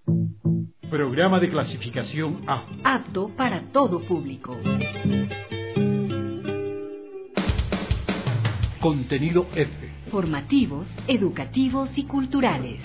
Programa de clasificación A. Apto para todo público. Contenido F. Formativos, educativos y culturales.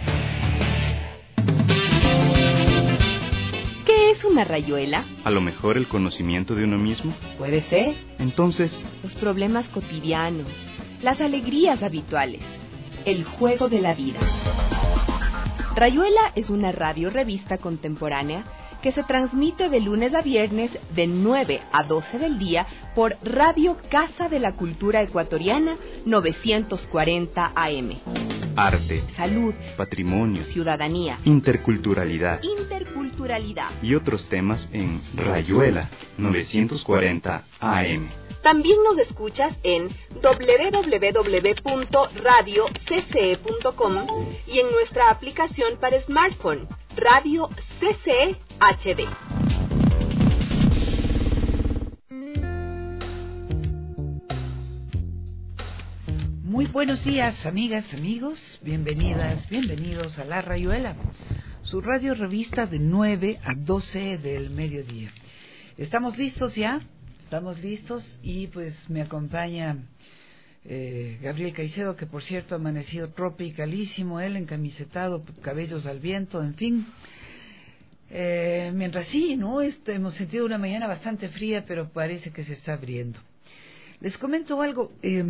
¿Qué es una rayuela? A lo mejor el conocimiento de uno mismo. Puede ser. Entonces, los problemas cotidianos, las alegrías habituales, el juego de la vida. Rayuela es una radio-revista contemporánea que se transmite de lunes a viernes de 9 a 12 del día por Radio Casa de la Cultura Ecuatoriana 940 AM. Arte, salud, patrimonio, ciudadanía, interculturalidad y otros temas en Rayuela 940 AM. También nos escuchas en www.radiocce.com y en nuestra aplicación para smartphone, Radio CCE HD. Muy buenos días, amigas, amigos. Bienvenidas, bienvenidos a La Rayuela, su radio revista de 9 a 12 del mediodía. ¿Estamos listos ya? Estamos listos y pues me acompaña Gabriel Caicedo, que por cierto ha amanecido tropicalísimo, él encamisetado, cabellos al viento, en fin. Mientras sí, ¿no? Hemos sentido una mañana bastante fría, pero parece que se está abriendo. Les comento algo,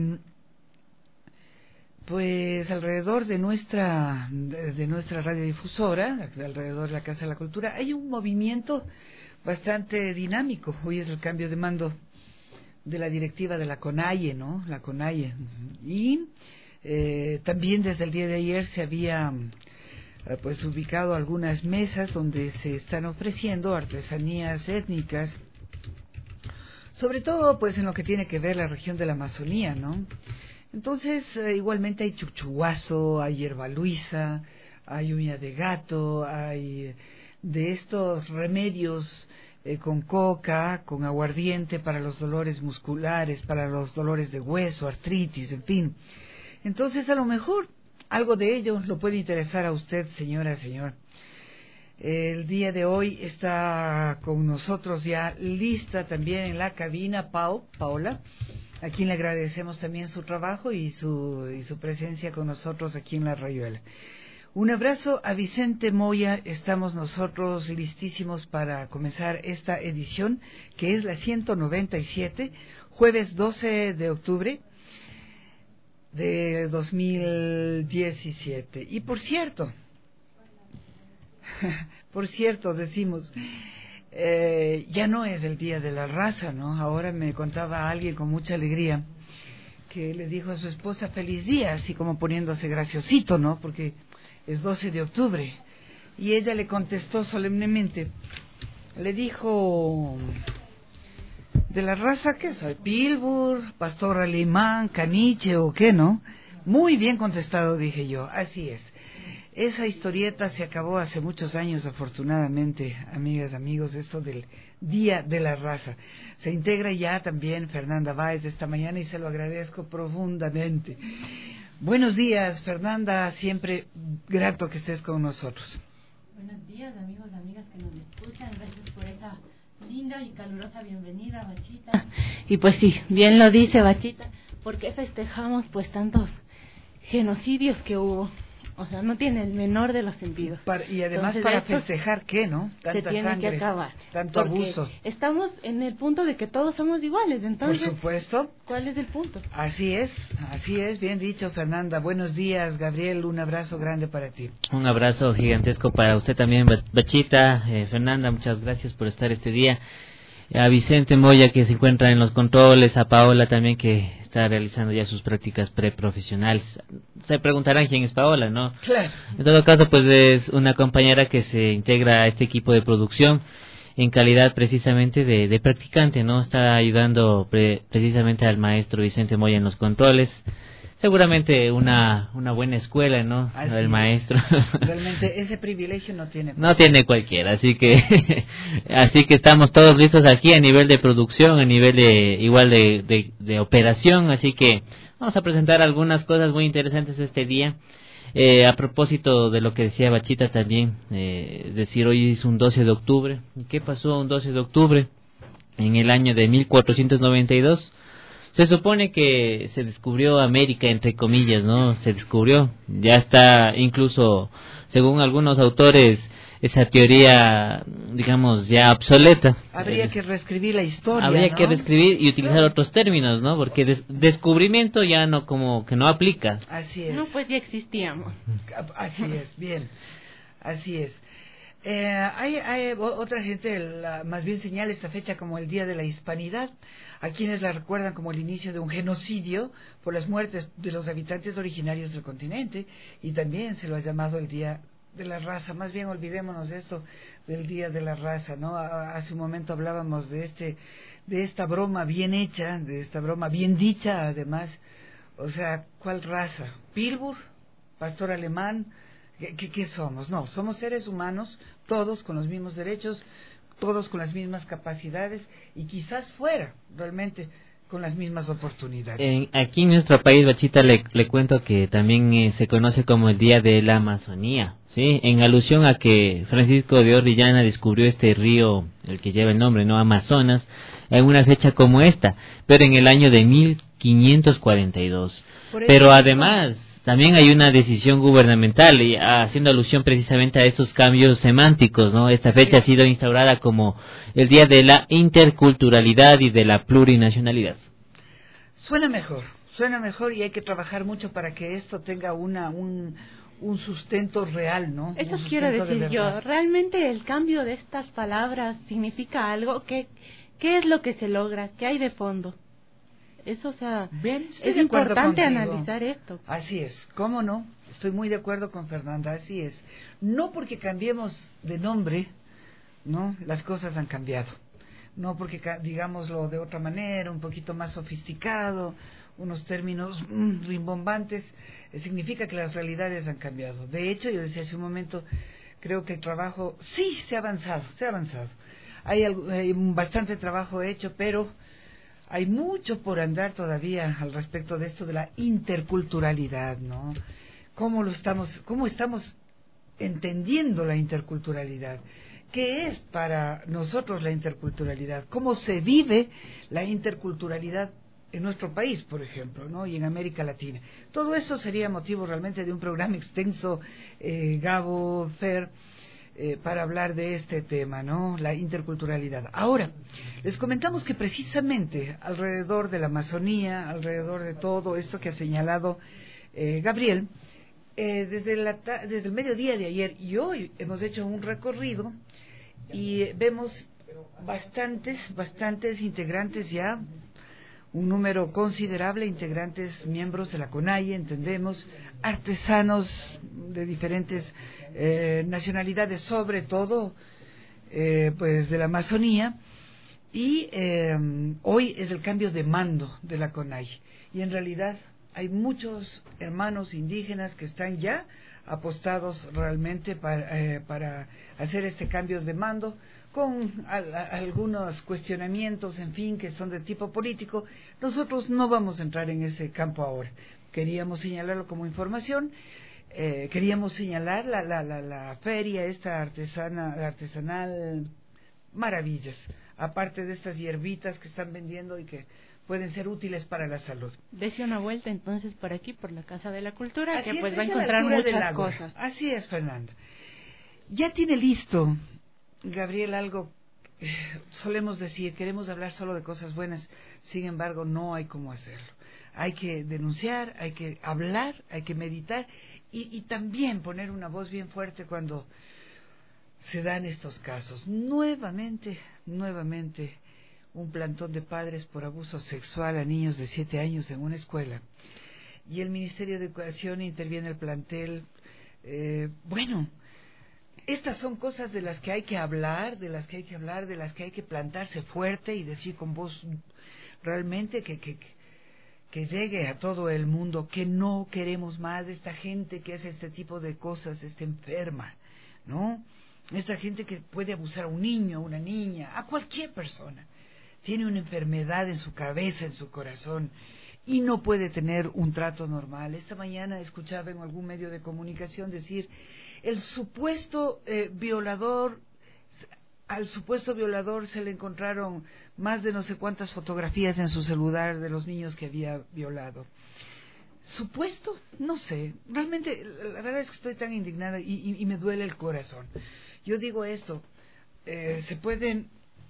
pues alrededor de nuestra radiodifusora, alrededor de la Casa de la Cultura, hay un movimiento bastante dinámico. Hoy es el cambio de mando de la directiva de la CONAIE, ¿no? La CONAIE. Y también desde el día de ayer se había pues ubicado algunas mesas donde se están ofreciendo artesanías étnicas, sobre todo pues en lo que tiene que ver la región de la Amazonía, ¿no? Entonces igualmente hay chuchuazo, hay hierba luisa, hay uña de gato, hay de estos remedios con coca, con aguardiente para los dolores musculares, para los dolores de hueso, artritis, en fin. Entonces, a lo mejor algo de ello lo puede interesar a usted, señora, señor. El día de hoy está con nosotros ya lista también en la cabina Paola, a quien le agradecemos también su trabajo y su presencia con nosotros aquí en La Rayuela. Un abrazo a Vicente Moya. Estamos nosotros listísimos para comenzar esta edición, que es la 197, jueves 12 de octubre de 2017. Y por cierto, decimos, ya no es el Día de la Raza, ¿no? Ahora me contaba alguien con mucha alegría que le dijo a su esposa feliz día, así como poniéndose graciosito, ¿no? Porque es 12 de octubre. Y ella le contestó solemnemente, le dijo, ¿de la raza qué soy? ¿Pilbur, pastor alemán, caniche o qué, no? Muy bien contestado, dije yo, así es. Esa historieta se acabó hace muchos años, afortunadamente, amigas, amigos, esto del Día de la Raza. Se integra ya también Fernanda Báez esta mañana y se lo agradezco profundamente. Buenos días, Fernanda, siempre grato que estés con nosotros. Buenos días, amigos y amigas que nos escuchan, gracias por esa linda y calurosa bienvenida, Bachita. Y pues sí, bien lo dice Bachita, porque festejamos pues tantos genocidios que hubo. O sea, no tiene el menor de los sentidos. Y además, entonces, para festejar, ¿qué, no? Tanta se tiene sangre, que acabar. Tanto abuso. Estamos en el punto de que todos somos iguales, entonces... Por supuesto. ¿Cuál es el punto? Así es, bien dicho, Fernanda. Buenos días, Gabriel, un abrazo grande para ti. Un abrazo gigantesco para usted también, Bachita. Fernanda, muchas gracias por estar este día. A Vicente Moya, que se encuentra en los controles, a Paola también, que está realizando ya sus prácticas preprofesionales. Se preguntarán quién es Paola, ¿no? Claro. En todo caso, pues es una compañera que se integra a este equipo de producción en calidad precisamente de practicante, ¿no? Está ayudando precisamente al maestro Vicente Moya en los controles. Seguramente una buena escuela, ¿no? Así el maestro. Realmente ese privilegio no tiene cualquiera. No tiene cualquiera, así que estamos todos listos aquí a nivel de producción, a nivel de operación, así que vamos a presentar algunas cosas muy interesantes este día. A propósito de lo que decía Bachita también, es decir, hoy es un 12 de octubre. ¿Y qué pasó un 12 de octubre? En el año de 1492, se supone que se descubrió América, entre comillas, ¿no? Se descubrió, ya está incluso, según algunos autores, esa teoría, digamos, ya obsoleta. Habría que reescribir la historia, Habría ¿no? que reescribir y utilizar otros términos, ¿no? Porque descubrimiento ya no, como que no aplica. Así es. No, pues ya existíamos. Así es, bien. Así es. Hay otra gente, más bien señala esta fecha como el Día de la Hispanidad, a quienes la recuerdan como el inicio de un genocidio por las muertes de los habitantes originarios del continente, y también se lo ha llamado el Día de la Raza. Más bien olvidémonos de esto del Día de la Raza, ¿no? Hace un momento hablábamos de esta broma bien hecha, de esta broma bien dicha, además. O sea, ¿cuál raza? ¿Pilbur? ¿Pastor alemán? ¿Qué somos? No, somos seres humanos, todos con los mismos derechos, todos con las mismas capacidades y quizás fuera realmente con las mismas oportunidades. Aquí en nuestro país, Bachita, le cuento que también se conoce como el Día de la Amazonía, ¿sí? En alusión a que Francisco de Orellana descubrió este río, el que lleva el nombre, ¿no? Amazonas, en una fecha como esta, pero en el año de 1542. Pero además también hay una decisión gubernamental, y haciendo alusión precisamente a esos cambios semánticos, ¿no? Esta fecha ha sido instaurada como el Día de la Interculturalidad y de la Plurinacionalidad. Suena mejor y hay que trabajar mucho para que esto tenga un sustento real, ¿no? Eso quiero decir yo. Realmente el cambio de estas palabras significa algo. ¿Qué es lo que se logra? ¿Qué hay de fondo? Eso, o sea, bien, es importante analizar esto. Así es, ¿cómo no? Estoy muy de acuerdo con Fernanda, así es. No porque cambiemos de nombre, ¿no? Las cosas han cambiado. No porque digámoslo de otra manera, un poquito más sofisticado, unos términos rimbombantes, significa que las realidades han cambiado. De hecho, yo decía hace un momento, creo que el trabajo, sí, se ha avanzado. Hay bastante trabajo hecho, pero hay mucho por andar todavía al respecto de esto de la interculturalidad, ¿no? ¿Cómo estamos entendiendo la interculturalidad? ¿Qué es para nosotros la interculturalidad? ¿Cómo se vive la interculturalidad en nuestro país, por ejemplo, ¿no? Y en América Latina? Todo eso sería motivo realmente de un programa extenso, Gabo, Fer, para hablar de este tema, ¿no? La interculturalidad. Ahora, les comentamos que precisamente alrededor de la Amazonía, alrededor de todo esto que ha señalado Gabriel, desde el mediodía de ayer y hoy hemos hecho un recorrido y vemos bastantes integrantes ya, un número considerable de integrantes, miembros de la CONAIE, entendemos, artesanos de diferentes nacionalidades, sobre todo pues de la Amazonía, y hoy es el cambio de mando de la CONAIE, y en realidad hay muchos hermanos indígenas que están ya apostados realmente para hacer este cambio de mando, con algunos cuestionamientos, en fin, que son de tipo político. Nosotros no vamos a entrar en ese campo ahora. Queríamos señalarlo como información, queríamos señalar la feria esta artesanal, maravillas, aparte de estas hierbitas que están vendiendo y que pueden ser útiles para la salud. Dese una vuelta entonces por aquí, por la Casa de la Cultura, Así que es, pues va a encontrar muchas cosas. Así es, Fernanda. Ya tiene listo, Gabriel, algo, solemos decir, queremos hablar solo de cosas buenas, sin embargo no hay cómo hacerlo. Hay que denunciar, hay que hablar, hay que meditar y también poner una voz bien fuerte cuando se dan estos casos. Nuevamente, un plantón de padres por abuso sexual a niños de 7 años en una escuela. Y el Ministerio de Educación interviene el plantel. Estas son cosas de las que hay que hablar, de las que hay que plantarse fuerte y decir con voz realmente que llegue a todo el mundo que no queremos más de esta gente que hace este tipo de cosas, está enferma, ¿no? Esta gente que puede abusar a un niño, a una niña, a cualquier persona. Tiene una enfermedad en su cabeza, en su corazón, y no puede tener un trato normal. Esta mañana escuchaba en algún medio de comunicación decir, al supuesto violador se le encontraron más de no sé cuántas fotografías en su celular de los niños que había violado. ¿Supuesto? No sé. Realmente, la verdad es que estoy tan indignada y me duele el corazón. Yo digo esto, se pueden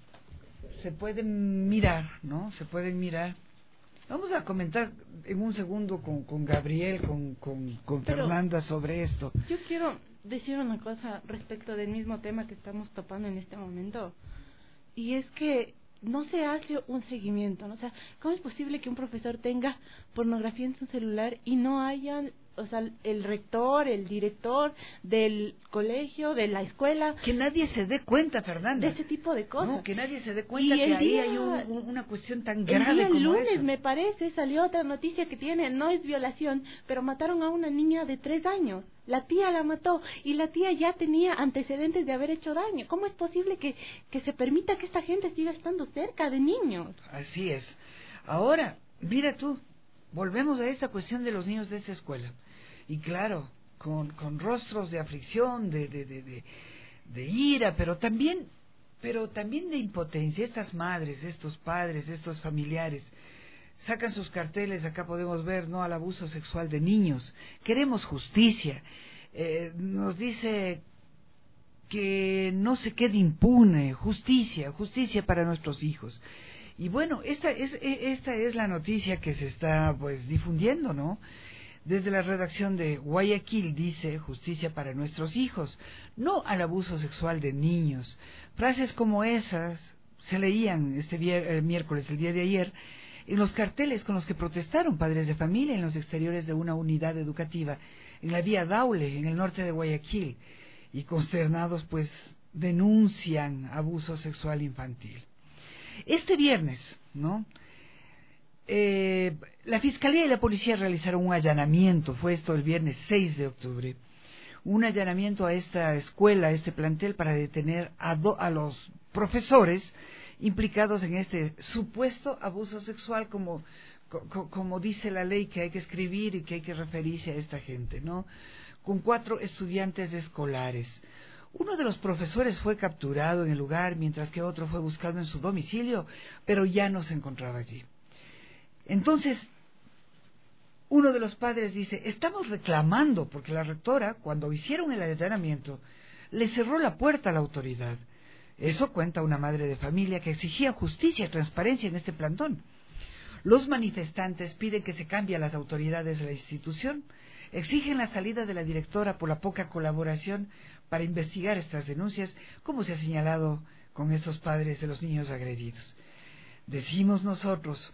mirar, ¿no? Se pueden mirar. Vamos a comentar en un segundo con Gabriel, con Fernanda sobre esto. Yo quiero decir una cosa respecto del mismo tema que estamos topando en este momento. Y es que no se hace un seguimiento, ¿no? O sea, ¿cómo es posible que un profesor tenga pornografía en su celular y no haya, o sea, el rector, el director del colegio, de la escuela, que nadie se dé cuenta, Fernanda, de ese tipo de cosas? No, que nadie se dé cuenta que ahí hay una cuestión tan grave como el lunes, eso. Me parece, salió otra noticia que no es violación, pero mataron a una niña de 3 años. La tía la mató y la tía ya tenía antecedentes de haber hecho daño. ¿Cómo es posible que se permita que esta gente siga estando cerca de niños? Así es. Ahora, mira tú, volvemos a esta cuestión de los niños de esta escuela. Y claro, con rostros de aflicción, de ira, pero también de impotencia. Estas madres, estos padres, estos familiares sacan sus carteles, acá podemos ver, no al abuso sexual de niños, queremos justicia, nos dice que no se quede impune, justicia para nuestros hijos. Y bueno, esta es la noticia que se está pues difundiendo, ¿no? Desde la redacción de Guayaquil dice justicia para nuestros hijos, no al abuso sexual de niños. Frases como esas se leían miércoles, el día de ayer, en los carteles con los que protestaron padres de familia en los exteriores de una unidad educativa en la vía Daule, en el norte de Guayaquil, y consternados pues denuncian abuso sexual infantil. Este viernes, ¿no? La Fiscalía y la Policía realizaron un allanamiento, fue esto el viernes 6 de octubre, un allanamiento a esta escuela, a este plantel, para detener a los profesores implicados en este supuesto abuso sexual, como dice la ley que hay que escribir y que hay que referirse a esta gente, ¿no? Con 4 estudiantes escolares. Uno de los profesores fue capturado en el lugar, mientras que otro fue buscado en su domicilio, pero ya no se encontraba allí. Entonces, uno de los padres dice, estamos reclamando, porque la rectora, cuando hicieron el allanamiento, le cerró la puerta a la autoridad. Eso cuenta una madre de familia que exigía justicia y transparencia en este plantón. Los manifestantes piden que se cambie a las autoridades de la institución, exigen la salida de la directora por la poca colaboración para investigar estas denuncias, como se ha señalado con estos padres de los niños agredidos. Decimos nosotros,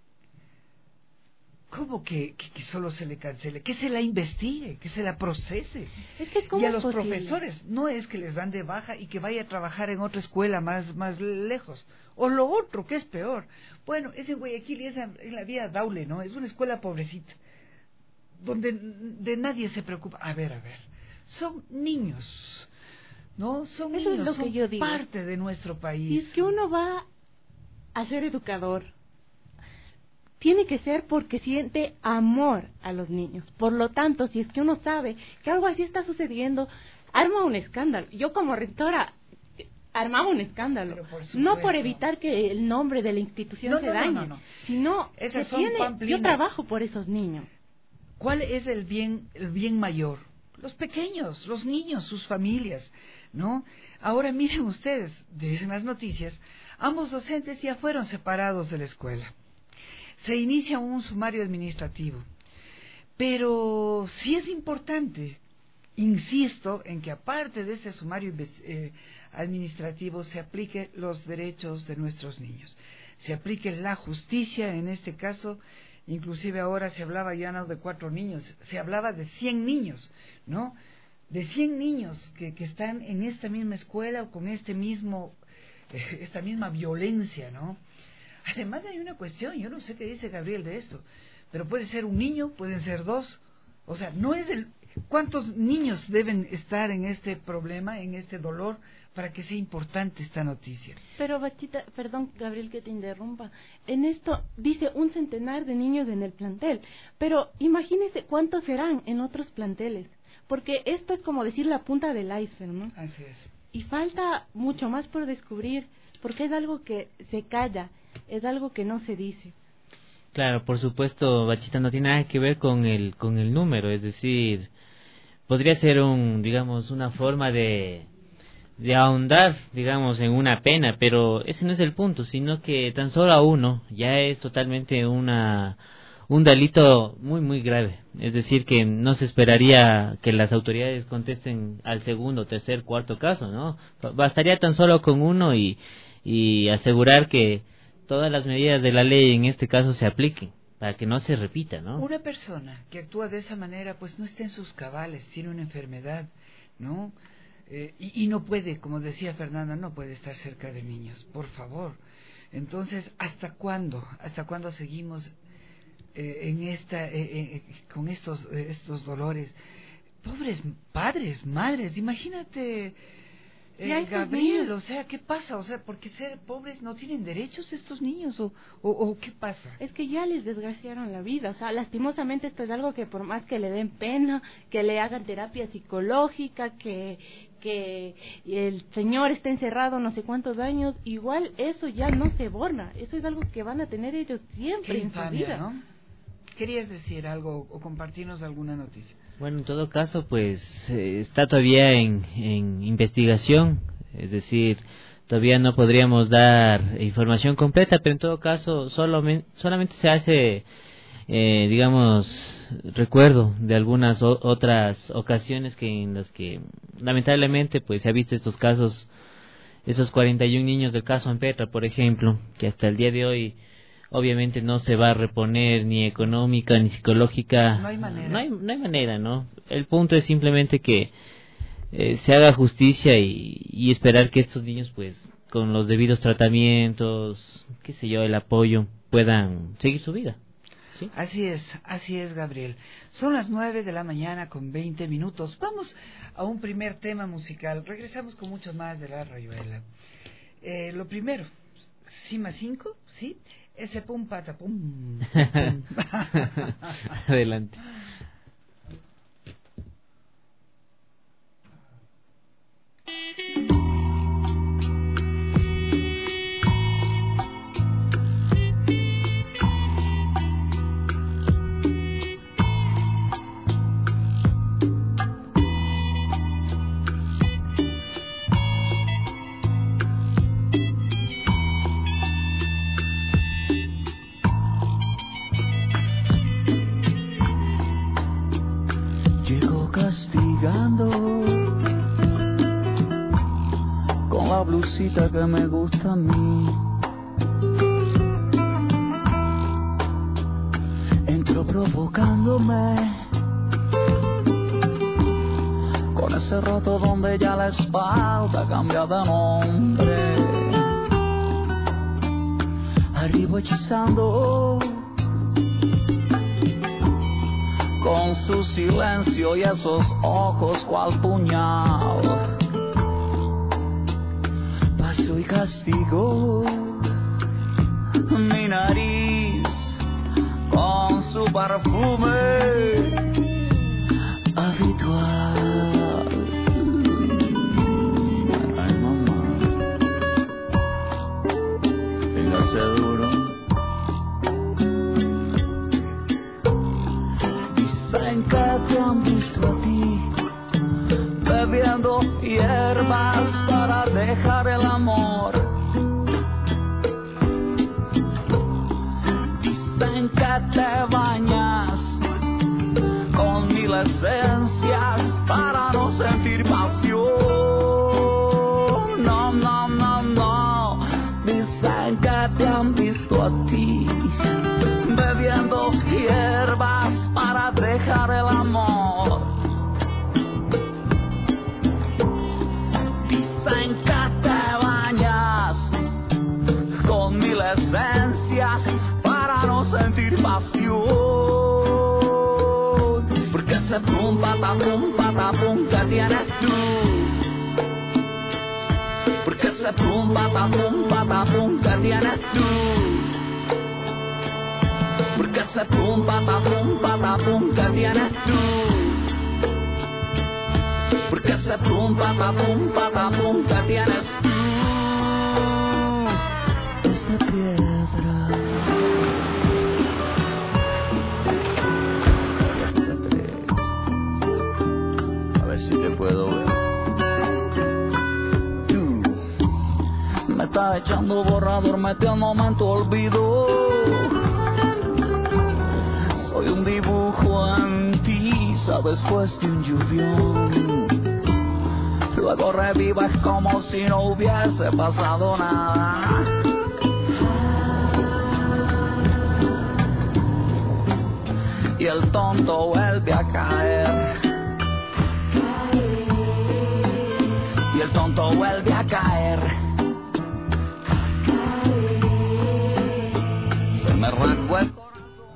¿cómo que solo se le cancele? Que se la investigue, que se la procese. Es que y a los profesores, no es que les dan de baja y que vaya a trabajar en otra escuela más lejos. O lo otro, que es peor. Bueno, es en Guayaquil y es en la vía Daule, ¿no? Es una escuela pobrecita, donde de nadie se preocupa. A ver, son niños, ¿no? Son Eso niños, es lo que yo digo. Parte de nuestro país. Si es que uno va a ser educador, tiene que ser porque siente amor a los niños. Por lo tanto, si es que uno sabe que algo así está sucediendo, arma un escándalo. Yo como rectora armaba un escándalo, no por evitar que el nombre de la institución se dañe, sino que yo trabajo por esos niños. ¿Cuál es el bien mayor? Los pequeños, los niños, sus familias, ¿no? Ahora miren ustedes, dicen las noticias, ambos docentes ya fueron separados de la escuela. Se inicia un sumario administrativo, pero sí es importante, insisto, en que aparte de este sumario administrativo se apliquen los derechos de nuestros niños, se aplique la justicia en este caso. Inclusive ahora se hablaba ya no de 4 niños, se hablaba de 100 niños, ¿no? De 100 niños que están en esta misma escuela o con esta misma violencia, ¿no? Además hay una cuestión, yo no sé qué dice Gabriel de esto, pero puede ser un niño, pueden ser 2, o sea, no es ¿Cuántos niños deben estar en este problema, en este dolor, para que sea importante esta noticia? Pero, Bachita, perdón, Gabriel, que te interrumpa. En esto dice 100 de niños en el plantel, pero imagínese cuántos serán en otros planteles, porque esto es como decir la punta del iceberg, ¿no? Así es. Y falta mucho más por descubrir, porque es algo que se calla, es algo que no se dice. Claro, por supuesto, Bachita, no tiene nada que ver con el número, es decir, podría ser una forma de ahondar, digamos, en una pena, pero ese no es el punto, sino que tan solo a uno ya es totalmente un delito muy, muy grave. Es decir, que no se esperaría que las autoridades contesten al segundo, tercer, cuarto caso, ¿no? Bastaría tan solo con uno y asegurar que todas las medidas de la ley en este caso se apliquen para que no se repita, ¿no? Una persona que actúa de esa manera, pues no está en sus cabales, tiene una enfermedad, ¿no? Y no puede, como decía Fernanda, no puede estar cerca de niños, por favor. Entonces, ¿hasta cuándo? ¿Hasta cuándo seguimos con estos dolores? Pobres padres, madres, imagínate, Gabriel, o sea, ¿qué pasa? O sea, ¿porque ser pobres no tienen derechos estos niños? ¿O qué pasa? Es que ya les desgraciaron la vida, o sea, lastimosamente esto es algo que por más que le den pena, que le hagan terapia psicológica, que el señor esté encerrado no sé cuántos años, igual eso ya no se borra, eso es algo que van a tener ellos siempre Qué en infamia, su vida. ¿no? ¿Querías decir algo o compartirnos alguna noticia? Bueno, en todo caso, pues está todavía en investigación, es decir, todavía no podríamos dar información completa, pero en todo caso solamente se hace, recuerdo de algunas otras ocasiones en las que lamentablemente pues se ha visto estos casos, esos 41 niños del caso Ampetra, por ejemplo, que hasta el día de hoy obviamente no se va a reponer ni económica ni psicológica. No hay manera. No hay manera, ¿no? El punto es simplemente que se haga justicia y esperar que estos niños, pues, con los debidos tratamientos, qué sé yo, el apoyo, puedan seguir su vida. ¿Sí? Así es, Gabriel. Son las 9:20 a.m. Vamos a un primer tema musical. Regresamos con mucho más de la Rayuela. Lo primero, Cima 5, ¿sí? Ese pum pata pum. Adelante. Con la blusita que me gusta a mí, entro provocándome con ese rato donde ya la espalda cambia de nombre, arriba hechizando con su silencio y esos ojos cual puñal, paso y castigo mi nariz con su perfume habitual. Ay, mamá, véngase duro. Dicen que te han visto a ti bebiendo hierbas para dejar el amor. Dicen que te bañas con 1000 esencias para no sentir pasión. No, no, no, no. Dicen que te han visto a ti bebiendo hierbas para dejar el amor. Dicen que te bañas con 1000 esencias para no sentir pasión. Porque ese pum pata pum tú? Porque ese pum patapum que tienes tú. Porque ese pum patapum que tienes tú. Porque ese pum patapum que tienes tú. Esta piedra. A ver si te puedo ver. Me estás echando borrador, metiéndome en tu olvido. Soy un dibujo en ti, sabes, pues de un lluvión. Luego revives como si no hubiese pasado nada. Y el tonto vuelve a caer. Y el tonto vuelve a caer. Se me arrancó el corazón.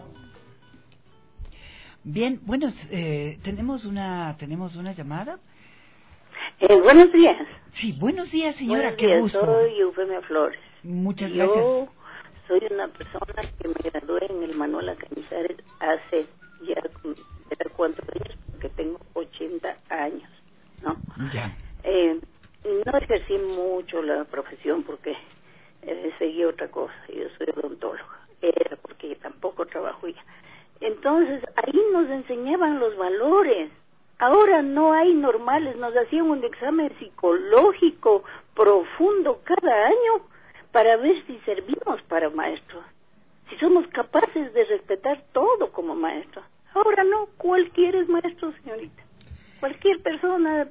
Bien, bueno, tenemos una llamada. Buenos días. Sí, buenos días, señora, Buenos qué días. gusto. Soy Eufemia Flores. Muchas gracias. Yo soy una persona que me gradué en el Manuel Cañizares hace ya, ¿cuántos años? Porque tengo 80 años, ¿no? Ya. No ejercí mucho la profesión porque seguí otra cosa. Yo soy odontóloga. Era porque tampoco trabajo ya. Entonces, ahí nos enseñaban los valores. Ahora no hay normales, nos hacían un examen psicológico profundo cada año para ver si servimos para maestros, si somos capaces de respetar todo como maestros. Ahora no, cualquiera es maestro, señorita. Cualquier persona,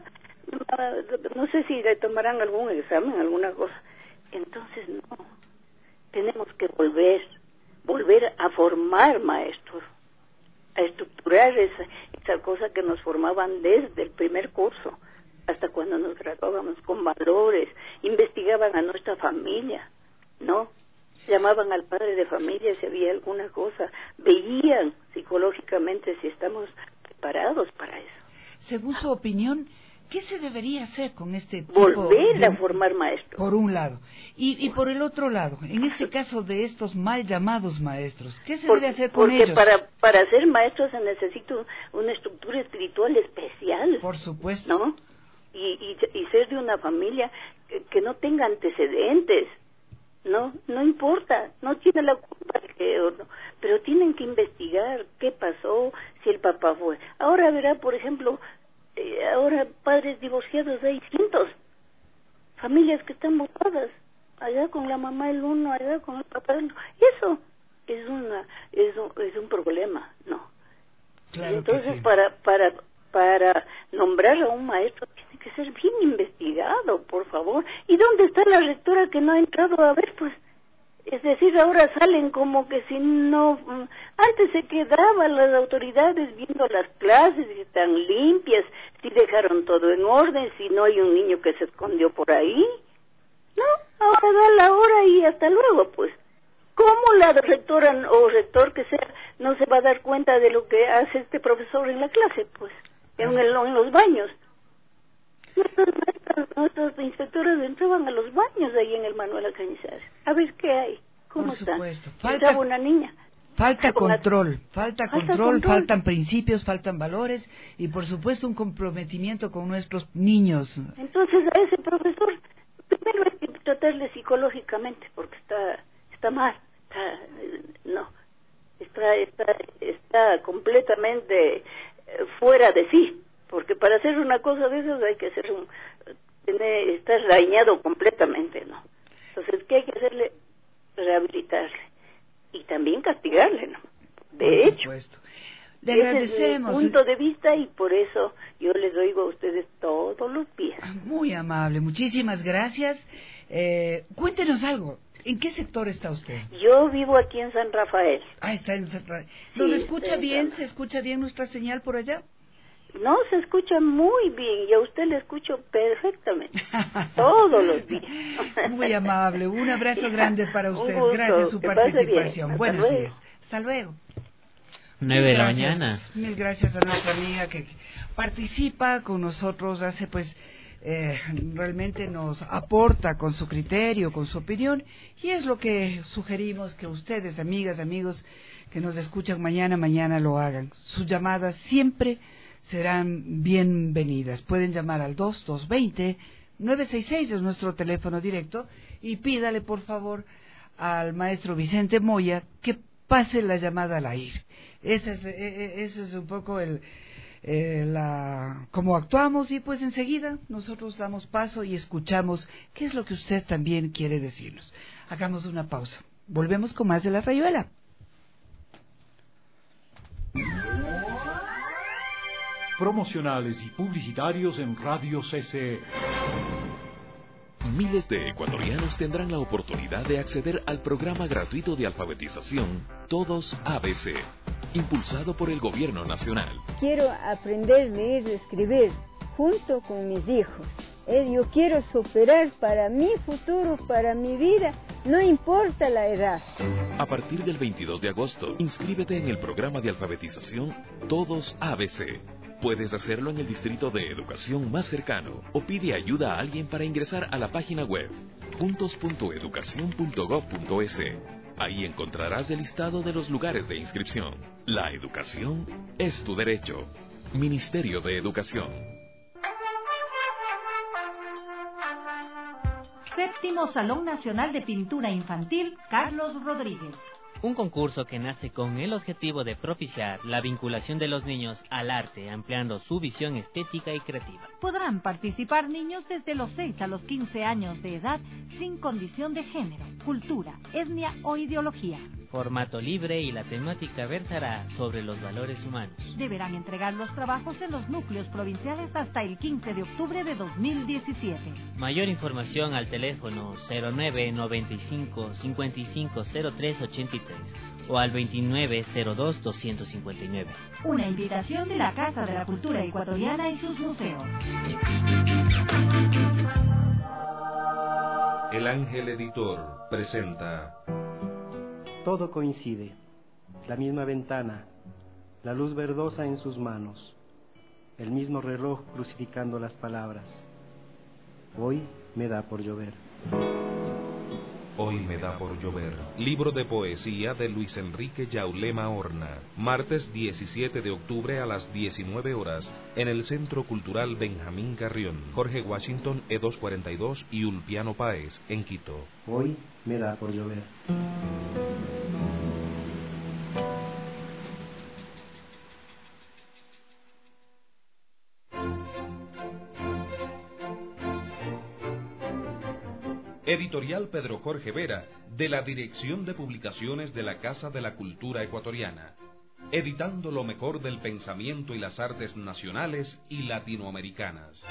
no sé si le tomarán algún examen, alguna cosa. Entonces no, tenemos que volver a formar maestros, a estructurar esa cosa que nos formaban desde el primer curso hasta cuando nos graduábamos, con valores, investigaban a nuestra familia, ¿no? Llamaban al padre de familia si había alguna cosa, veían psicológicamente si estamos preparados para eso. Según su opinión, ¿qué se debería hacer con este tipo Volver a formar maestros. Por un lado. Y por el otro lado, en este caso de estos mal llamados maestros, ¿qué se debe hacer con ellos? Porque para ser maestro se necesita una estructura espiritual especial. Por supuesto. ¿No? Y ser de una familia que no tenga antecedentes. No importa, no tiene la culpa, pero tienen que investigar qué pasó, si el papá fue. Ahora verá, por ejemplo, ahora padres divorciados hay cientos, familias que están botadas, allá con la mamá el uno, allá con el papá el otro. Eso es un problema, ¿no? Claro. Entonces que sí. para nombrar a un maestro tiene que ser bien investigado, por favor. ¿Y dónde está la rectora que no ha entrado a ver, pues? Es decir, ahora salen como que si no... Antes se quedaban las autoridades viendo las clases, si están limpias, si dejaron todo en orden, si no hay un niño que se escondió por ahí. No, ahora da la hora y hasta luego, pues. ¿Cómo la rectora o rector que sea no se va a dar cuenta de lo que hace este profesor en la clase, pues? En los baños. Nuestros inspectores entraban a los baños ahí en el Manuel Cañizares. A ver qué hay, cómo están. Por supuesto. Entraba una niña. Falta control, faltan principios, faltan valores y por supuesto un comprometimiento con nuestros niños. Entonces a ese profesor primero hay que tratarle psicológicamente porque está mal, está completamente fuera de sí, porque para hacer una cosa de esas hay que estar dañado completamente, ¿no? Entonces, ¿qué hay que hacerle? Rehabilitarle y también castigarle, ¿no? De hecho, le agradecemos. Ese es mi punto de vista y por eso yo les oigo a ustedes todos los días. Muy amable, muchísimas gracias. Cuéntenos algo. ¿En qué sector está usted? Yo vivo aquí en San Rafael. Ah, está en San Rafael. ¿Nos escucha bien? ¿Se escucha bien nuestra señal por allá? No, se escucha muy bien y a usted le escucho perfectamente, todos los días. Muy amable, un abrazo grande para usted, Un gusto. gracias por su Que pase participación. bien. Buenos días. Hasta luego. 9 de la mañana. Mil gracias a nuestra amiga que participa con nosotros, hace realmente nos aporta con su criterio, con su opinión, y es lo que sugerimos que ustedes, amigas, amigos, que nos escuchan mañana lo hagan. Sus llamadas siempre serán bienvenidas. Pueden llamar al 2220-966, es nuestro teléfono directo, y pídale por favor al maestro Vicente Moya que pase la llamada al aire. Ese es un poco cómo actuamos, y pues enseguida nosotros damos paso y escuchamos qué es lo que usted también quiere decirnos. Hagamos una pausa. Volvemos con más de La Rayuela. Promocionales y publicitarios en Radio CCE. Miles de ecuatorianos tendrán la oportunidad de acceder al programa gratuito de alfabetización Todos ABC, impulsado por el Gobierno Nacional. Quiero aprender a leer y escribir junto con mis hijos. Yo quiero superar para mi futuro, para mi vida, no importa la edad. A partir del 22 de agosto, inscríbete en el programa de alfabetización Todos ABC. Puedes hacerlo en el distrito de educación más cercano o pide ayuda a alguien para ingresar a la página web juntos.educacion.gov.es. Ahí encontrarás el listado de los lugares de inscripción. La educación es tu derecho. Ministerio de Educación. Séptimo Salón Nacional de Pintura Infantil Carlos Rodríguez. Un concurso que nace con el objetivo de propiciar la vinculación de los niños al arte, ampliando su visión estética y creativa. Podrán participar niños desde los 6 a los 15 años de edad, sin condición de género, cultura, etnia o ideología. Formato libre, y la temática versará sobre los valores humanos. Deberán entregar los trabajos en los núcleos provinciales hasta el 15 de octubre de 2017. Mayor información al teléfono 0995 5503 83 o al 2902 259. Una invitación de la Casa de la Cultura Ecuatoriana y sus museos. El Ángel Editor presenta... Todo coincide, la misma ventana, la luz verdosa en sus manos, el mismo reloj crucificando las palabras. Hoy me da por llover. Hoy me da por llover. Libro de poesía de Luis Enrique Yaulema Horna. Martes 17 de octubre a las 19 horas en el Centro Cultural Benjamín Carrión, Jorge Washington E242 y Ulpiano Páez, en Quito. Hoy me da por llover. Editorial Pedro Jorge Vera, de la Dirección de Publicaciones de la Casa de la Cultura Ecuatoriana, editando lo mejor del pensamiento y las artes nacionales y latinoamericanas.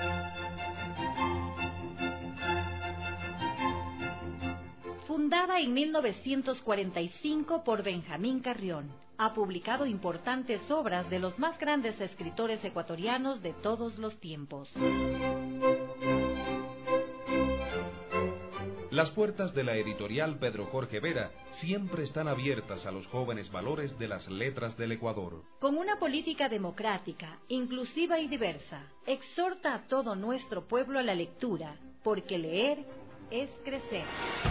Fundada en 1945 por Benjamín Carrión, ha publicado importantes obras de los más grandes escritores ecuatorianos de todos los tiempos. Las puertas de la editorial Pedro Jorge Vera siempre están abiertas a los jóvenes valores de las letras del Ecuador. Con una política democrática, inclusiva y diversa, exhorta a todo nuestro pueblo a la lectura, porque leer es crecer.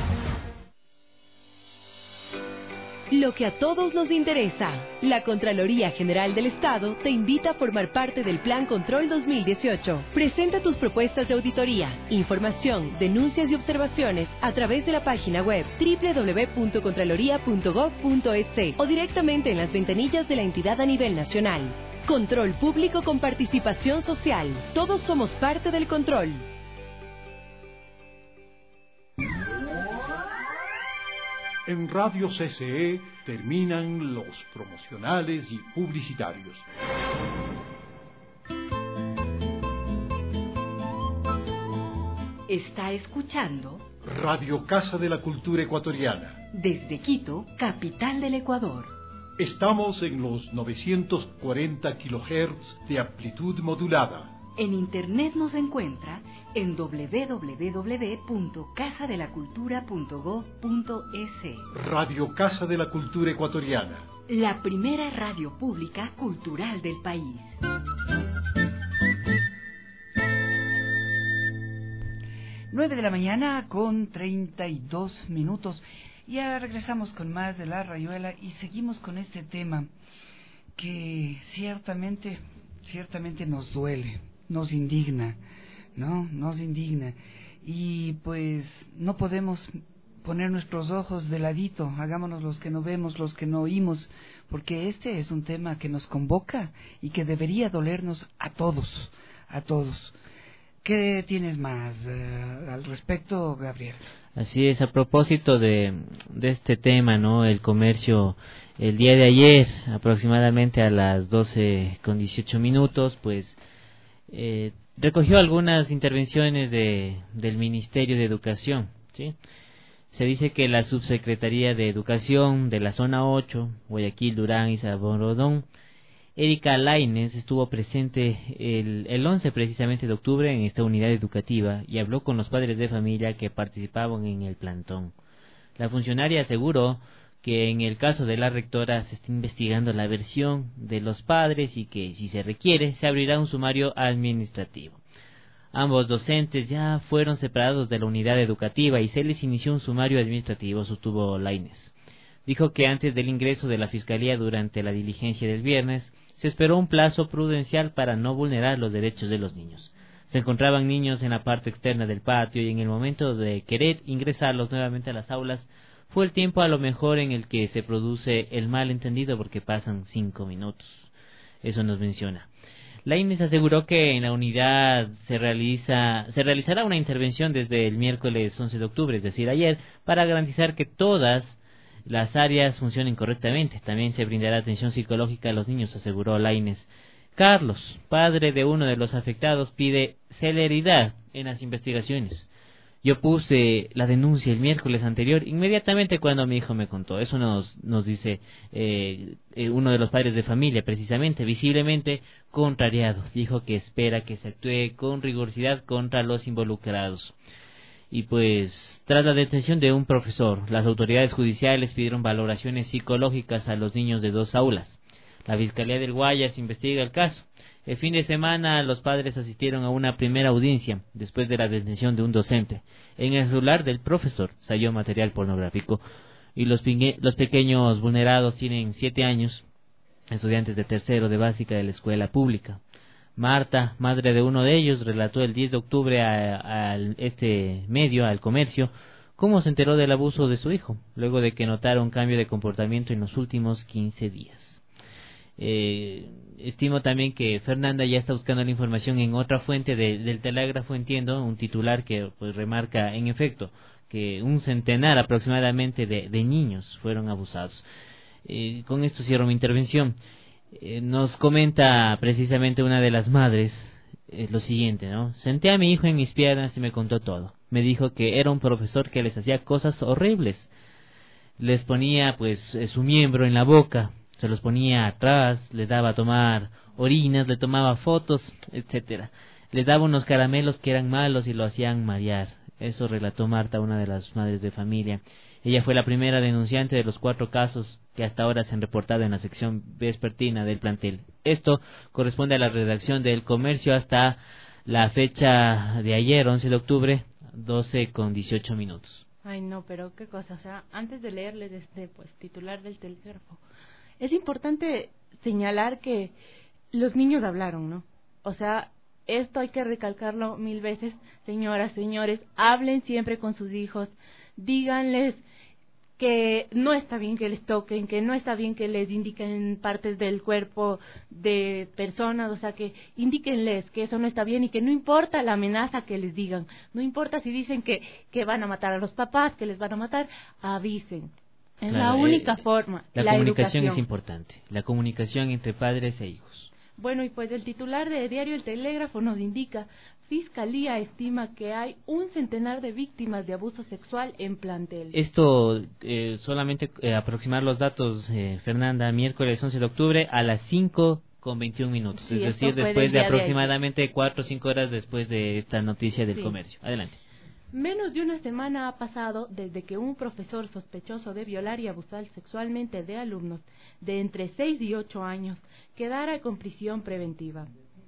Lo que a todos nos interesa. La Contraloría General del Estado te invita a formar parte del Plan Control 2018. Presenta tus propuestas de auditoría, información, denuncias y observaciones a través de la página web www.contraloría.gov.es o directamente en las ventanillas de la entidad a nivel nacional. Control público con participación social. Todos somos parte del control. En Radio CCE terminan los promocionales y publicitarios. Está escuchando Radio Casa de la Cultura Ecuatoriana. Desde Quito, capital del Ecuador. Estamos en los 940 kHz de amplitud modulada. En internet nos encuentra en www.casadelacultura.gov.es. Radio Casa de la Cultura Ecuatoriana. la primera radio pública cultural del país. Nueve de la mañana con 32 minutos. Ya regresamos con más de La Rayuela y seguimos con este tema que ciertamente nos duele, nos indigna, ¿no? Nos indigna. Y pues no podemos poner nuestros ojos de ladito, hagámonos los que no vemos, los que no oímos, porque este es un tema que nos convoca y que debería dolernos a todos, a todos. ¿Qué tienes más al respecto, Gabriel? Así es, a propósito de este tema, ¿no? El comercio, el día de ayer, aproximadamente a las 12:18, pues recogió algunas intervenciones del Ministerio de Educación, ¿sí? Se dice que la Subsecretaría de Educación de la Zona 8, Guayaquil, Durán y Saborodón, Erika Lainez, estuvo presente el 11 precisamente de octubre en esta unidad educativa y habló con los padres de familia que participaban en el plantón. La funcionaria aseguró que en el caso de la rectora se está investigando la versión de los padres y que si se requiere se abrirá un sumario administrativo. Ambos docentes ya fueron separados de la unidad educativa y se les inició un sumario administrativo, sostuvo Lainez. Dijo que antes del ingreso de la Fiscalía durante la diligencia del viernes, se esperó un plazo prudencial para no vulnerar los derechos de los niños. Se encontraban niños en la parte externa del patio y en el momento de querer ingresarlos nuevamente a las aulas, fue el tiempo a lo mejor en el que se produce el malentendido porque pasan 5 minutos. Eso nos menciona. Lainez aseguró que en la unidad se realizará una intervención desde el miércoles 11 de octubre, es decir, ayer, para garantizar que todas las áreas funcionen correctamente. También se brindará atención psicológica a los niños, aseguró Lainez. Carlos, padre de uno de los afectados, pide celeridad en las investigaciones. Yo puse la denuncia el miércoles anterior, inmediatamente cuando mi hijo me contó. Eso nos dice uno de los padres de familia, precisamente, visiblemente contrariado. Dijo que espera que se actúe con rigurosidad contra los involucrados. Y pues, tras la detención de un profesor, las autoridades judiciales pidieron valoraciones psicológicas a los niños de 2 aulas. La Fiscalía del Guayas investiga el caso. El fin de semana los padres asistieron a una primera audiencia después de la detención de un docente. En el celular del profesor se halló material pornográfico y los pequeños vulnerados tienen 7 años, estudiantes de tercero de básica de la escuela pública. Marta, madre de uno de ellos, relató el 10 de octubre a este medio, al Comercio, cómo se enteró del abuso de su hijo, luego de que notara un cambio de comportamiento en los últimos 15 días. Estimo también que Fernanda ya está buscando la información en otra fuente del Telégrafo, entiendo, un titular que pues remarca en efecto que un centenar aproximadamente de niños fueron abusados. Con esto cierro mi intervención. Nos comenta precisamente una de las madres lo siguiente, ¿no? Senté a mi hijo en mis piernas y me contó todo. Me dijo que era un profesor que les hacía cosas horribles. Les ponía pues su miembro en la boca, se los ponía atrás, le daba a tomar orinas, le tomaba fotos, etcétera. Les daba unos caramelos que eran malos y lo hacían marear. Eso relató Marta, una de las madres de familia. Ella fue la primera denunciante de los 4 casos que hasta ahora se han reportado en la sección vespertina del plantel. Esto corresponde a la redacción del Comercio hasta la fecha de ayer, 11 de octubre, 12:18. Ay, no, pero qué cosa. O sea, antes de leerles titular del Telégrafo, es importante señalar que los niños hablaron, ¿no? O sea, esto hay que recalcarlo 1000 veces. Señoras, señores, hablen siempre con sus hijos, díganles que no está bien que les toquen, que no está bien que les indiquen partes del cuerpo de personas, o sea, que indíquenles que eso no está bien y que no importa la amenaza que les digan, no importa si dicen que van a matar a los papás, que les van a matar, avisen. Es la única forma. La comunicación es importante, la comunicación entre padres e hijos. Bueno, y pues el titular de Diario El Telégrafo nos indica: Fiscalía estima que hay un centenar de víctimas de abuso sexual en plantel. Esto, solamente aproximar los datos, Fernanda, miércoles 11 de octubre a las 5:21, sí, es decir, después de aproximadamente 4 o 5 horas después de esta noticia del Comercio. Adelante. Menos de una semana ha pasado desde que un profesor sospechoso de violar y abusar sexualmente de alumnos de entre 6 y 8 años quedara con prisión preventiva.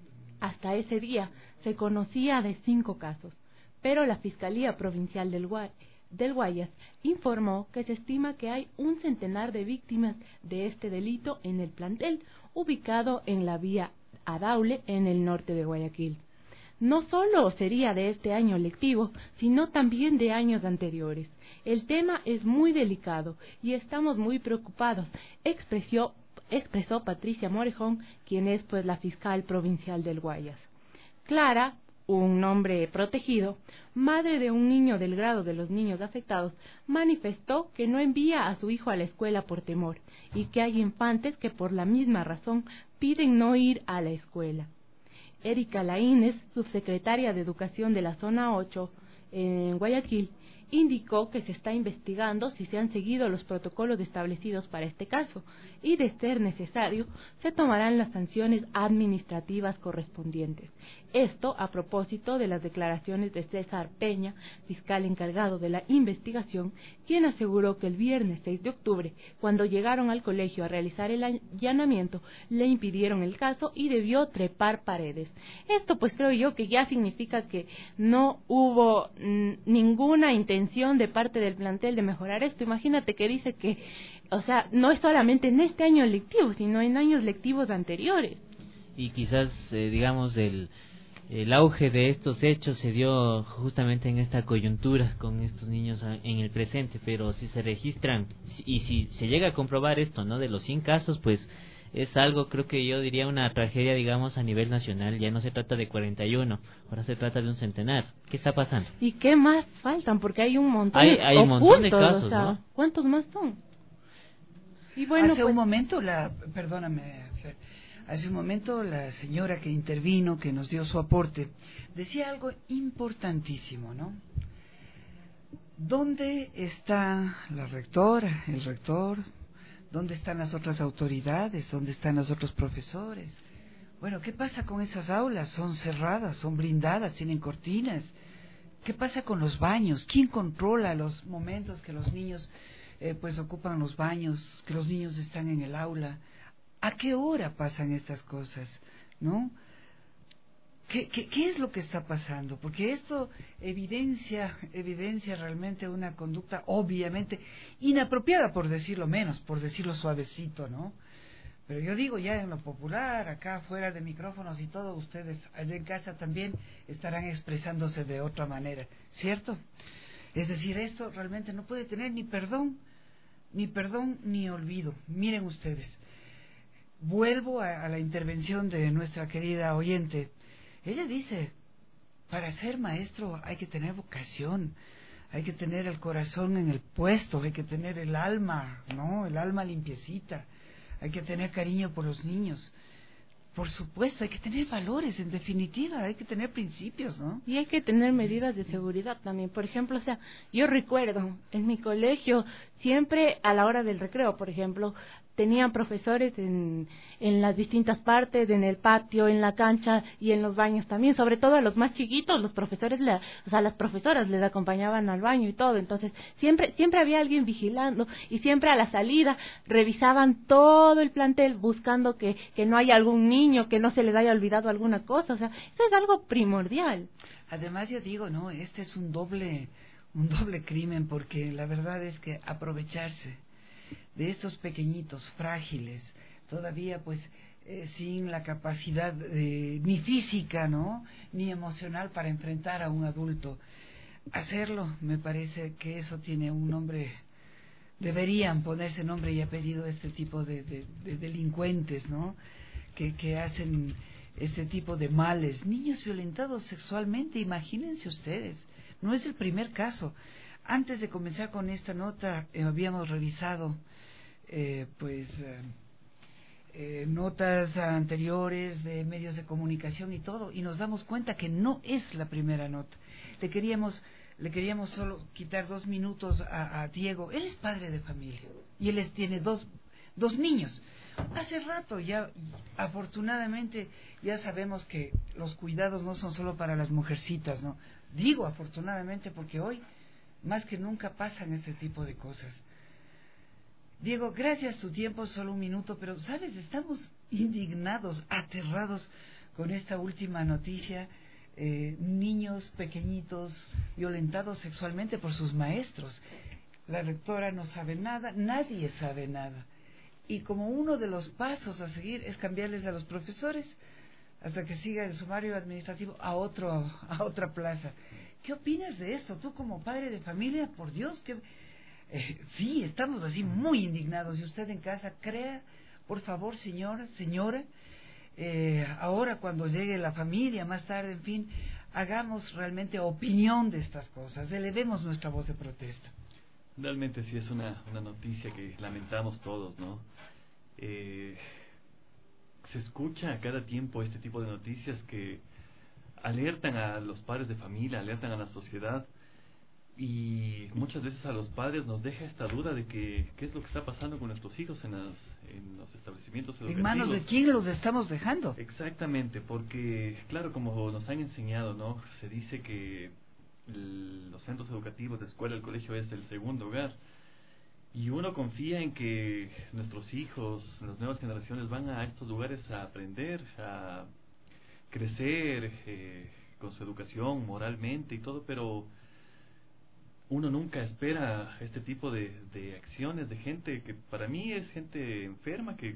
Hasta ese día se conocía de 5 casos, pero la Fiscalía Provincial del Guayas informó que se estima que hay un centenar de víctimas de este delito en el plantel, ubicado en la vía Adaule, en el norte de Guayaquil. No solo sería de este año lectivo, sino también de años anteriores. El tema es muy delicado y estamos muy preocupados, expresó Patricia Morejón, quien es pues la fiscal provincial del Guayas. Clara, un nombre protegido, madre de un niño del grado de los niños afectados, manifestó que no envía a su hijo a la escuela por temor y que hay infantes que por la misma razón piden no ir a la escuela. Erika Laínez, subsecretaria de Educación de la Zona 8 en Guayaquil, indicó que se está investigando si se han seguido los protocolos establecidos para este caso y, de ser necesario, se tomarán las sanciones administrativas correspondientes. Esto a propósito de las declaraciones de César Peña, fiscal encargado de la investigación, quien aseguró que el viernes 6 de octubre, cuando llegaron al colegio a realizar el allanamiento, le impidieron el caso y debió trepar paredes. Esto pues creo yo que ya significa que no hubo ninguna intención de parte del plantel de mejorar esto. Imagínate que dice que, o sea, no es solamente en este año lectivo, sino en años lectivos anteriores. Y quizás, digamos, el auge de estos hechos se dio justamente en esta coyuntura con estos niños en el presente, pero si se registran y si se llega a comprobar esto, ¿no?, de los 100 casos, pues es algo, creo que yo diría, una tragedia, digamos, a nivel nacional. Ya no se trata de 41, ahora se trata de un centenar. ¿Qué está pasando? ¿Y qué más faltan? Porque hay un montón hay un montón de casos, o sea, ¿no? ¿Cuántos más son? Y bueno, hace un momento hace un momento la señora que intervino, que nos dio su aporte, decía algo importantísimo, ¿no? ¿Dónde está la rectora, el rector? ¿Dónde están las otras autoridades? ¿Dónde están los otros profesores? Bueno, ¿qué pasa con esas aulas? Son cerradas, son blindadas, tienen cortinas. ¿Qué pasa con los baños? ¿Quién controla los momentos que los niños pues ocupan los baños, que los niños están en el aula? ¿A qué hora pasan estas cosas? ¿No? ¿Qué es lo que está pasando? Porque esto evidencia realmente una conducta obviamente inapropiada, por decirlo menos, por decirlo suavecito, ¿no? Pero yo digo, ya en lo popular, acá fuera de micrófonos y todo, ustedes allá en casa también estarán expresándose de otra manera, ¿cierto? Es decir, esto realmente no puede tener ni perdón ni olvido. Miren ustedes, vuelvo a la intervención de nuestra querida oyente. Ella dice, para ser maestro hay que tener vocación, hay que tener el corazón en el puesto, hay que tener el alma, ¿no? El alma limpiecita, hay que tener cariño por los niños. Por supuesto, hay que tener valores, en definitiva, hay que tener principios, ¿no? Y hay que tener medidas de seguridad también. Por ejemplo, o sea, yo recuerdo en mi colegio, siempre a la hora del recreo, por ejemplo, tenían profesores en las distintas partes, en el patio, en la cancha y en los baños también. Sobre todo a los más chiquitos, los profesores, las profesoras les acompañaban al baño y todo. Entonces, siempre había alguien vigilando y siempre a la salida revisaban todo el plantel buscando que no haya algún niño, que no se les haya olvidado alguna cosa. O sea, eso es algo primordial. Además, yo digo, no, este es un doble crimen, porque la verdad es que aprovecharse de estos pequeñitos frágiles, todavía pues sin la capacidad ni física, ¿no?, ni emocional para enfrentar a un adulto, hacerlo, me parece que eso tiene un nombre. Deberían ponerse nombre y apellido este tipo de delincuentes, ¿no?, que hacen este tipo de males. Niños violentados sexualmente, imagínense ustedes, no es el primer caso. Antes de comenzar con esta nota, habíamos revisado notas anteriores de medios de comunicación y todo, y nos damos cuenta que no es la primera nota. Le queríamos solo quitar 2 minutos a Diego. Él es padre de familia y él tiene dos 2 niños. Hace rato ya, afortunadamente, ya sabemos que los cuidados no son solo para las mujercitas, ¿no? Digo afortunadamente porque hoy, más que nunca, pasan este tipo de cosas. Diego, gracias, tu tiempo, solo un minuto, pero, ¿sabes? Estamos indignados, aterrados con esta última noticia. Niños pequeñitos violentados sexualmente por sus maestros. La rectora no sabe nada, nadie sabe nada. Y como uno de los pasos a seguir es cambiarles a los profesores hasta que siga el sumario administrativo a otra plaza. ¿Qué opinas de esto? Tú como padre de familia, por Dios, que sí, estamos así muy indignados. Y usted en casa, crea, por favor, señora, ahora cuando llegue la familia, más tarde, en fin, hagamos realmente opinión de estas cosas, elevemos nuestra voz de protesta. Realmente sí es una noticia que lamentamos todos, ¿no? Se escucha a cada tiempo este tipo de noticias que alertan a los padres de familia, alertan a la sociedad, y muchas veces a los padres nos deja esta duda de que qué es lo que está pasando con nuestros hijos en los establecimientos educativos. ¿En manos de quién los estamos dejando? Exactamente, porque claro, como nos han enseñado, ¿no? Se dice que los centros educativos, la escuela, el colegio es el segundo hogar, y uno confía en que nuestros hijos, las nuevas generaciones, van a estos lugares a aprender, a crecer con su educación moralmente y todo, pero uno nunca espera este tipo de acciones de gente que para mí es gente enferma, que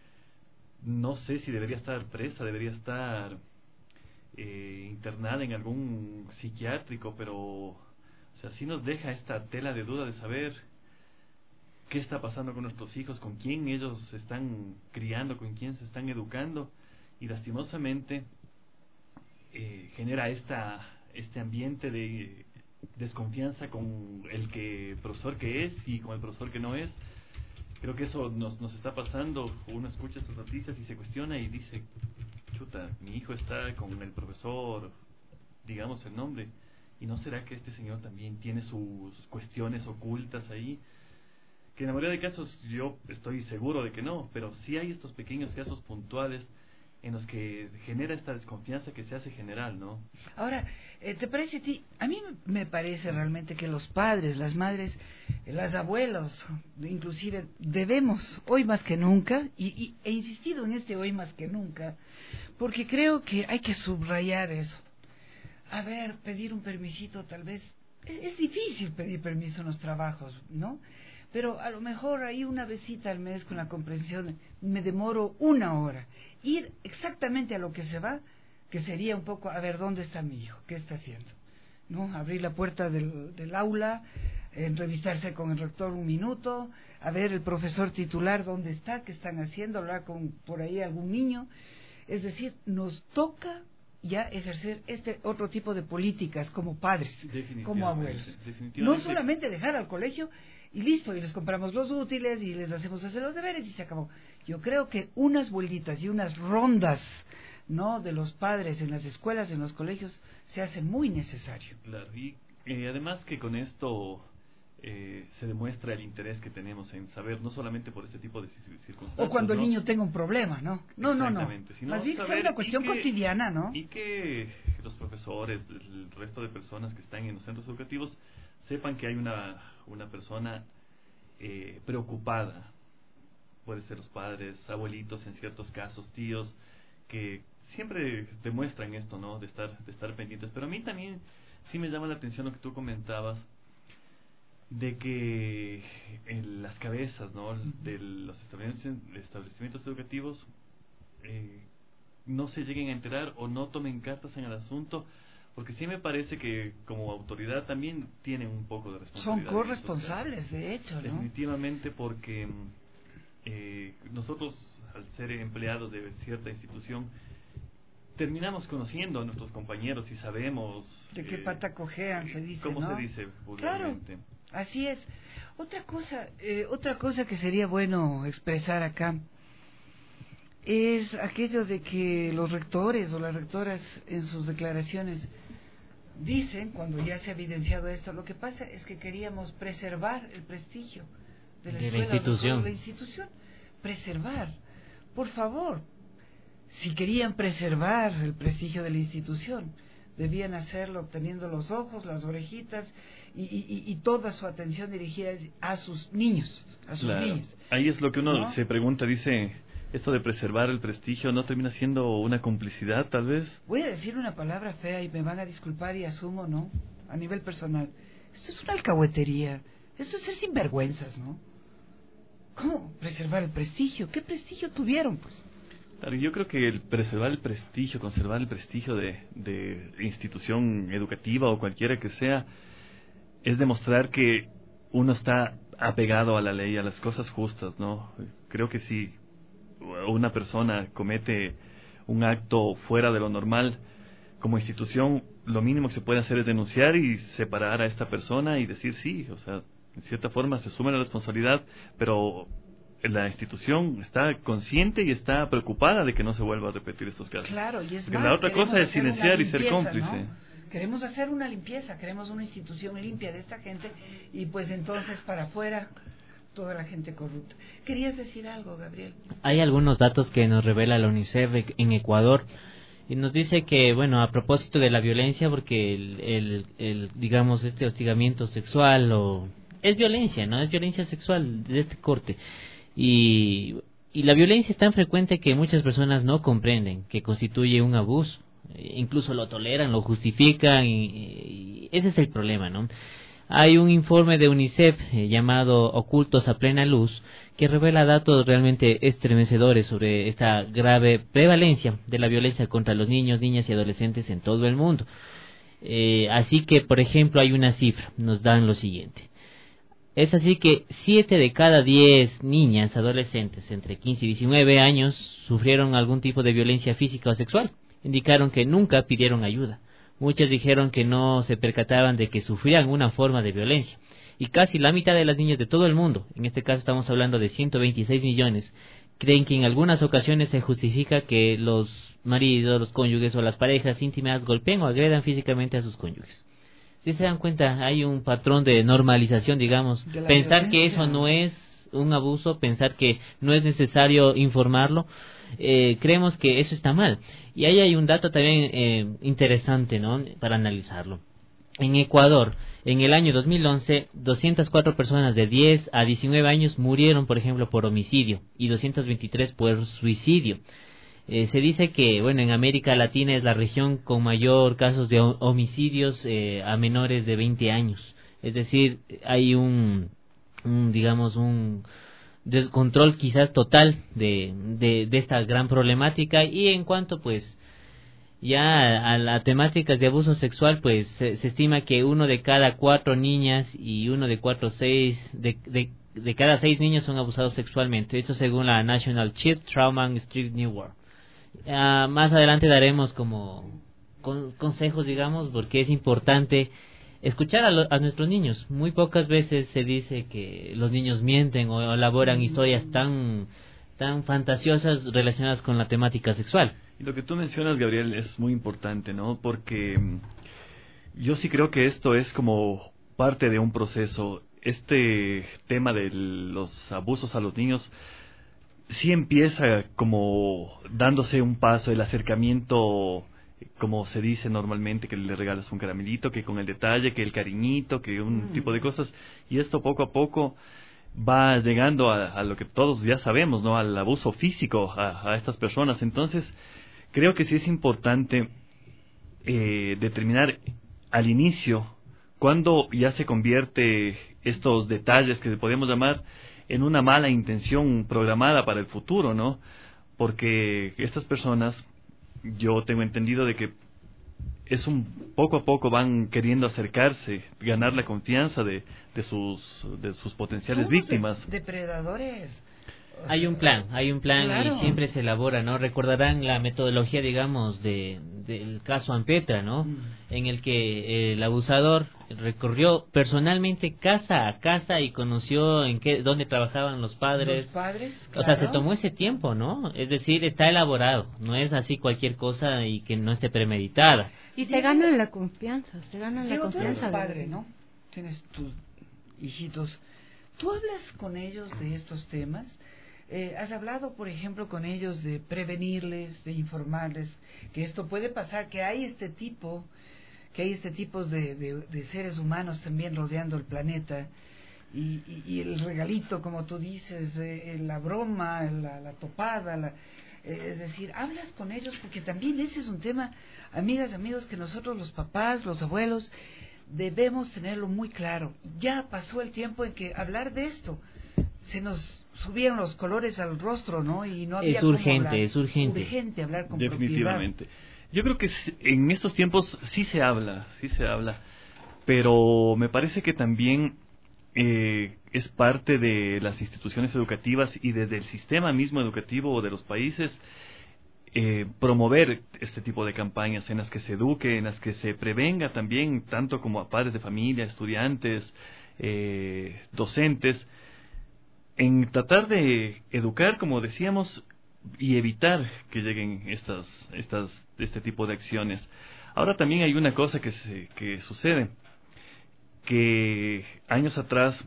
no sé si debería estar presa, debería estar internada en algún psiquiátrico, pero o sea, sí nos deja esta tela de duda de saber qué está pasando con nuestros hijos, con quién ellos se están criando, con quién se están educando, y lastimosamente genera este ambiente de desconfianza con el profesor que es y con el profesor que no es. Creo que eso nos está pasando. Uno escucha estas noticias y se cuestiona y dice, chuta, mi hijo está con el profesor, digamos el nombre, y ¿no será que este señor también tiene sus cuestiones ocultas ahí? Que en la mayoría de casos yo estoy seguro de que no, pero sí hay estos pequeños casos puntuales en los que genera esta desconfianza que se hace general, ¿no? Ahora, ¿te parece a ti? A mí me parece realmente que los padres, las madres, las abuelos, inclusive, debemos, hoy más que nunca, he insistido en este hoy más que nunca, porque creo que hay que subrayar eso. A ver, pedir un permisito tal vez, es difícil pedir permiso en los trabajos, ¿no? Pero a lo mejor ahí una visita al mes con la comprensión, me demoro 1 hora, ir exactamente a lo que se va, que sería un poco, a ver, ¿dónde está mi hijo? ¿Qué está haciendo? ¿No? Abrir la puerta del aula, entrevistarse con el rector 1 minuto, a ver el profesor titular dónde está, qué están haciendo, hablar con por ahí algún niño. Es decir, nos toca ya ejercer este otro tipo de políticas como padres, como abuelos. No solamente dejar al colegio y listo, y les compramos los útiles y les hacemos hacer los deberes y se acabó. Yo creo que unas vueltitas y unas rondas, ¿no?, de los padres en las escuelas, en los colegios, se hace muy necesario. Claro, y además que con esto se demuestra el interés que tenemos en saber, no solamente por este tipo de circunstancias. O cuando el niño tenga un problema, ¿no? No. Sino más bien que sea una cuestión cotidiana, ¿no? Y que los profesores, el resto de personas que están en los centros educativos, sepan que hay una persona preocupada. Puede ser los padres, abuelitos, en ciertos casos, tíos, que siempre demuestran esto, ¿no?, de estar pendientes. Pero a mí también sí me llama la atención lo que tú comentabas, de que en las cabezas, ¿no?, de los establecimientos educativos no se lleguen a enterar o no tomen cartas en el asunto, porque sí me parece que como autoridad también tienen un poco de responsabilidad. Son corresponsables, de hecho, ¿no? Definitivamente, porque nosotros, al ser empleados de cierta institución, terminamos conociendo a nuestros compañeros y sabemos de qué pata cojean, se dice, ¿cómo ¿no? se dice vulgarmente? Claro, así es. Otra cosa que sería bueno expresar acá es aquello de que los rectores o las rectoras en sus declaraciones dicen, cuando ya se ha evidenciado esto, lo que pasa es que queríamos preservar el prestigio de la escuela, institución. de la institución. preservar. Por favor, si querían preservar el prestigio de la institución, debían hacerlo teniendo los ojos, las orejitas y toda su atención dirigida a sus niños, niños. Ahí es lo que uno, ¿no?, se pregunta, dice, esto de preservar el prestigio, ¿no termina siendo una complicidad, tal vez? Voy a decir una palabra fea y me van a disculpar y asumo, ¿no?, a nivel personal. Esto es una alcahuetería, esto es ser sinvergüenzas, ¿no? ¿Cómo preservar el prestigio? ¿Qué prestigio tuvieron, pues? Claro, yo creo que el preservar el prestigio, conservar el prestigio de institución educativa o cualquiera que sea, es demostrar que uno está apegado a la ley, a las cosas justas, ¿no? Creo que si una persona comete un acto fuera de lo normal, como institución, lo mínimo que se puede hacer es denunciar y separar a esta persona y decir sí, o sea, en cierta forma se asume la responsabilidad, pero la institución está consciente y está preocupada de que no se vuelva a repetir estos casos. Claro, y es porque más, la otra cosa es silenciar y ser limpieza, cómplice. ¿no? Queremos hacer una limpieza, queremos una institución limpia de esta gente y pues entonces para afuera toda la gente corrupta. ¿Querías decir algo, Gabriel? Hay algunos datos que nos revela la UNICEF en Ecuador y nos dice que, bueno, a propósito de la violencia, porque el digamos, este hostigamiento sexual es violencia, ¿no? Es violencia sexual de este corte. Y la violencia es tan frecuente que muchas personas no comprenden que constituye un abuso. Incluso lo toleran, lo justifican y ese es el problema, ¿no? Hay un informe de UNICEF llamado Ocultos a Plena Luz que revela datos realmente estremecedores sobre esta grave prevalencia de la violencia contra los niños, niñas y adolescentes en todo el mundo. Así que, por ejemplo, hay una cifra, nos dan lo siguiente. Es así que 7 de cada 10 niñas adolescentes entre 15 y 19 años sufrieron algún tipo de violencia física o sexual. Indicaron que nunca pidieron ayuda. Muchas dijeron que no se percataban de que sufrían una forma de violencia. Y casi la mitad de las niñas de todo el mundo, en este caso estamos hablando de 126 millones, creen que en algunas ocasiones se justifica que los maridos, los cónyuges o las parejas íntimas golpeen o agredan físicamente a sus cónyuges. Si se dan cuenta, hay un patrón de normalización, digamos, pensar que eso no es un abuso, pensar que no es necesario informarlo, creemos que eso está mal. Y ahí hay un dato también interesante, ¿no?, para analizarlo. En Ecuador, en el año 2011, 204 personas de 10 a 19 años murieron, por ejemplo, por homicidio y 223 por suicidio. Se dice que, bueno, en América Latina es la región con mayor casos de homicidios a menores de 20 años. Es decir, hay un descontrol quizás total de esta gran problemática. Y en cuanto pues ya a las temáticas de abuso sexual, pues se estima que 1 de cada 4 niñas y 1 de cada 6 niños son abusados sexualmente. Esto según la National Child Trauma and Street Network. Más adelante daremos como consejos, digamos, porque es importante escuchar a nuestros niños. Muy pocas veces se dice que los niños mienten o elaboran historias tan fantasiosas relacionadas con la temática sexual. Y lo que tú mencionas, Gabriel, es muy importante, ¿no? Porque yo sí creo que esto es como parte de un proceso. Este tema de los abusos a los niños sí empieza como dándose un paso, el acercamiento, como se dice normalmente, que le regalas un caramelito, que con el detalle, que el cariñito, que un tipo de cosas, y esto poco a poco va llegando a lo que todos ya sabemos, ¿no?, al abuso físico a estas personas. Entonces, creo que sí es importante determinar al inicio cuando ya se convierte estos detalles que podemos llamar en una mala intención programada para el futuro, ¿no? Porque estas personas, yo tengo entendido de que poco a poco van queriendo acercarse, ganar la confianza de sus potenciales víctimas. Depredadores. Hay un plan Claro. Y siempre se elabora, ¿no? Recordarán la metodología, digamos, del caso Ampetra, ¿no? En el que el abusador recorrió personalmente casa a casa y conoció dónde trabajaban los padres. Los padres, claro. O sea, se tomó ese tiempo, ¿no? Es decir, está elaborado, no es así cualquier cosa y que no esté premeditada. Y se ganan la confianza, Diego, tú eres padre, ¿no? Tienes tus hijitos. ¿Tú hablas con ellos de estos temas? ¿Has hablado, por ejemplo, con ellos de prevenirles, de informarles que esto puede pasar, que hay este tipo de seres humanos también rodeando el planeta? Y el regalito, como tú dices, la broma, la topada, es decir, hablas con ellos, porque también ese es un tema, amigas, amigos, que nosotros los papás, los abuelos, debemos tenerlo muy claro. Ya pasó el tiempo en que hablar de esto se nos subían los colores al rostro, ¿no? Y no había es urgente hablar con definitivamente propiedad. Yo creo que en estos tiempos sí se habla, pero me parece que también es parte de las instituciones educativas y desde el sistema mismo educativo de los países promover este tipo de campañas en las que se eduque, en las que se prevenga también, tanto como a padres de familia, estudiantes, docentes, en tratar de educar, como decíamos, y evitar que lleguen este tipo de acciones. Ahora también hay una cosa que sucede, que años atrás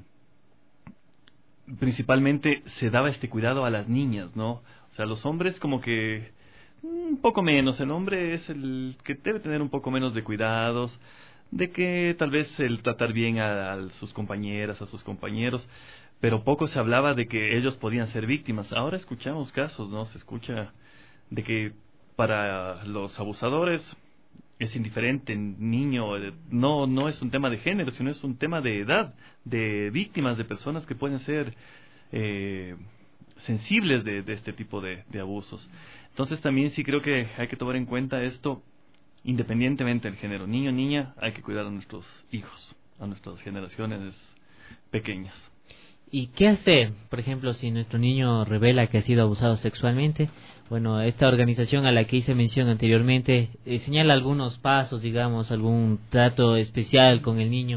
principalmente se daba este cuidado a las niñas, ¿no? O sea, los hombres como que un poco menos, el hombre es el que debe tener un poco menos de cuidados, de que tal vez el tratar bien a sus compañeras, a sus compañeros, pero poco se hablaba de que ellos podían ser víctimas. Ahora escuchamos casos, ¿no? Se escucha de que para los abusadores es indiferente, niño, no es un tema de género, sino es un tema de edad, de víctimas, de personas que pueden ser sensibles de este tipo de abusos. Entonces también sí creo que hay que tomar en cuenta esto independientemente del género. Niño, niña, hay que cuidar a nuestros hijos, a nuestras generaciones pequeñas. ¿Y qué hacer, por ejemplo, si nuestro niño revela que ha sido abusado sexualmente? Bueno, esta organización a la que hice mención anteriormente señala algunos pasos, digamos, algún trato especial con el niño.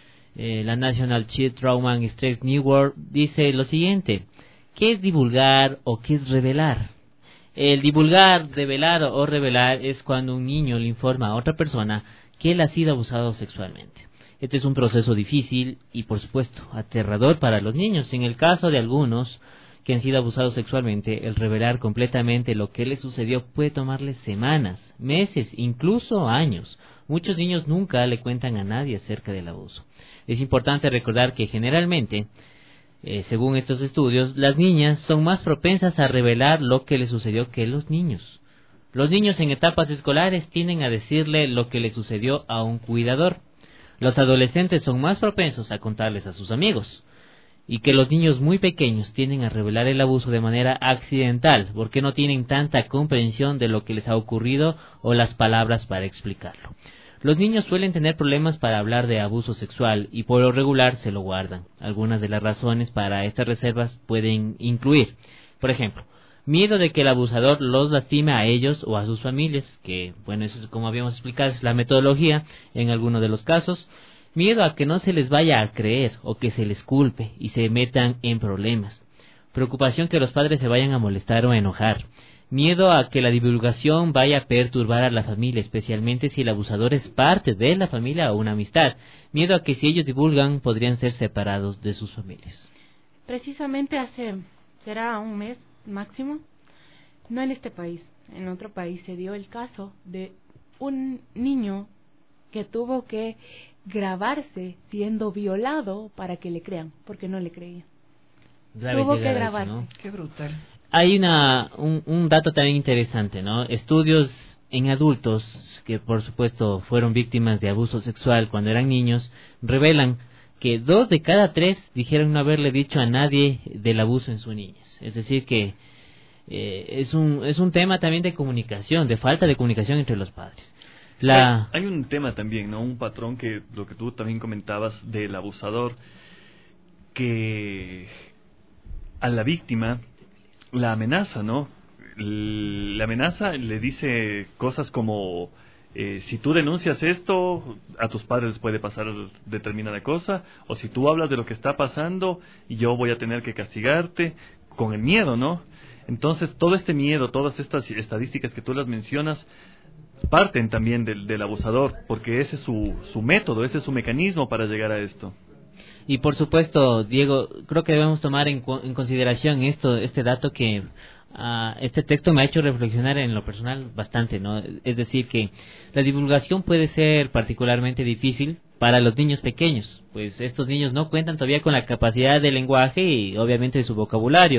La National Child Trauma and Stress Network dice lo siguiente: ¿qué es divulgar o qué es revelar? El divulgar, develar o revelar es cuando un niño le informa a otra persona que él ha sido abusado sexualmente. Este es un proceso difícil y, por supuesto, aterrador para los niños. En el caso de algunos que han sido abusados sexualmente, el revelar completamente lo que les sucedió puede tomarles semanas, meses, incluso años. Muchos niños nunca le cuentan a nadie acerca del abuso. Es importante recordar que generalmente, según estos estudios, las niñas son más propensas a revelar lo que les sucedió que los niños. Los niños en etapas escolares tienden a decirle lo que les sucedió a un cuidador. Los adolescentes son más propensos a contarles a sus amigos, y que los niños muy pequeños tienden a revelar el abuso de manera accidental, porque no tienen tanta comprensión de lo que les ha ocurrido o las palabras para explicarlo. Los niños suelen tener problemas para hablar de abuso sexual y por lo regular se lo guardan. Algunas de las razones para estas reservas pueden incluir, por ejemplo, miedo de que el abusador los lastime a ellos o a sus familias, que, bueno, eso, como habíamos explicado, es la metodología en algunos de los casos. Miedo a que no se les vaya a creer o que se les culpe y se metan en problemas. Preocupación que los padres se vayan a molestar o a enojar. Miedo a que la divulgación vaya a perturbar a la familia, especialmente si el abusador es parte de la familia o una amistad. Miedo a que si ellos divulgan podrían ser separados de sus familias. Precisamente será un mes máximo, no en este país, en otro país se dio el caso de un niño que tuvo que grabarse siendo violado para que le crean, porque no le creían. Tuvo que grabarse. Eso, ¿no? Qué brutal. Hay un dato también interesante, ¿no? Estudios en adultos que, por supuesto, fueron víctimas de abuso sexual cuando eran niños, revelan que 2 de cada 3 dijeron no haberle dicho a nadie del abuso en su niñez. Es decir que es un tema también de comunicación, de falta de comunicación entre los padres. Hay un tema también, ¿no? Un patrón que lo que tú también comentabas del abusador, que a la víctima la amenaza, ¿no? La amenaza le dice cosas como si tú denuncias esto, a tus padres les puede pasar determinada cosa, o si tú hablas de lo que está pasando, yo voy a tener que castigarte, con el miedo, ¿no? Entonces, todo este miedo, todas estas estadísticas que tú las mencionas, parten también del abusador, porque ese es su método, ese es su mecanismo para llegar a esto. Y por supuesto, Diego, creo que debemos tomar en consideración este dato que este texto me ha hecho reflexionar en lo personal bastante, ¿no? Es decir, que la divulgación puede ser particularmente difícil para los niños pequeños, pues estos niños no cuentan todavía con la capacidad de lenguaje y obviamente de su vocabulario,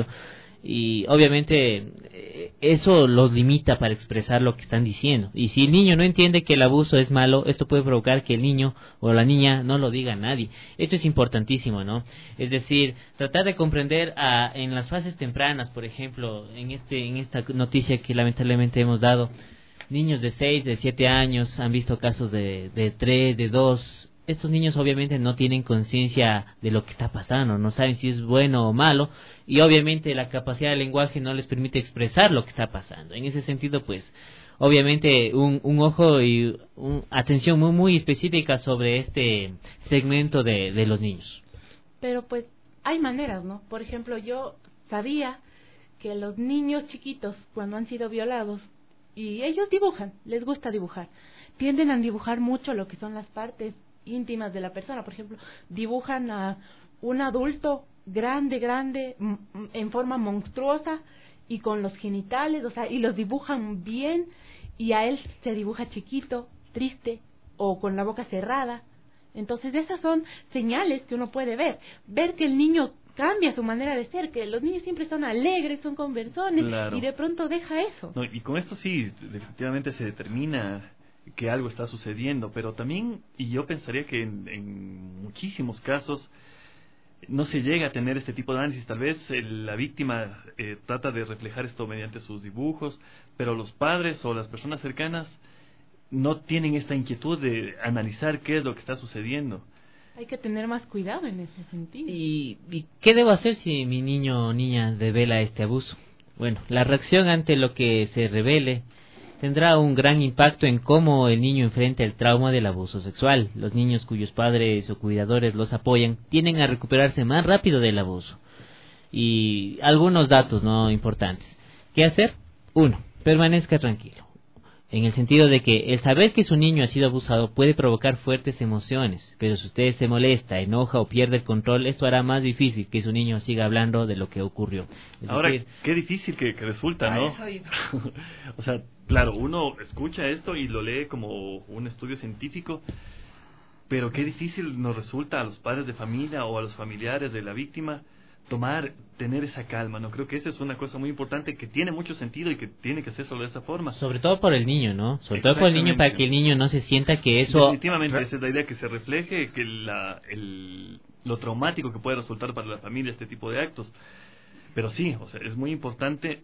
y obviamente eso los limita para expresar lo que están diciendo. Y si el niño no entiende que el abuso es malo, esto puede provocar que el niño o la niña no lo diga a nadie. Esto es importantísimo, ¿no? Es decir, tratar de comprender en las fases tempranas, por ejemplo, en esta noticia que lamentablemente hemos dado, niños de 6, de 7 años han visto casos de 3, de 2. Estos niños obviamente no tienen conciencia de lo que está pasando, no saben si es bueno o malo, y obviamente la capacidad de lenguaje no les permite expresar lo que está pasando. En ese sentido, pues, obviamente un ojo y atención muy, muy específica sobre este segmento de los niños. Pero pues hay maneras, ¿no? Por ejemplo, yo sabía que los niños chiquitos, cuando han sido violados, y ellos dibujan, les gusta dibujar, tienden a dibujar mucho lo que son las partes íntimas de la persona. Por ejemplo, dibujan a un adulto grande, en forma monstruosa y con los genitales, o sea, y los dibujan bien, y a él se dibuja chiquito, triste o con la boca cerrada. Entonces esas son señales que uno puede ver que el niño cambia su manera de ser, que los niños siempre son alegres, son conversones, claro, y de pronto deja eso. No, y con esto sí, definitivamente se determina que algo está sucediendo, pero también, y yo pensaría que en muchísimos casos no se llega a tener este tipo de análisis. Tal vez la víctima trata de reflejar esto mediante sus dibujos, pero los padres o las personas cercanas no tienen esta inquietud de analizar qué es lo que está sucediendo. Hay que tener más cuidado en ese sentido. ¿Y qué debo hacer si mi niño o niña revela este abuso? Bueno, la reacción ante lo que se revele tendrá un gran impacto en cómo el niño enfrenta el trauma del abuso sexual. Los niños cuyos padres o cuidadores los apoyan tienden a recuperarse más rápido del abuso. Y algunos datos no importantes. ¿Qué hacer? 1. Permanezca tranquilo. En el sentido de que el saber que su niño ha sido abusado puede provocar fuertes emociones, pero si usted se molesta, enoja o pierde el control, esto hará más difícil que su niño siga hablando de lo que ocurrió. Ahora, qué difícil que resulta, ¿no? O sea, claro, uno escucha esto y lo lee como un estudio científico, pero qué difícil nos resulta a los padres de familia o a los familiares de la víctima tener esa calma, ¿no? Creo que esa es una cosa muy importante que tiene mucho sentido y que tiene que hacerse de esa forma. Sobre todo por el niño, ¿no? Sobre todo por el niño, para que el niño no se sienta que eso... Definitivamente, esa es la idea, que se refleje que lo traumático que puede resultar para la familia este tipo de actos. Pero sí, o sea, es muy importante,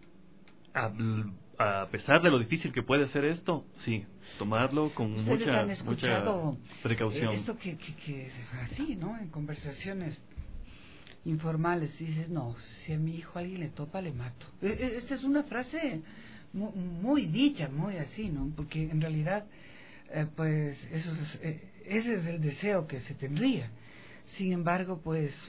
a pesar de lo difícil que puede ser esto, sí, tomarlo con mucha precaución. Esto que así, ¿no? En conversaciones informales dices, no, si a mi hijo alguien le topa, le mato. Esta es una frase muy dicha, muy así, ¿no? Porque en realidad, pues, ese es el deseo que se tendría. Sin embargo, pues,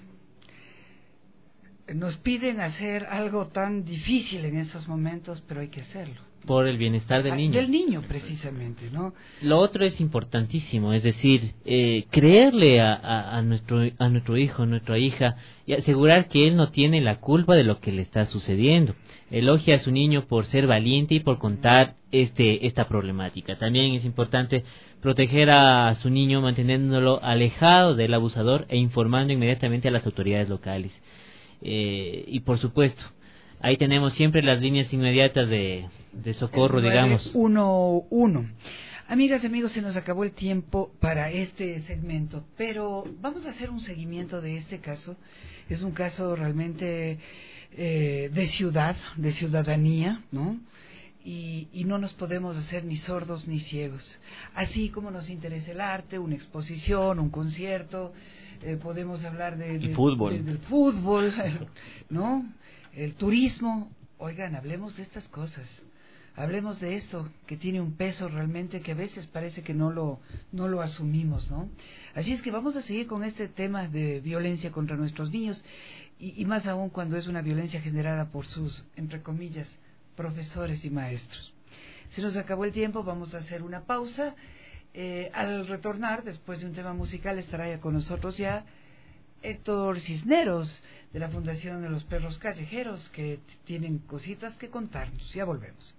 nos piden hacer algo tan difícil en esos momentos, pero hay que hacerlo. Por el bienestar del niño. Del niño, precisamente, ¿no? Lo otro es importantísimo, es decir, creerle a nuestro hijo, a nuestra hija, y asegurar que él no tiene la culpa de lo que le está sucediendo. Elogie a su niño por ser valiente y por contar esta problemática. También es importante proteger a su niño manteniéndolo alejado del abusador e informando inmediatamente a las autoridades locales. Y por supuesto, ahí tenemos siempre las líneas inmediatas de socorro, digamos. 911. Amigas y amigos, se nos acabó el tiempo para este segmento, pero vamos a hacer un seguimiento de este caso. Es un caso realmente de ciudadanía, ¿no? Y no nos podemos hacer ni sordos ni ciegos. Así como nos interesa el arte, una exposición, un concierto, podemos hablar del fútbol, ¿no? El turismo. Oigan, hablemos de estas cosas. Hablemos de esto que tiene un peso realmente que a veces parece que no lo asumimos, ¿no? Así es que vamos a seguir con este tema de violencia contra nuestros niños y más aún cuando es una violencia generada por sus, entre comillas, profesores y maestros. Se nos acabó el tiempo, vamos a hacer una pausa. Al retornar, después de un tema musical, estará ya con nosotros ya Héctor Cisneros, de la Fundación de los Perros Callejeros, que tienen cositas que contarnos. Ya volvemos.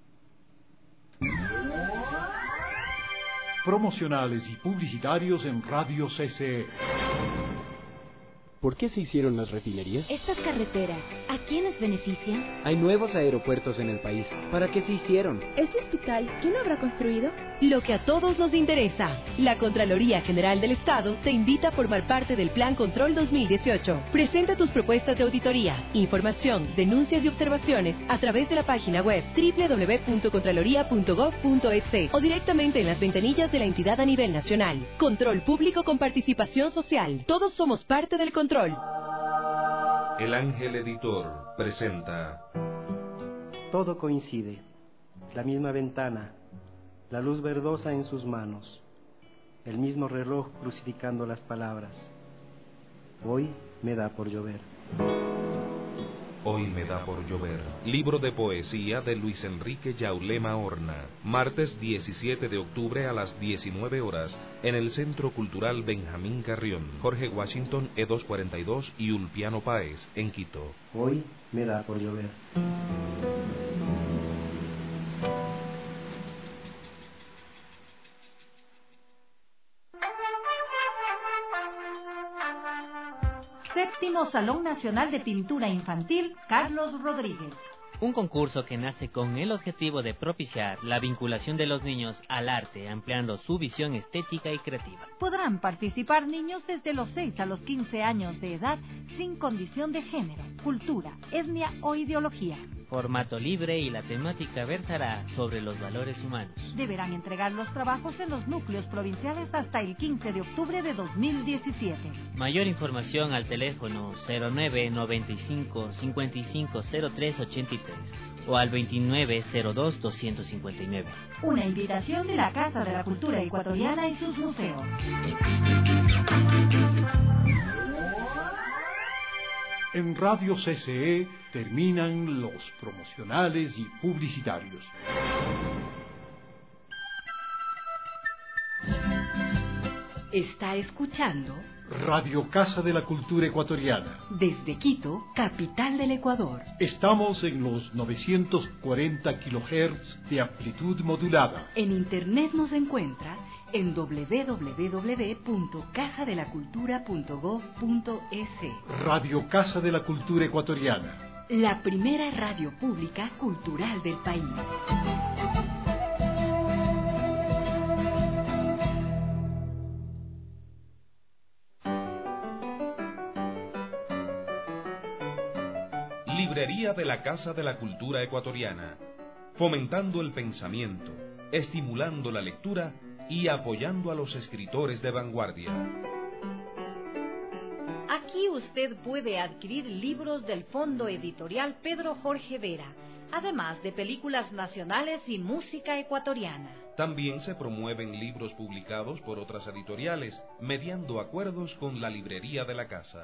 Promocionales y publicitarios en Radio CCE. ¿Por qué se hicieron las refinerías? Estas carreteras, ¿a quiénes benefician? Hay nuevos aeropuertos en el país. ¿Para qué se hicieron? ¿Este hospital quién lo habrá construido? Lo que a todos nos interesa. La Contraloría General del Estado te invita a formar parte del Plan Control 2018. Presenta tus propuestas de auditoría, información, denuncias y observaciones a través de la página web www.contraloría.gov.es o directamente en las ventanillas de la entidad a nivel nacional. Control público con participación social. Todos somos parte del control. El Ángel Editor presenta Todo coincide. La misma ventana, la luz verdosa en sus manos, el mismo reloj crucificando las palabras. Hoy me da por llover. Hoy me da por llover. Libro de poesía de Luis Enrique Yaulema Horna. Martes 17 de octubre a las 19 horas en el Centro Cultural Benjamín Carrión. Jorge Washington, E242 y Ulpiano Páez, en Quito. Hoy me da por llover. Séptimo Salón Nacional de Pintura Infantil Carlos Rodríguez. Un concurso que nace con el objetivo de propiciar la vinculación de los niños al arte, ampliando su visión estética y creativa. Podrán participar niños desde los 6 a los 15 años de edad, sin condición de género, cultura, etnia o ideología. Formato libre y la temática versará sobre los valores humanos. Deberán entregar los trabajos en los núcleos provinciales hasta el 15 de octubre de 2017. Mayor información al teléfono 0995 550383 o al 2902-259. Una invitación de la Casa de la Cultura Ecuatoriana y sus museos. En Radio CCE terminan los promocionales y publicitarios. Está escuchando Radio Casa de la Cultura Ecuatoriana. desde Quito, capital del Ecuador. Estamos en los 940 kHz de amplitud modulada. En internet nos encuentra en www.casadelacultura.gov.es. Radio Casa de la Cultura Ecuatoriana. La primera radio pública cultural del país. Librería de la Casa de la Cultura Ecuatoriana, fomentando el pensamiento, estimulando la lectura y apoyando a los escritores de vanguardia. Aquí usted puede adquirir libros del Fondo Editorial Pedro Jorge Vera, además de películas nacionales y música ecuatoriana. También se promueven libros publicados por otras editoriales, mediando acuerdos con la librería de la casa.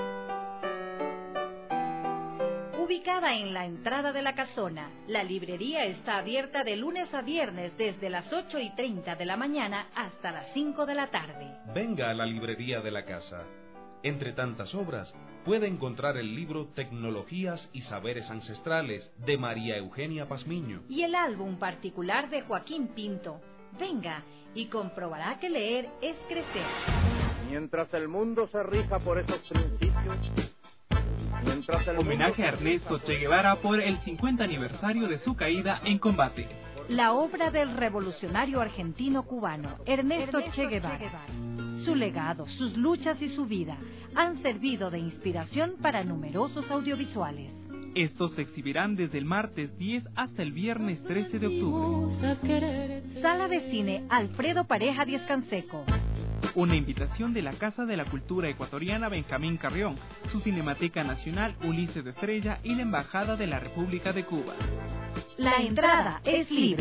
Ubicada en la entrada de la casona, la librería está abierta de lunes a viernes desde las 8:30 de la mañana hasta las 5 de la tarde. Venga a la librería de la casa. Entre tantas obras, puede encontrar el libro Tecnologías y Saberes Ancestrales de María Eugenia Pazmiño y el álbum particular de Joaquín Pinto. Venga y comprobará que leer es crecer. Mientras el mundo se rija por esos principios, homenaje a Ernesto Che Guevara por el 50 aniversario de su caída en combate. La obra del revolucionario argentino-cubano Ernesto Che Guevara. Su legado, sus luchas y su vida han servido de inspiración para numerosos audiovisuales. Estos se exhibirán desde el martes 10 hasta el viernes 13 de octubre. Sala de Cine Alfredo Pareja Díaz Canseco. Una invitación de la Casa de la Cultura Ecuatoriana Benjamín Carrión, su Cinemateca Nacional Ulises de Estrella y la Embajada de la República de Cuba. La entrada es libre.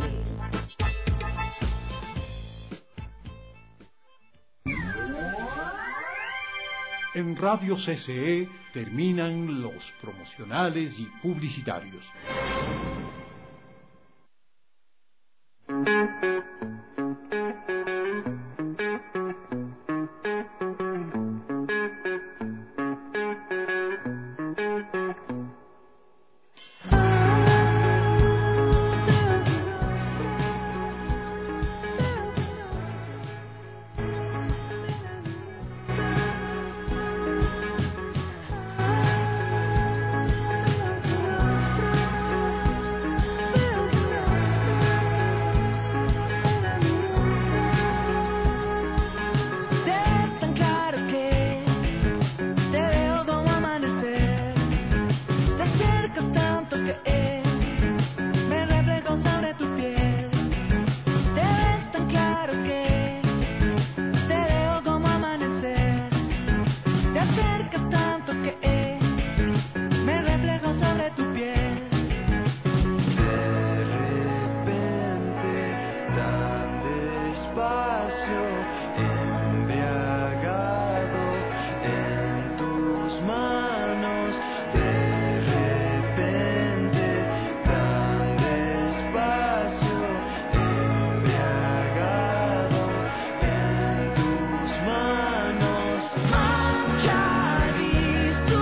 En Radio CCE terminan los promocionales y publicitarios. acercas tanto que me reflejo sobre tu piel. De repente, tan despacio, embriagado en tus manos. De repente, tan despacio, embriagado en tus manos. Mancharis tu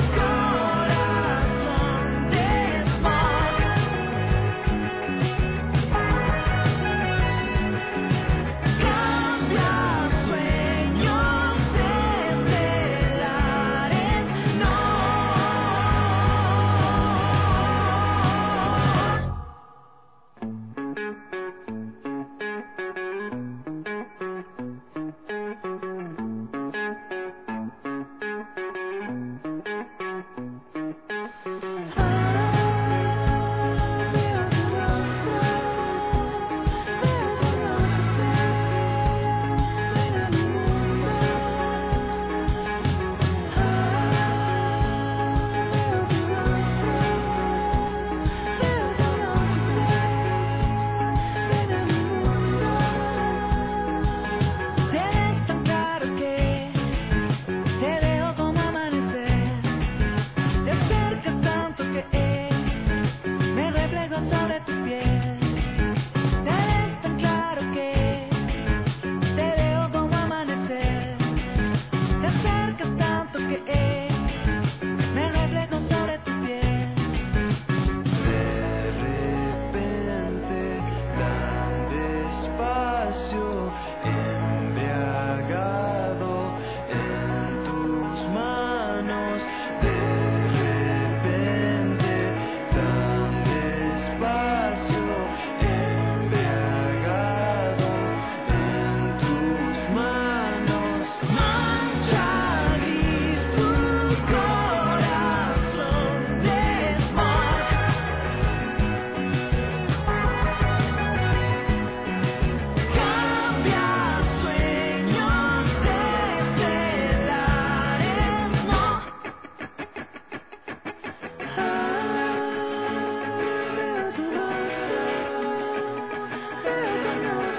corazón de smog. Cambia sueños estelares, no. Eres tan claro que te veo como amanecer. Te acercas tanto que me reflejo sobre tu piel. Eres tan claro que te veo como amanecer. Te acercas tanto que me reflejo sobre tu piel. De repente, tan despacio, embriagado en tus manos. De repente, tan despacio, embriagado en tus manos. Mancharis tu corazón de smog. Cambia sueños estelares, no. Veo tu rostro, veo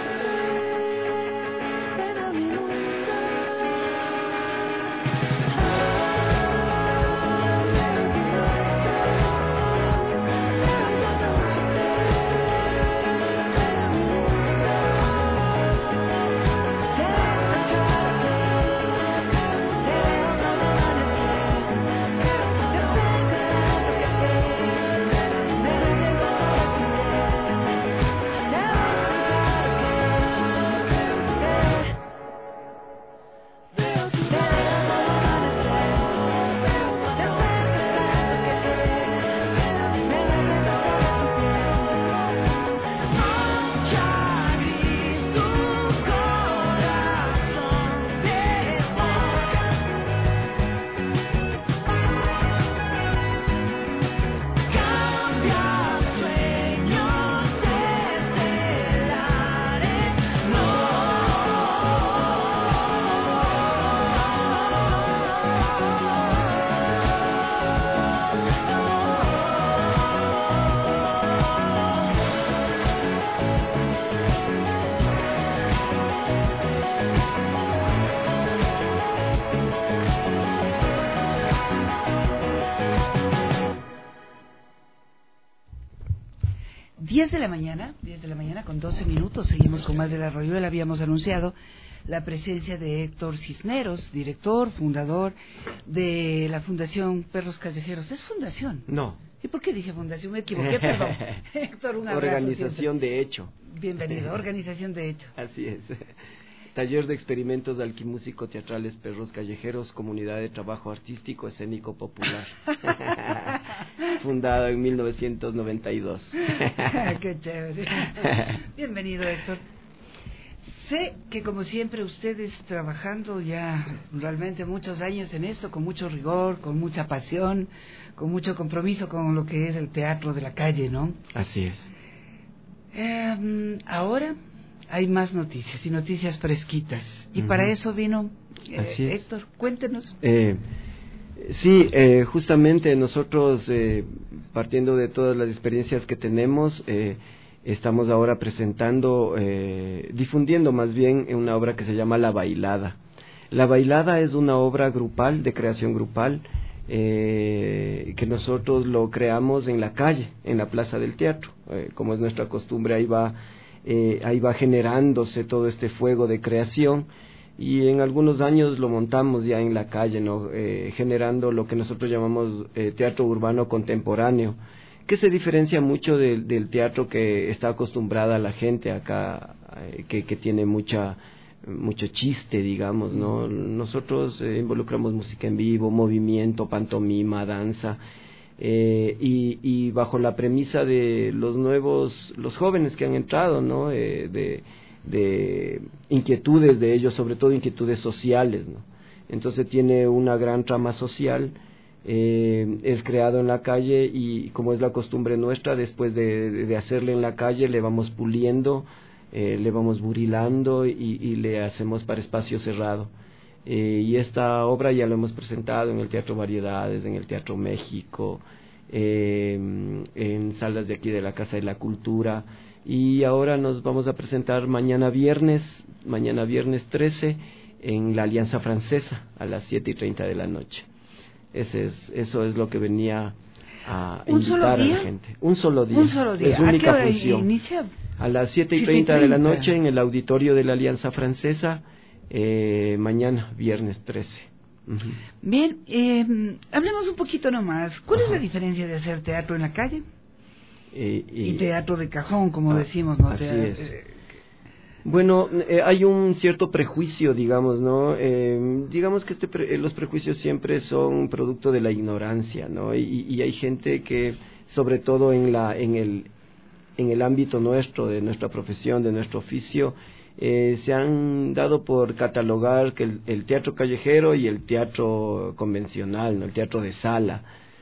ven a mi mundo. Mancharis tu corazón de smog. Cambia sueños estelares, no. Diez de la mañana con 12 minutos, seguimos con más de La Rayuela. Habíamos anunciado la presencia de Héctor Cisneros, director, fundador de la Fundación Perros Callejeros. ¿Es fundación? No. ¿Y por qué dije fundación? Me equivoqué, perdón. Héctor, un abrazo. Organización de hecho. Bienvenido, organización de hecho. Así es. Taller de experimentos de alquimúsico teatrales Perros Callejeros, comunidad de trabajo artístico escénico popular. Fundado en 1992. Qué chévere. Bienvenido, Héctor. Sé que como siempre ustedes trabajando ya realmente muchos años en esto, con mucho rigor, con mucha pasión, con mucho compromiso con lo que es el teatro de la calle, ¿no? Así es. Ahora hay más noticias y noticias fresquitas. Y para eso vino Héctor, cuéntenos. Sí, justamente nosotros, partiendo de todas las experiencias que tenemos, estamos ahora presentando, difundiendo más bien una obra que se llama La Bailada. La Bailada es una obra grupal, de creación grupal, que nosotros lo creamos en la calle, en la Plaza del Teatro. Como es nuestra costumbre, ahí va generándose todo este fuego de creación. Y en algunos años lo montamos ya en la calle, ¿no? Generando lo que nosotros llamamos teatro urbano contemporáneo, que se diferencia mucho del teatro que está acostumbrada la gente acá, que tiene mucho chiste, digamos, ¿no? Nosotros involucramos música en vivo, movimiento, pantomima, danza, y bajo la premisa de los jóvenes que han entrado, ¿no? De inquietudes de ellos, sobre todo inquietudes sociales, ¿no? Entonces tiene una gran trama social, es creado en la calle y como es la costumbre nuestra, después de hacerle en la calle le vamos puliendo, le vamos burilando y le hacemos para espacio cerrado. Y esta obra ya lo hemos presentado en el Teatro Variedades, en el Teatro México, en salas de aquí de la Casa de la Cultura. Y ahora nos vamos a presentar mañana viernes 13, en la Alianza Francesa, a las 7:30 de la noche. Eso es lo que venía a invitar a la gente. Un solo día. Es única función. Inicia? A las 7:30 de la noche en el auditorio de la Alianza Francesa, mañana, viernes 13. Uh-huh. Bien, hablemos un poquito nomás. ¿Cuál es la diferencia de hacer teatro en la calle? Y teatro de cajón, como decimos, ¿no? Así es. Bueno, hay un cierto prejuicio, digamos, ¿no? Digamos que los prejuicios siempre son producto de la ignorancia, ¿no? Y hay gente que, sobre todo en el ámbito nuestro, de nuestra profesión, de nuestro oficio, se han dado por catalogar que el teatro callejero y el teatro convencional, ¿no? El teatro de sala.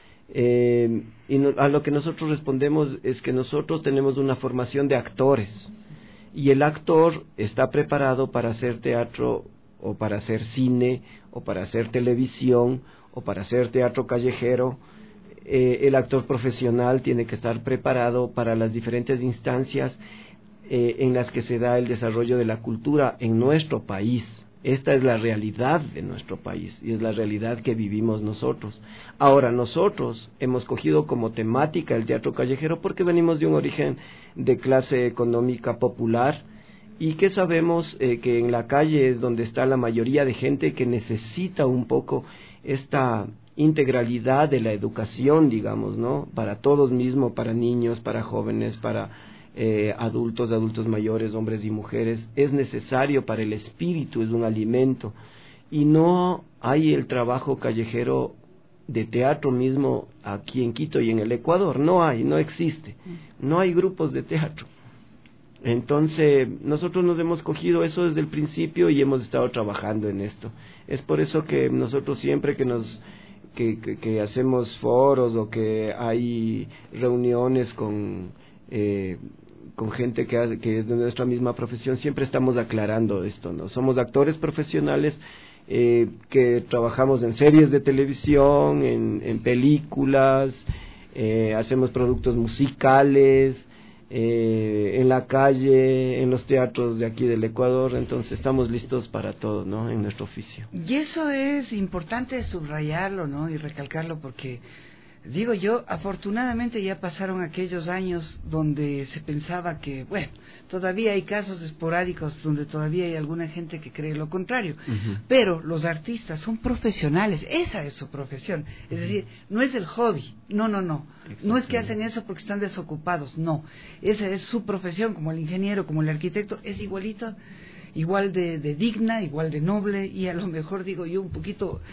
A lo que nosotros respondemos es que nosotros tenemos una formación de actores y el actor está preparado para hacer teatro o para hacer cine o para hacer televisión o para hacer teatro callejero. El actor profesional tiene que estar preparado para las diferentes instancias en las que se da el desarrollo de la cultura en nuestro país. Esta es la realidad de nuestro país y es la realidad que vivimos nosotros. Ahora, nosotros hemos cogido como temática el teatro callejero porque venimos de un origen de clase económica popular y que sabemos que en la calle es donde está la mayoría de gente que necesita un poco esta integralidad de la educación, digamos, ¿no? Para todos mismos, para niños, para jóvenes, para adultos mayores, hombres y mujeres. Es necesario para el espíritu, es un alimento. Y no hay el trabajo callejero de teatro mismo aquí en Quito y en el Ecuador. No existe. No hay grupos de teatro. Entonces, nosotros nos hemos cogido eso desde el principio y hemos estado trabajando en esto. Es por eso que nosotros siempre que hacemos foros o que hay reuniones con gente que es de nuestra misma profesión, siempre estamos aclarando esto, ¿no? Somos actores profesionales que trabajamos en series de televisión, en películas, hacemos productos musicales, en la calle, en los teatros de aquí del Ecuador. Entonces estamos listos para todo, ¿no? En nuestro oficio. Y eso es importante subrayarlo, ¿no? Y recalcarlo porque, digo yo, afortunadamente ya pasaron aquellos años donde se pensaba que, bueno, todavía hay casos esporádicos donde todavía hay alguna gente que cree lo contrario, pero los artistas son profesionales, esa es su profesión, es decir, no es el hobby, no es que hacen eso porque están desocupados, no, esa es su profesión, como el ingeniero, como el arquitecto, es igual de digna, igual de noble, y a lo mejor digo yo un poquito,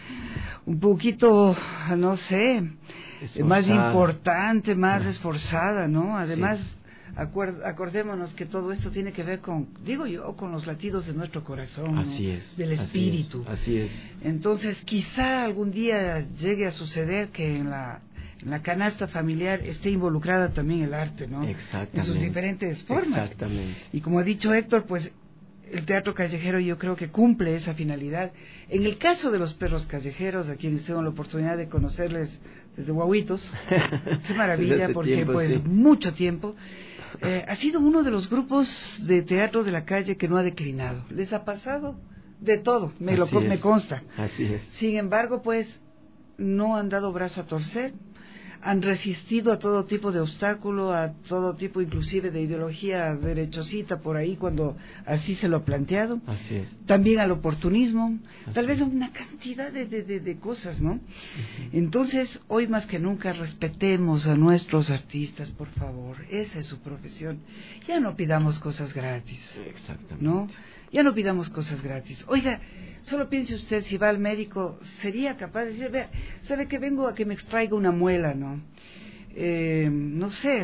no sé, más importante, más esforzada, ¿no? Además, acordémonos que todo esto tiene que ver con los latidos de nuestro corazón, así ¿no? es, del espíritu. Así es. Entonces, quizá algún día llegue a suceder que en la canasta familiar esté involucrada también el arte, ¿no? Exactamente. En sus diferentes formas. Exactamente. Y como ha dicho Héctor, pues el teatro callejero yo creo que cumple esa finalidad. En el caso de los perros callejeros, a quienes tengo la oportunidad de conocerles desde guaguitos, qué maravilla, porque tiempo, pues sí. mucho tiempo, ha sido uno de los grupos de teatro de la calle que no ha declinado. Les ha pasado de todo, me consta. Así es. Sin embargo, pues, no han dado brazo a torcer, han resistido a todo tipo de obstáculo, a todo tipo inclusive de ideología derechosita por ahí cuando así se lo ha planteado. Así es. También al oportunismo, tal vez una cantidad de cosas, ¿no? Entonces, hoy más que nunca respetemos a nuestros artistas, por favor, esa es su profesión. Ya no pidamos cosas gratis. Exactamente. ¿No? Ya no pidamos cosas gratis. Oiga, solo piense usted, si va al médico, sería capaz de decir, vea, ¿sabe que vengo a que me extraiga una muela, no? No sé,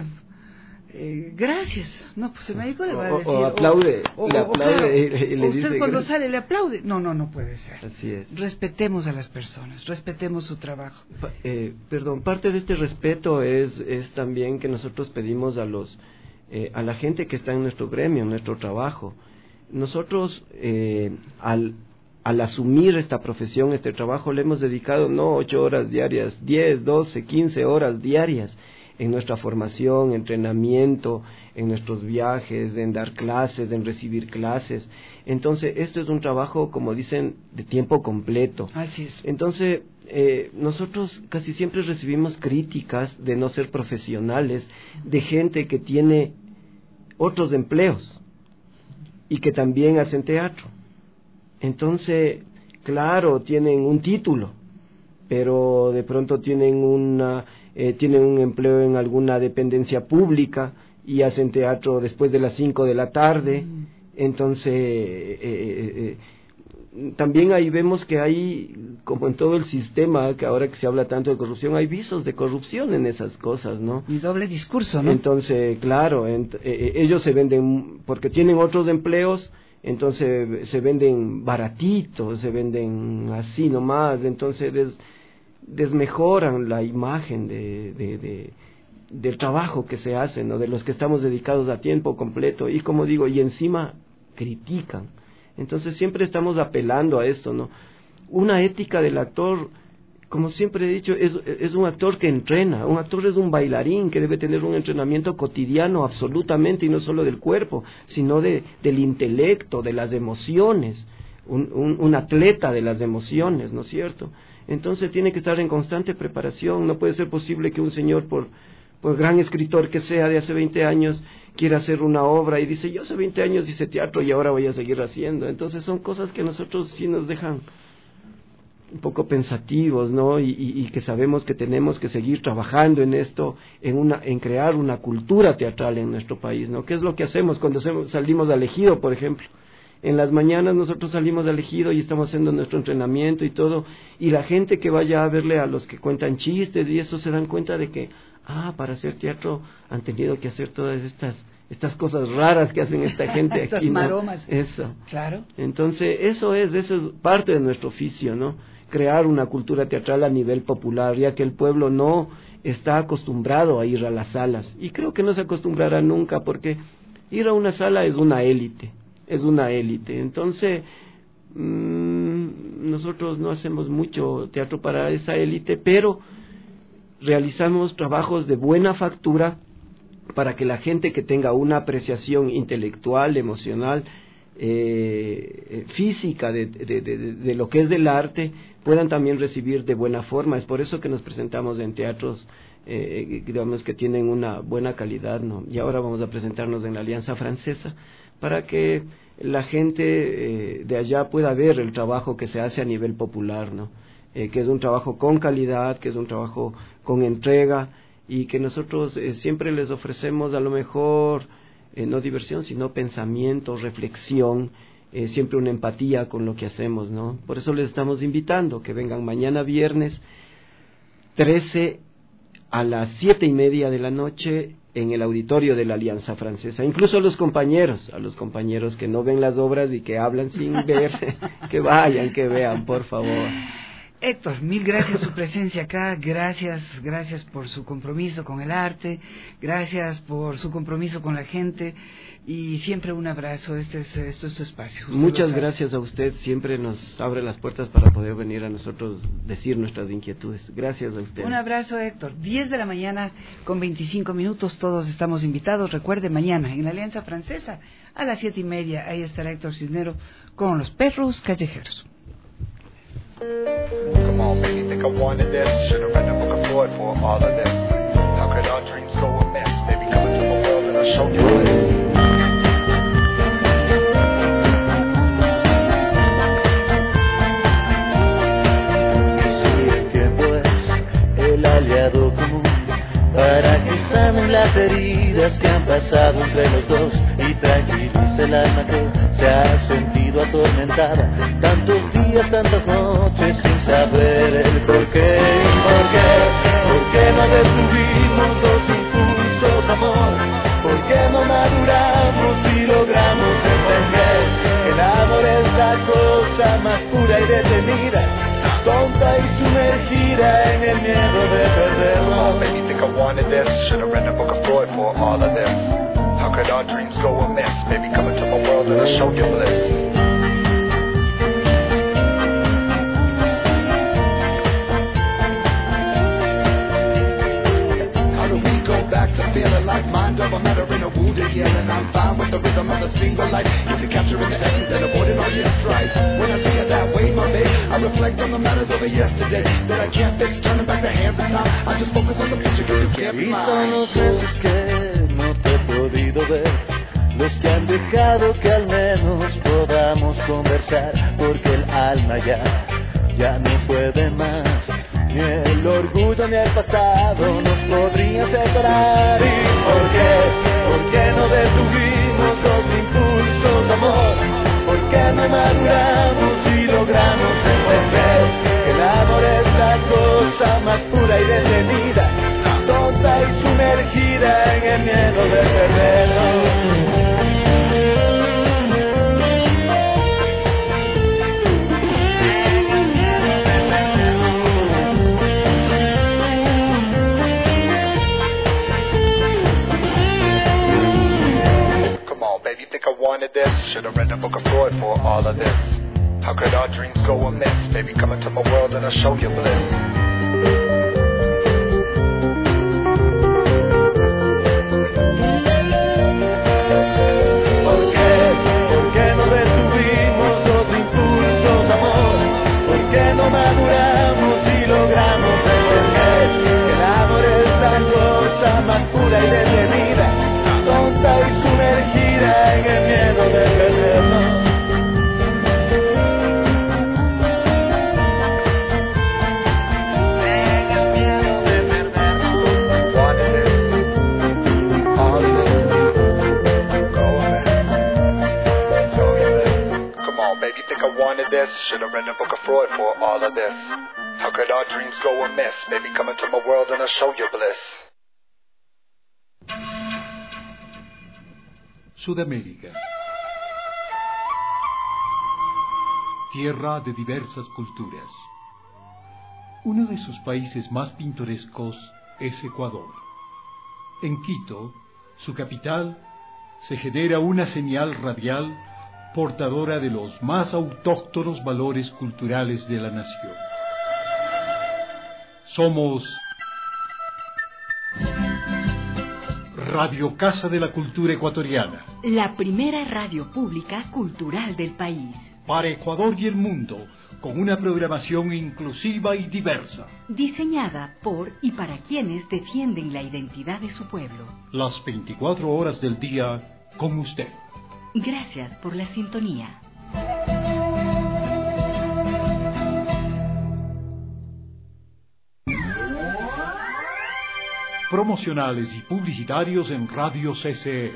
gracias. No, pues el médico le va a decir... O aplaude, le aplaude claro, y le usted dice cuando gracias. sale le aplaude. No puede ser. Así es. Respetemos a las personas, respetemos su trabajo. Perdón, parte de este respeto es también que nosotros pedimos a la gente que está en nuestro gremio, en nuestro trabajo. Nosotros, al asumir esta profesión, este trabajo, le hemos dedicado no 8 horas diarias, 10, 12, 15 horas diarias en nuestra formación, entrenamiento, en nuestros viajes, en dar clases, en recibir clases. Entonces, esto es un trabajo, como dicen, de tiempo completo. Así es. Entonces, nosotros casi siempre recibimos críticas de no ser profesionales, de gente que tiene otros empleos y que también hacen teatro. Entonces, claro, tienen un título, pero de pronto tienen un empleo en alguna dependencia pública y hacen teatro después de las 5 de la tarde. Entonces, también ahí vemos que hay, como en todo el sistema, que ahora que se habla tanto de corrupción, hay visos de corrupción en esas cosas, ¿no? Y doble discurso, ¿no? Entonces, claro, ellos se venden, porque tienen otros empleos, entonces se venden baratitos, se venden así nomás, entonces desmejoran la imagen del trabajo que se hace, ¿no? De los que estamos dedicados a tiempo completo, y como digo, y encima critican. Entonces siempre estamos apelando a esto, ¿no? Una ética del actor, como siempre he dicho, es un actor que entrena. Un actor es un bailarín que debe tener un entrenamiento cotidiano absolutamente, y no solo del cuerpo, sino del intelecto, de las emociones. Un atleta de las emociones, ¿no es cierto? Entonces tiene que estar en constante preparación. No puede ser posible que un señor, por gran escritor que sea de hace 20 años, quiera hacer una obra y dice, yo hace 20 años hice teatro y ahora voy a seguir haciendo. Entonces son cosas que a nosotros sí nos dejan un poco pensativos, ¿no? Y que sabemos que tenemos que seguir trabajando en esto, en crear una cultura teatral en nuestro país, ¿no? ¿Qué es lo que hacemos cuando salimos al Ejido, por ejemplo? En las mañanas nosotros salimos al Ejido y estamos haciendo nuestro entrenamiento y todo, y la gente que vaya a verle a los que cuentan chistes y eso, se dan cuenta de que para hacer teatro han tenido que hacer todas estas cosas raras que hacen esta gente estas aquí, ¿no? maromas. Eso. Claro. Entonces, eso es parte de nuestro oficio, ¿no? Crear una cultura teatral a nivel popular, ya que el pueblo no está acostumbrado a ir a las salas. Y creo que no se acostumbrará nunca, porque ir a una sala es una élite. Entonces, nosotros no hacemos mucho teatro para esa élite, pero realizamos trabajos de buena factura para que la gente que tenga una apreciación intelectual, emocional, física de lo que es del arte, puedan también recibir de buena forma. Es por eso que nos presentamos en teatros, digamos, que tienen una buena calidad, ¿no? Y ahora vamos a presentarnos en la Alianza Francesa, para que la gente de allá pueda ver el trabajo que se hace a nivel popular, ¿no? Que es un trabajo con calidad, que es un trabajo con entrega, y que nosotros siempre les ofrecemos a lo mejor no diversión, sino pensamiento, reflexión, siempre una empatía con lo que hacemos, ¿no? Por eso les estamos invitando que vengan mañana viernes 13 a las 7:30 de la noche en el auditorio de la Alianza Francesa. Incluso a los compañeros que no ven las obras y que hablan sin ver, que vayan, que vean, por favor. Héctor, mil gracias por su presencia acá, gracias por su compromiso con el arte, gracias por su compromiso con la gente y siempre un abrazo, esto es su espacio. Muchas gracias a usted, siempre nos abre las puertas para poder venir a nosotros decir nuestras inquietudes. Gracias a usted. Un abrazo, Héctor. 10 de la mañana con 25 minutos, todos estamos invitados. Recuerde, mañana en la Alianza Francesa a las 7:30, ahí estará Héctor Cisnero con los perros callejeros. Come on, baby, think I wanted this. Should've read a book of Floyd for all of this. How could our dreams go amiss? Baby, come into my world and I'll show you this. El tiempo es el aliado común para que sanen las heridas que han pasado entre los dos y tranquilice el alma que se ha sentido atormentada tantos días, tantas noches sin saber el porqué. ¿Por qué no detuvimos los impulsos, amor? ¿Por qué no maduramos y logramos entender que el amor es la cosa más pura y detenida, tonta y sumergida en el miedo de perderlo? Baby, think I wanted this. Should've read a book of Floyd for all of this. How could our dreams go amiss? Baby, come into my world and I'll show you bliss. Feeling like mind over matter in a wounded healing. I'm fine with the rhythm of a single life. If you're capturing the essence and avoiding all your strife. When I see it that way, my babe, I reflect on the matters of yesterday that I can't fix, turning back the hands of time. I just focus on the future because you can't be Y mine. son los meses que no te he podido ver, los que han dejado que al menos podamos conversar, porque el alma ya no puede más. Ni el orgullo ni el pasado nos podrían separar. ¿Y por qué no detuvimos los impulsos, amor? ¿Por qué no maduramos y logramos entender que el amor es la cosa más pura y detenida, tonta y sumergida en el miedo de perderlo? Baby, think I wanted this. Should've read a book of Floyd for all of this. How could our dreams go amiss? Baby, come into my world and I'll show you bliss. ¿Por qué no detuvimos los impulsos, amor? ¿Por qué no maduramos y logramos entender que el amor es la cosa más pura y detenida, tonta y sumergida en el miedo de perdernos? Baby, think I wanted this. Should've read a book of Freud for all of this. How could our dreams go amiss? Baby, come into my world and I'll show you bliss. Sudamérica. Tierra de diversas culturas. Uno de sus países más pintorescos es Ecuador. En Quito, su capital, se genera una señal radial portadora de los más autóctonos valores culturales de la nación. Somos Radio Casa de la Cultura Ecuatoriana, la primera radio pública cultural del país. Para Ecuador y el mundo, con una programación inclusiva y diversa. Diseñada por y para quienes defienden la identidad de su pueblo. Las 24 horas del día con usted. Gracias por la sintonía. Promocionales y publicitarios en Radio CCE.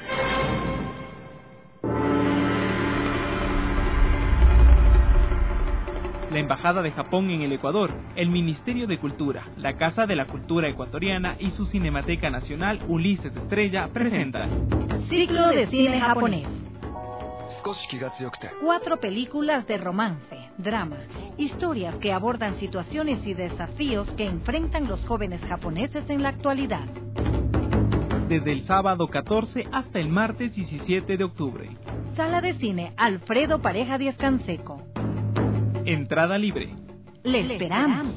La Embajada de Japón en el Ecuador, el Ministerio de Cultura, la Casa de la Cultura Ecuatoriana y su Cinemateca Nacional Ulises Estrella presentan Ciclo de Cine Japonés. 4 películas de romance, drama, historias que abordan situaciones y desafíos que enfrentan los jóvenes japoneses en la actualidad. Desde el sábado 14 hasta el martes 17 de octubre. Sala de cine Alfredo Pareja Díaz Canseco. Entrada libre. Le esperamos.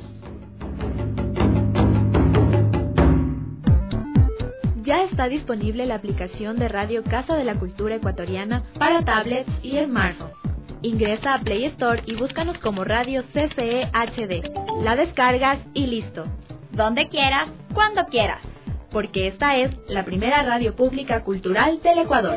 Ya está disponible la aplicación de Radio Casa de la Cultura Ecuatoriana para tablets y smartphones. Ingresa a Play Store y búscanos como Radio CCE HD. La descargas y listo. Donde quieras, cuando quieras. Porque esta es la primera radio pública cultural del Ecuador.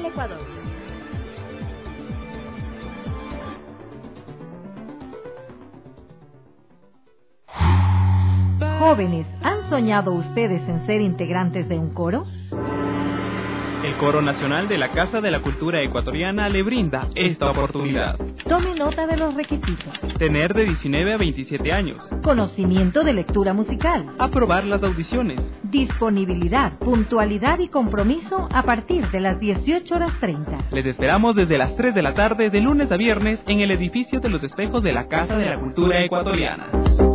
Jóvenes, ¿han soñado ustedes en ser integrantes de un coro? El Coro Nacional de la Casa de la Cultura Ecuatoriana le brinda esta oportunidad. Tome nota de los requisitos. Tener de 19 a 27 años. Conocimiento de lectura musical. Aprobar las audiciones. Disponibilidad, puntualidad y compromiso a partir de las 18:30. Les esperamos desde las 3 de la tarde de lunes a viernes en el edificio de los espejos de la Casa de la Cultura Ecuatoriana.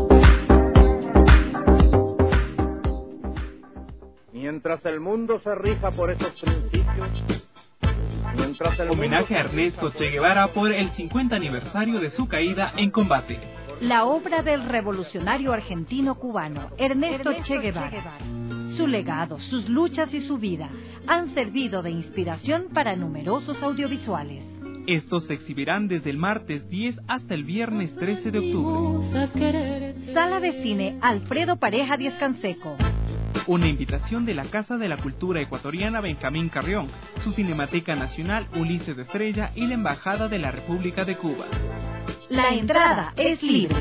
Mientras el mundo se rija por esos principios, homenaje a Ernesto Che Guevara por el 50 aniversario de su caída en combate. La obra del revolucionario argentino cubano Ernesto Che Guevara. Su legado, sus luchas y su vida han servido de inspiración para numerosos audiovisuales. Estos se exhibirán desde el martes 10 hasta el viernes 13 de octubre. Sala de cine Alfredo Pareja Díaz Canseco. Una invitación de la Casa de la Cultura Ecuatoriana Benjamín Carrión, su Cinemateca Nacional Ulises de Estrella y la Embajada de la República de Cuba. La entrada es libre.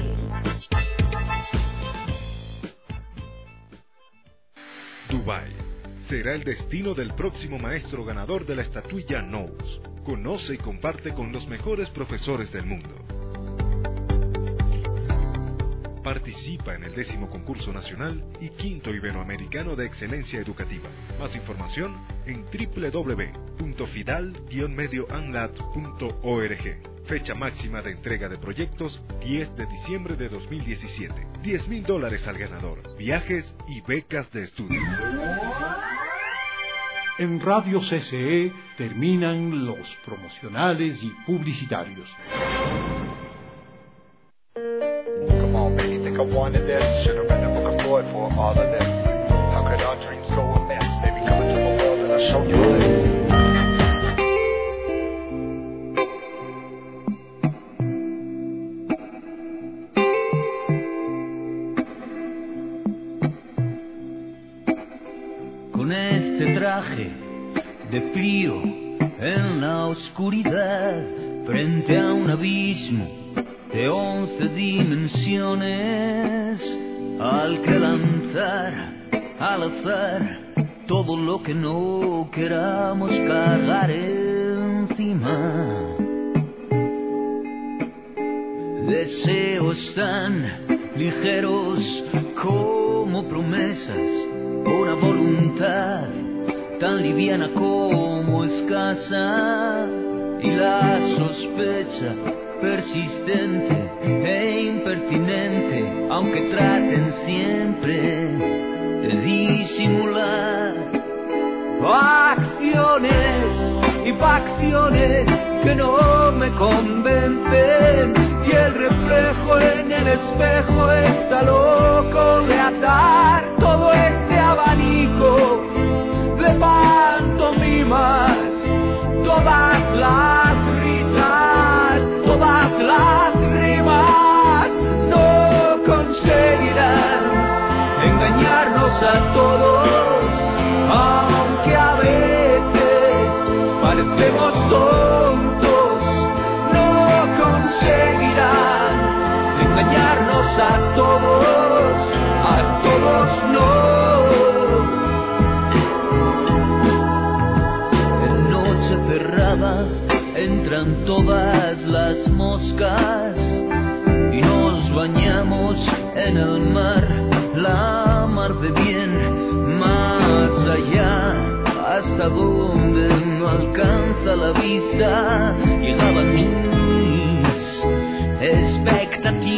Dubái será el destino del próximo maestro ganador de la estatuilla Knowles. Conoce y comparte con los mejores profesores del mundo. Participa en el 10º concurso nacional y 5º iberoamericano de excelencia educativa. Más información en www.fidal-medioanlat.org. Fecha máxima de entrega de proyectos 10 de diciembre de 2017. $10,000 al ganador. Viajes y becas de estudio. En Radio CCE terminan los promocionales y publicitarios. I wanted this, should've read a book of Freud for all of this. How could our dreams go amiss? Baby, come into my world and I'll show you this. Con este traje de frío en la oscuridad, frente a un abismo de 11 dimensiones, al que lanzar al azar todo lo que no queramos cargar encima. Deseos tan ligeros como promesas, una voluntad tan liviana como escasa, y la sospecha persistente e impertinente, aunque traten siempre de disimular. Acciones y facciones que no me convencen, y el reflejo en el espejo está loco de atar todo este abanico de pantomimas, todas las risas, todas las rimas no conseguirán engañarnos a todos, aunque a veces parecemos tontos, no conseguirán engañarnos a todos no. En noche cerrada entran todas las moscas y nos bañamos en el mar, la mar de bien, más allá, hasta donde no alcanza la vista, y el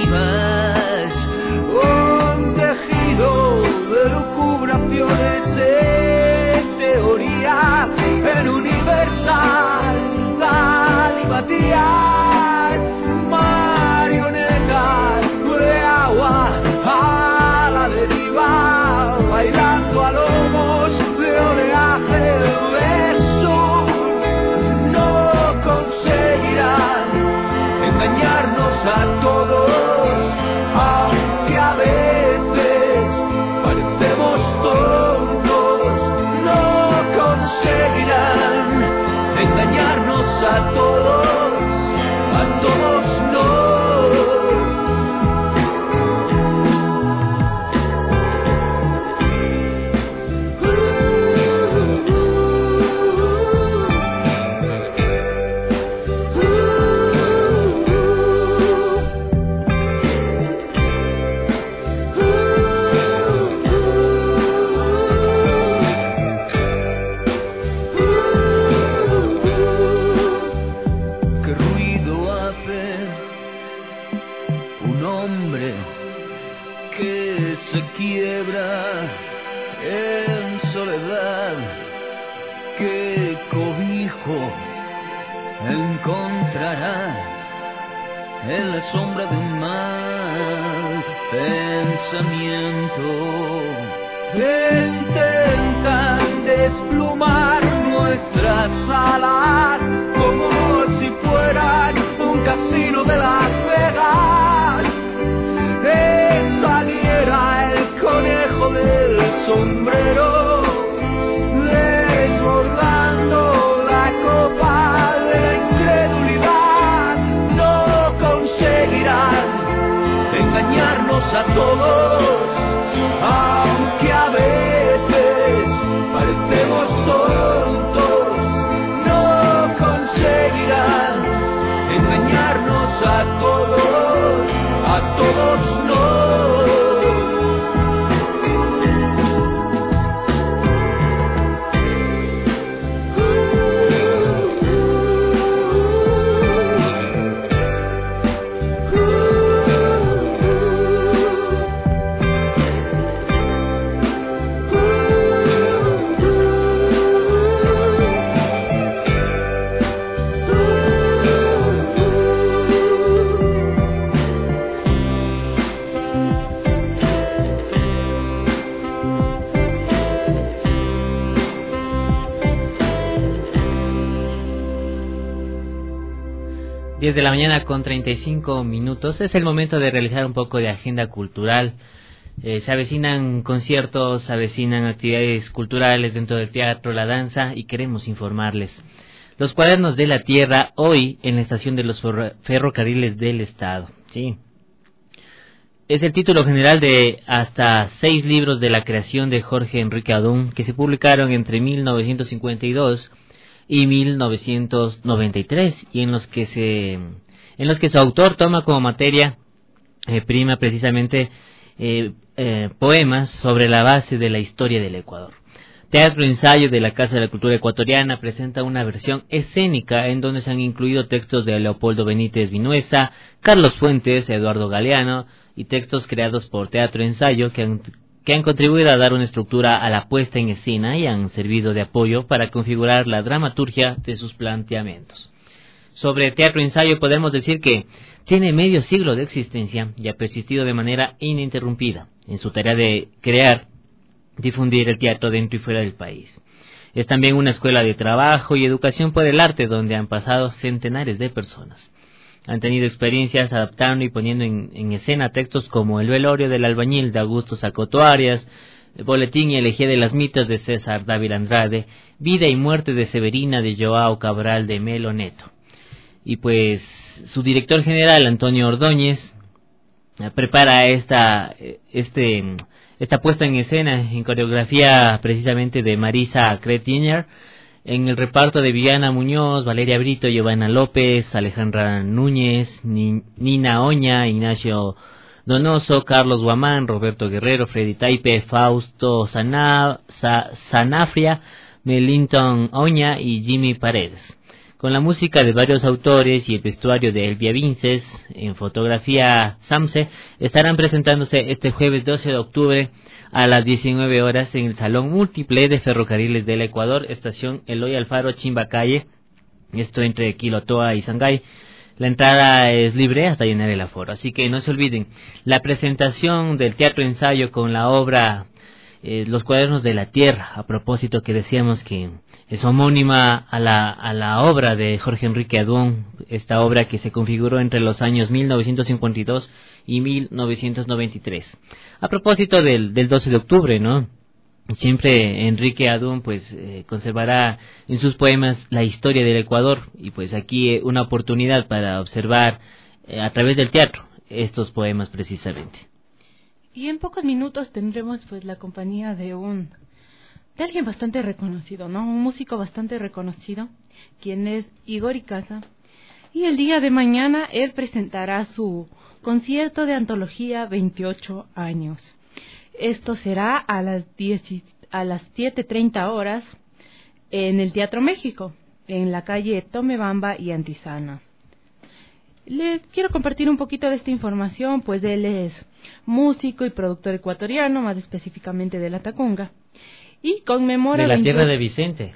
más. Un tejido de lucubraciones en teorías, en universal galimatías, marionetas de agua a la deriva, bailando a lomos de oleaje de sol. No conseguirán engañarnos a todos, aunque a veces parecemos tontos. No conseguirán engañarnos a todos no. Se quiebra en soledad, que cobijo encontrará en la sombra de un mal pensamiento. Intentan desplumar nuestras alas como si fueran un casino de Las Vegas. Saliera el conejo del sombrero, desbordando la copa de la incredulidad. No conseguirán engañarnos a todos, aunque a veces parecemos tontos. No conseguirán engañarnos a todos no. De la mañana con 35 minutos. Es el momento de realizar un poco de agenda cultural. Se avecinan conciertos, se avecinan actividades culturales dentro del teatro, la danza, y queremos informarles. Los cuadernos de la tierra, hoy en la estación de los ferrocarriles del estado. Sí. Es el título general de hasta 6 libros de la creación de Jorge Enrique Adún, que se publicaron entre 1952 y 1993, y en los que su autor toma como materia prima precisamente poemas sobre la base de la historia del Ecuador. Teatro Ensayo de la Casa de la Cultura Ecuatoriana presenta una versión escénica en donde se han incluido textos de Leopoldo Benítez Vinuesa, Carlos Fuentes, Eduardo Galeano y textos creados por Teatro Ensayo que han contribuido a dar una estructura a la puesta en escena y han servido de apoyo para configurar la dramaturgia de sus planteamientos. Sobre Teatro Ensayo podemos decir que tiene medio siglo de existencia y ha persistido de manera ininterrumpida en su tarea de crear, difundir el teatro dentro y fuera del país. Es también una escuela de trabajo y educación por el arte donde han pasado centenares de personas. Han tenido experiencias adaptando y poniendo en escena textos como El velorio del albañil de Augusto Sacoto Arias, El boletín y elegía de las mitas de César Dávila Andrade, Vida y muerte de Severina de Joao Cabral de Melo Neto. Y pues su director general, Antonio Ordóñez, prepara esta puesta en escena en coreografía precisamente de Marisa Cretiner, en el reparto de Viviana Muñoz, Valeria Brito, Giovanna López, Alejandra Núñez, Nina Oña, Ignacio Donoso, Carlos Guamán, Roberto Guerrero, Freddy Taipe, Fausto Sanafria, Melinton Oña y Jimmy Paredes. con la música de varios autores y el vestuario de Elvia Vinces, en fotografía Samse, estarán presentándose este jueves 12 de octubre a las 19 horas en el Salón Múltiple de Ferrocarriles del Ecuador, estación Eloy Alfaro, Chimbacalle, esto entre Quilotoa y Sangay. La entrada es libre hasta llenar el aforo, así que no se olviden. La presentación del teatro ensayo con la obra Los Cuadernos de la Tierra, a propósito que decíamos que es homónima a la obra de Jorge Enrique Adún, esta obra que se configuró entre los años 1952 y 1993. A propósito del 12 de octubre, ¿no? Siempre Enrique Adún pues conservará en sus poemas la historia del Ecuador, y pues aquí una oportunidad para observar a través del teatro estos poemas precisamente. Y en pocos minutos tendremos pues la compañía de alguien bastante reconocido, ¿no? Un músico bastante reconocido, quien es Igor Icaza, y el día de mañana él presentará su concierto de antología 28 años. Esto será a las 7:30 horas en el Teatro México, en la calle Tomebamba y Antizana. Les quiero compartir un poquito de esta información, pues él es músico y productor ecuatoriano, más específicamente de la Tacunga, y conmemora... De la tierra de Vicente.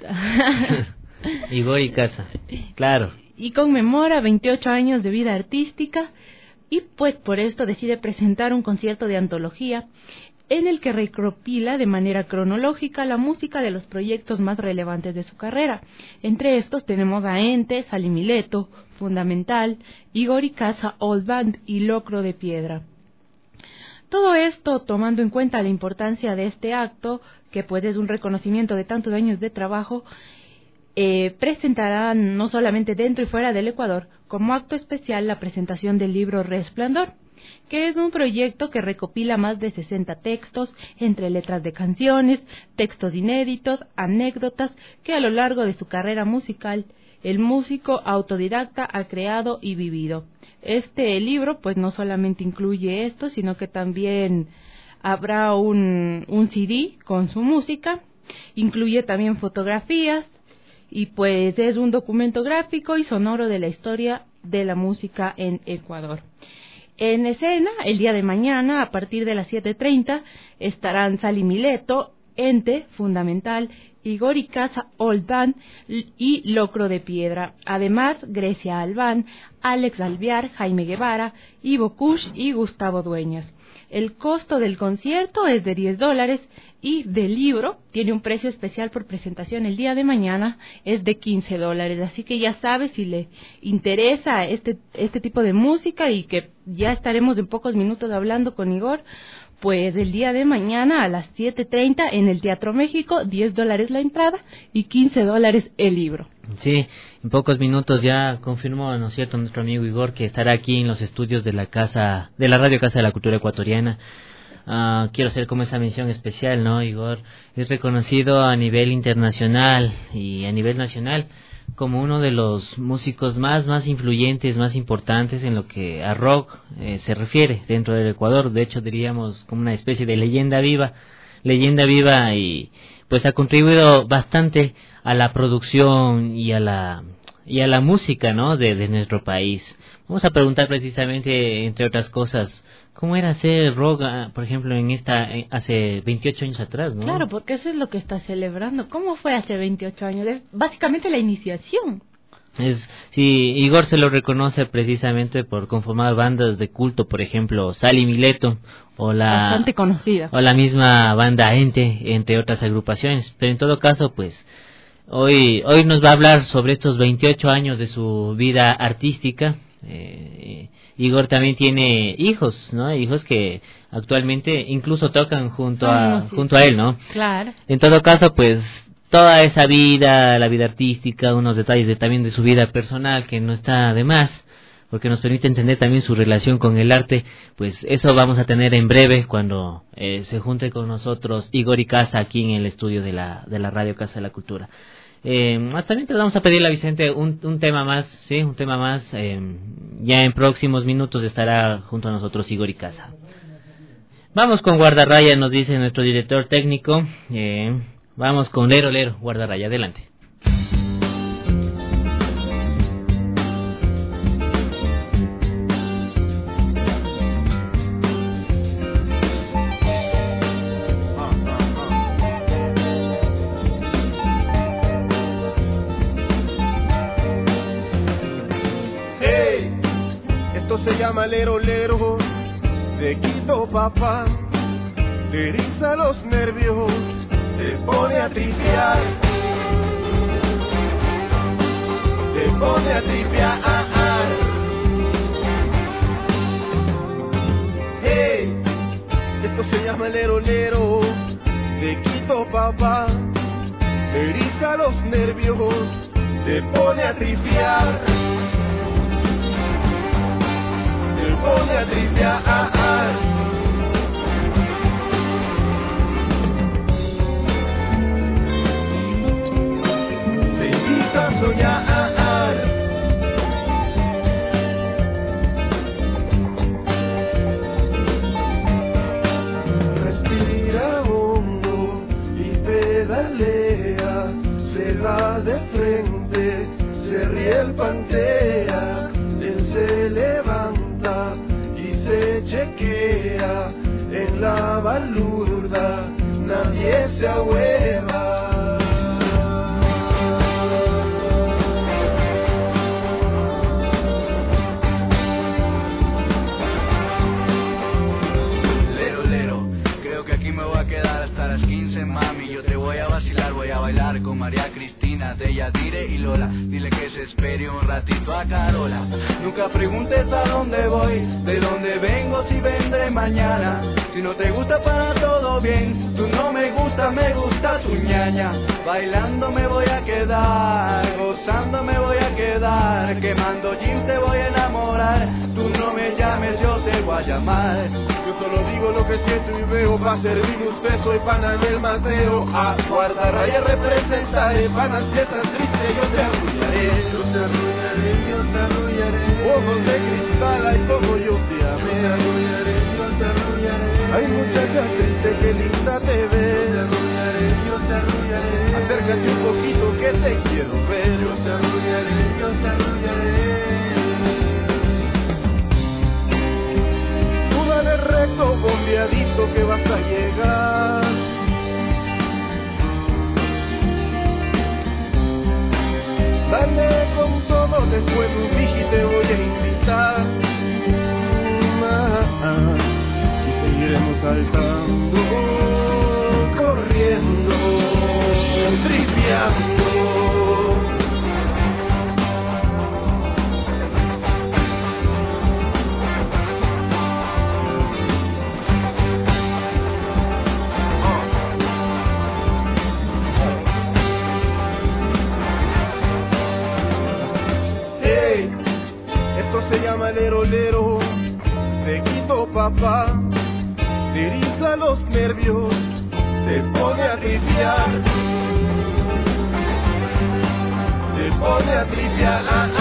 Igor Icaza, claro. Y conmemora 28 años de vida artística, y pues por esto decide presentar un concierto de antología en el que recopila de manera cronológica la música de los proyectos más relevantes de su carrera. Entre estos tenemos a Ente, Salimileto, Fundamental, Igor Icaza Old Band y Locro de Piedra. Todo esto tomando en cuenta la importancia de este acto, que pues es un reconocimiento de tantos años de trabajo, presentarán no solamente dentro y fuera del Ecuador, como acto especial la presentación del libro Resplandor, que es un proyecto que recopila más de 60 textos, entre letras de canciones, textos inéditos, anécdotas, que a lo largo de su carrera musical, el músico autodidacta ha creado y vivido. Este libro, pues no solamente incluye esto, sino que también habrá un CD con su música, incluye también fotografías, y pues es un documento gráfico y sonoro de la historia de la música en Ecuador. En escena, el día de mañana, a partir de las 7:30, estarán Salimileto, Ente, Fundamental, Igor Icaza Old Band y Locro de Piedra. Además, Grecia Albán, Alex Alvear, Jaime Guevara, Ivo Kush y Gustavo Dueñas. El costo del concierto es de $10 y del libro tiene un precio especial por presentación el día de mañana, es de $15. Así que ya sabes, si le interesa este tipo de música, y que ya estaremos en pocos minutos hablando con Igor, pues el día de mañana a las 7:30 en el Teatro México, $10 la entrada y $15 el libro. Sí, en pocos minutos ya confirmó, ¿no es cierto?, nuestro amigo Igor, que estará aquí en los estudios de la Radio Casa de la Cultura Ecuatoriana. Quiero hacer como esa mención especial, ¿no? Igor es reconocido a nivel internacional y a nivel nacional como uno de los músicos más influyentes, más importantes en lo que a rock se refiere dentro del Ecuador. De hecho, diríamos como una especie de leyenda viva, y pues ha contribuido bastante a la producción y a la música, ¿no?, de nuestro país. Vamos a preguntar precisamente, entre otras cosas, ¿cómo era hacer rock, por ejemplo, hace 28 años atrás, ¿no? Claro, porque eso es lo que está celebrando. ¿Cómo fue hace 28 años? Es básicamente la iniciación. Sí, Igor se lo reconoce precisamente por conformar bandas de culto, por ejemplo, Salimileto, bastante conocida, o la misma banda Ente, entre otras agrupaciones. Pero en todo caso, pues, hoy nos va a hablar sobre estos 28 años de su vida artística. Igor también tiene hijos, ¿no? Hijos que actualmente incluso tocan junto a él, ¿no? Claro. En todo caso, pues, toda esa vida, la vida artística, unos detalles también de su vida personal que no está de más, porque nos permite entender también su relación con el arte. Pues eso vamos a tener en breve cuando se junte con nosotros Igor Icaza aquí en el estudio de la Radio Casa de la Cultura. También te vamos a pedirle a Vicente un tema más, ya en próximos minutos estará junto a nosotros Igor Icaza. Vamos con Guardarraya, nos dice nuestro director técnico. Vamos con Lero Lero, Guardarraya, adelante. llama lero lero, de Quito papá, le eriza los nervios, se pone a tripear, se pone a tripear. Hey, esto se llama lero lero, de Quito papá, le eriza los nervios, se pone a tripear, se pone a tripear. Soñar, respira hondo y pedalea, se va de frente, se ríe el pantea, él se levanta y se chequea, en la balurda nadie se ahueva. Mami, yo te voy a vacilar, voy a bailar con María Cristina, de Yadire y Lola. Dile que se espere un ratito a Carola. Nunca preguntes a dónde voy, de dónde vengo, si vendré mañana. Si no te gusta para todo bien, tú no me gusta tu ñaña. Bailando me voy a quedar, gozando me voy a quedar, quemando jeans te voy a enamorar. Tú no me llames, yo te voy a llamar. Yo solo digo lo que siento y veo, pa' servir usted soy pana del Mateo. A guardarraya representaré, pana si estás triste yo te arrullaré. Yo te arrullaré, yo te arrullaré. Ojos de cristal hay como yo te amé. Yo te arrullaré, yo te arrullaré. Ay muchacha triste, qué linda te ves. Yo te arrullaré, yo te arrullaré. Acércate un poquito que te quiero ver. Yo te arrullaré, yo te arrullaré. Dale recto, bombeadito que vas a llegar. Dale con todo, después un dije te voy a invitar. Y seguiremos saltando, corriendo, tripeando. Se llama lero lero, te quito papá, te eriza los nervios, te pone a tripear, te pone a tripear.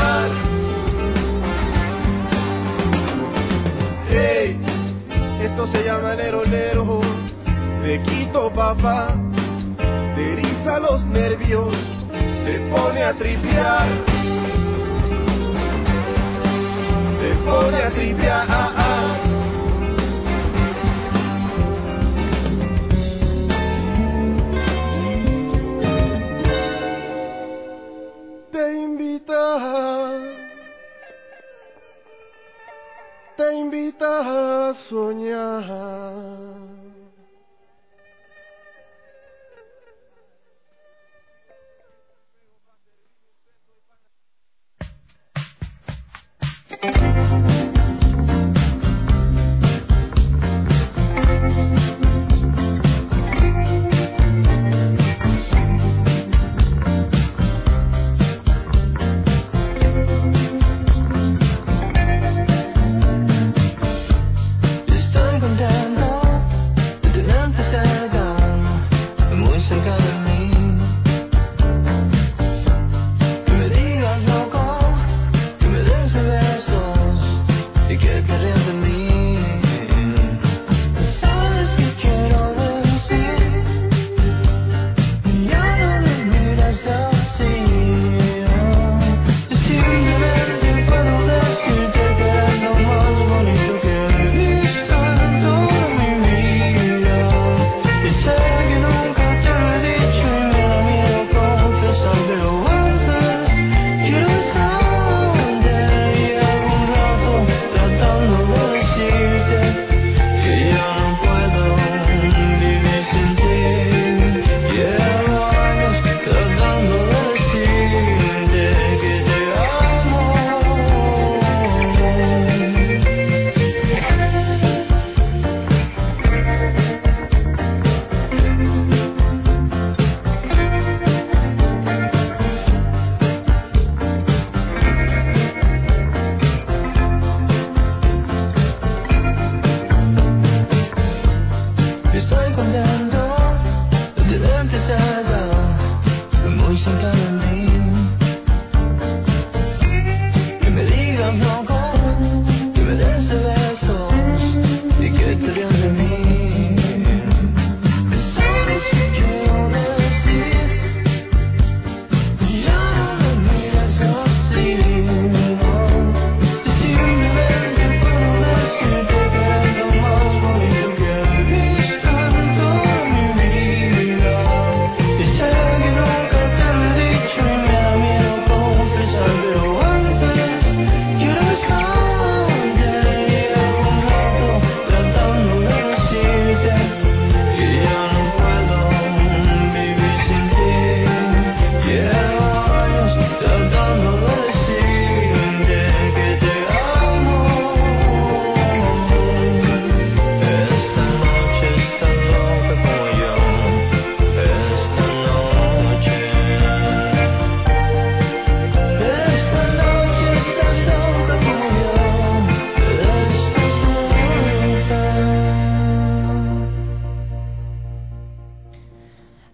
Hey, esto se llama lero lero, te quito papá, te eriza los nervios, te pone a tripear. Se pone a tripear. Te invita a soñar. Estoy contento de tenerte cerca, muy cerca de mí. Que me digas loco, que me des besos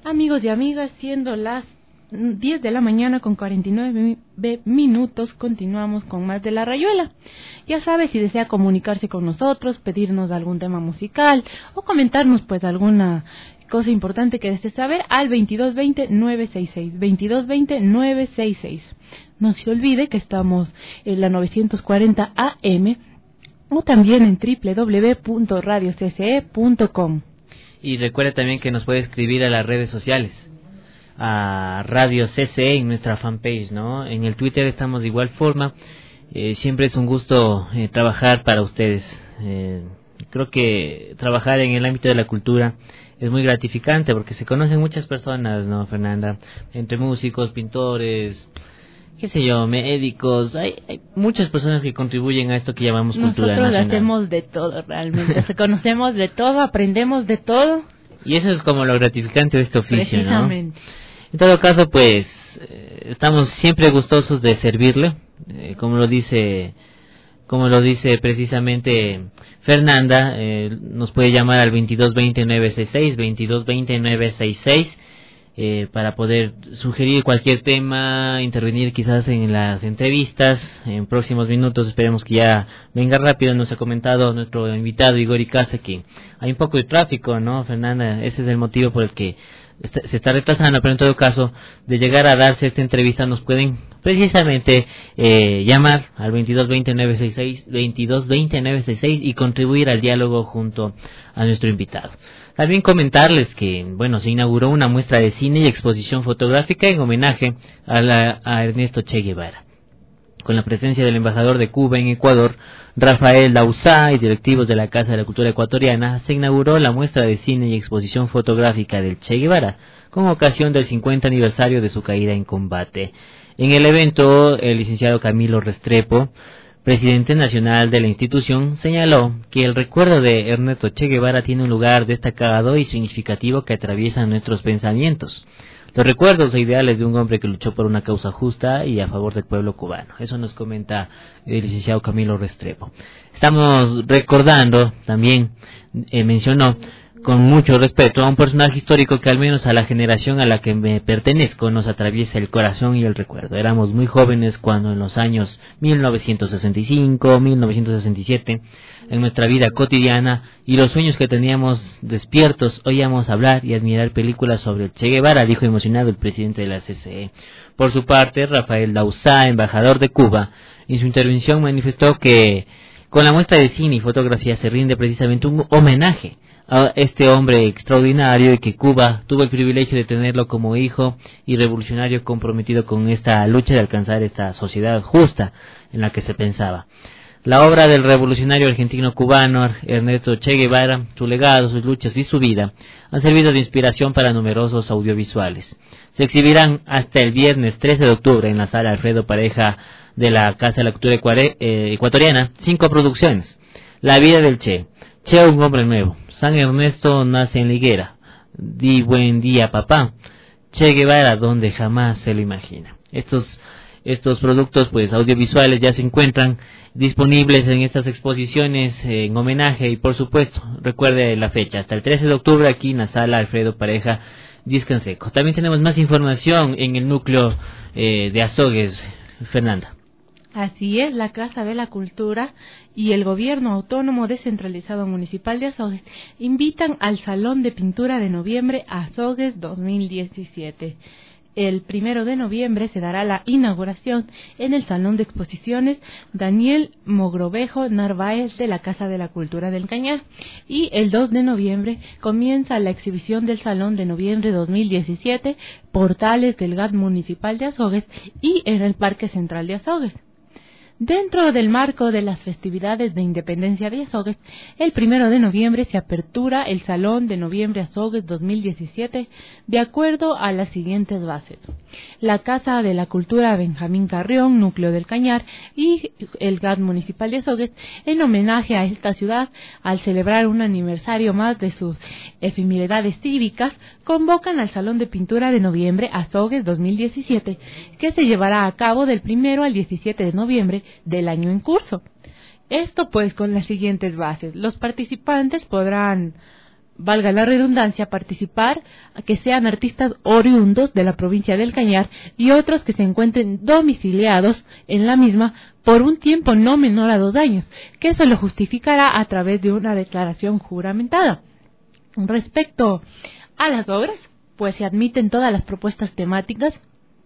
Amigos y amigas, siendo las 10 de la mañana con 49 minutos, continuamos con más de La Rayuela. Ya sabe, si desea comunicarse con nosotros, pedirnos algún tema musical o comentarnos pues alguna cosa importante que desee saber, al 2220-966, 2220-966. No se olvide que estamos en la 940 AM o también en www.radiocce.com. Y recuerde también que nos puede escribir a las redes sociales, a Radio CCE en nuestra fanpage, ¿no? En el Twitter estamos de igual forma. Siempre es un gusto trabajar para ustedes. Creo que trabajar en el ámbito de la cultura es muy gratificante porque se conocen muchas personas, ¿no, Fernanda? Entre músicos, pintores, qué sé yo, médicos, hay muchas personas que contribuyen a esto que llamamos cultura nacional. Nosotros hacemos de todo realmente, conocemos de todo, aprendemos de todo. Y eso es como lo gratificante de este oficio, precisamente, ¿no? En todo caso, pues, estamos siempre gustosos de servirle, como lo dice precisamente Fernanda. Nos puede llamar al 2220-966, 2220-966, para poder sugerir cualquier tema, intervenir quizás en las entrevistas. En próximos minutos esperemos que ya venga rápido. Nos ha comentado nuestro invitado Igor Icaza que hay un poco de tráfico, ¿no, Fernanda? Ese es el motivo por el que se está retrasando, pero en todo caso, de llegar a darse esta entrevista, nos pueden precisamente llamar al 2220-966, 2220-966 y contribuir al diálogo junto a nuestro invitado. También comentarles que, bueno, se inauguró una muestra de cine y exposición fotográfica en homenaje a Ernesto Che Guevara, con la presencia del embajador de Cuba en Ecuador, Rafael Dauzá, y directivos de la Casa de la Cultura Ecuatoriana. Se inauguró la muestra de cine y exposición fotográfica del Che Guevara, con ocasión del 50 aniversario de su caída en combate. En el evento, el licenciado Camilo Restrepo, presidente nacional de la institución, señaló que el recuerdo de Ernesto Che Guevara tiene un lugar destacado y significativo que atraviesa nuestros pensamientos. Los recuerdos e ideales de un hombre que luchó por una causa justa y a favor del pueblo cubano. Eso nos comenta el licenciado Camilo Restrepo. Estamos recordando, también mencionó, con mucho respeto, a un personaje histórico que al menos a la generación a la que me pertenezco nos atraviesa el corazón y el recuerdo. Éramos muy jóvenes cuando en los años 1965, 1967, en nuestra vida cotidiana y los sueños que teníamos despiertos, oíamos hablar y admirar películas sobre el Che Guevara, dijo emocionado el presidente de la CCE. Por su parte, Rafael Dauzá, embajador de Cuba, en su intervención manifestó que con la muestra de cine y fotografía se rinde precisamente un homenaje a este hombre extraordinario y que Cuba tuvo el privilegio de tenerlo como hijo y revolucionario comprometido con esta lucha de alcanzar esta sociedad justa en la que se pensaba. La obra del revolucionario argentino-cubano Ernesto Che Guevara, su legado, sus luchas y su vida han servido de inspiración para numerosos audiovisuales. Se exhibirán hasta el viernes 13 de octubre en la sala Alfredo Pareja de la Casa de la Cultura Ecuatoriana 5 producciones. La vida del Che, Che un hombre nuevo, San Ernesto nace en la higuera, Di buen día papá, Che Guevara donde jamás se lo imagina. Estos productos pues audiovisuales ya se encuentran disponibles en estas exposiciones en homenaje y por supuesto recuerde la fecha, hasta el 13 de octubre aquí en la sala Alfredo Pareja Discanseco. También tenemos más información en el núcleo de Azogues, Fernanda. Así es, la Casa de la Cultura y el Gobierno Autónomo Descentralizado Municipal de Azogues invitan al Salón de Pintura de Noviembre Azogues 2017. El 1 de noviembre se dará la inauguración en el Salón de Exposiciones Daniel Mogrovejo Narváez de la Casa de la Cultura del Cañar, y el 2 de noviembre comienza la exhibición del Salón de Noviembre 2017, Portales del GAT Municipal de Azogues y en el Parque Central de Azogues. Dentro del marco de las festividades de Independencia de Azogues, el 1 de noviembre se apertura el Salón de Noviembre Azogues 2017 de acuerdo a las siguientes bases: la Casa de la Cultura Benjamín Carrión, Núcleo del Cañar, y el GAT Municipal de Azogues, en homenaje a esta ciudad, al celebrar un aniversario más de sus efemeridades cívicas, convocan al Salón de Pintura de Noviembre Azogues 2017, que se llevará a cabo del 1 al 17 de noviembre del año en curso. Esto pues con las siguientes bases: los participantes podrán valga la redundancia, participar, que sean artistas oriundos de la provincia del Cañar y otros que se encuentren domiciliados en la misma por un tiempo no menor a 2 años, que eso lo justificará a través de una declaración juramentada. Respecto a las obras, pues se admiten todas las propuestas temáticas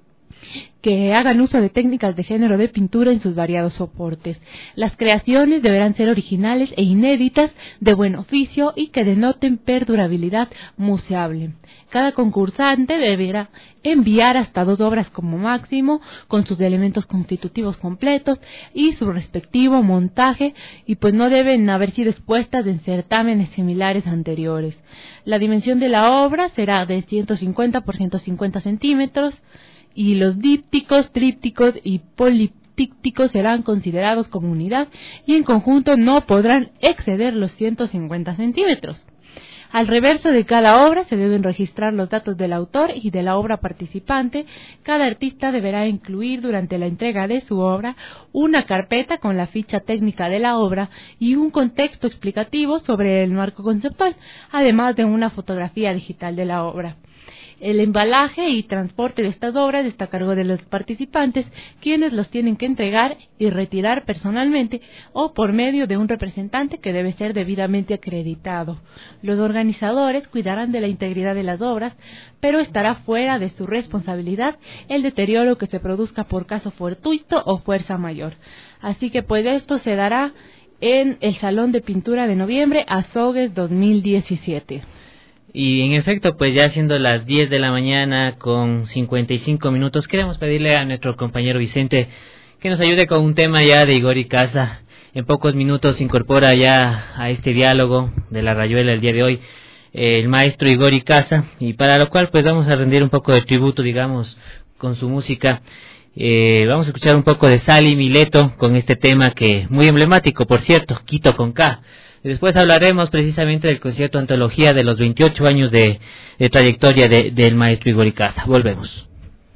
que hagan uso de técnicas de género de pintura en sus variados soportes. Las creaciones deberán ser originales e inéditas, de buen oficio y que denoten perdurabilidad museable. Cada concursante deberá enviar hasta 2 obras como máximo, con sus elementos constitutivos completos y su respectivo montaje, y pues no deben haber sido expuestas en certámenes similares anteriores. La dimensión de la obra será de 150 por 150 centímetros, y los dípticos, trípticos y poliptícticos serán considerados como unidad y en conjunto no podrán exceder los 150 centímetros. Al reverso de cada obra se deben registrar los datos del autor y de la obra participante. Cada artista deberá incluir durante la entrega de su obra una carpeta con la ficha técnica de la obra y un contexto explicativo sobre el marco conceptual, además de una fotografía digital de la obra. El embalaje y transporte de estas obras está a cargo de los participantes, quienes los tienen que entregar y retirar personalmente o por medio de un representante que debe ser debidamente acreditado. Los organizadores cuidarán de la integridad de las obras, pero estará fuera de su responsabilidad el deterioro que se produzca por caso fortuito o fuerza mayor. Así que pues esto se dará en el Salón de Pintura de Noviembre Azogues 2017. Y en efecto, pues ya siendo las 10 de la mañana con 55 minutos, queremos pedirle a nuestro compañero Vicente que nos ayude con un tema ya de Igori Casa. En pocos minutos se incorpora ya a este diálogo de la Rayuela el día de hoy el maestro Igori Casa, y para lo cual pues vamos a rendir un poco de tributo, digamos, con su música. Vamos a escuchar un poco de Sally Mileto con este tema que muy emblemático, por cierto, Quito con K. Y después hablaremos precisamente del concierto antología de los 28 años de trayectoria del maestro Igori Casa. Volvemos.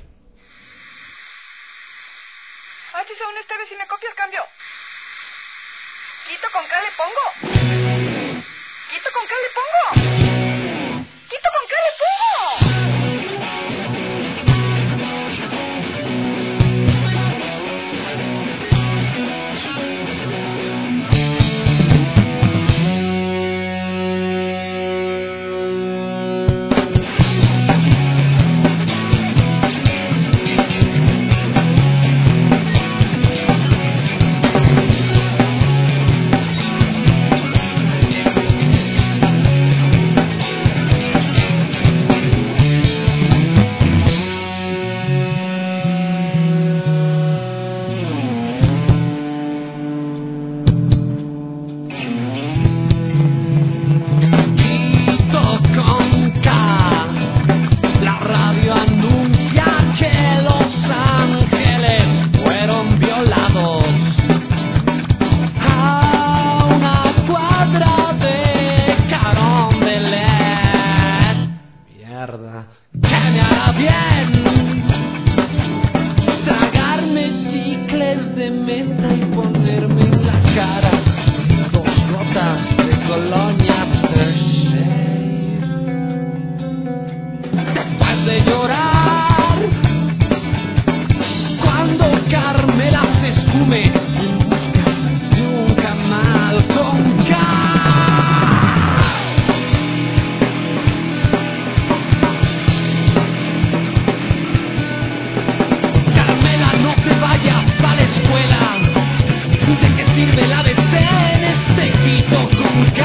Son esta vez si me copia el cambio. Quito con K le pongo. Quito con K le pongo. Quito con K le pongo.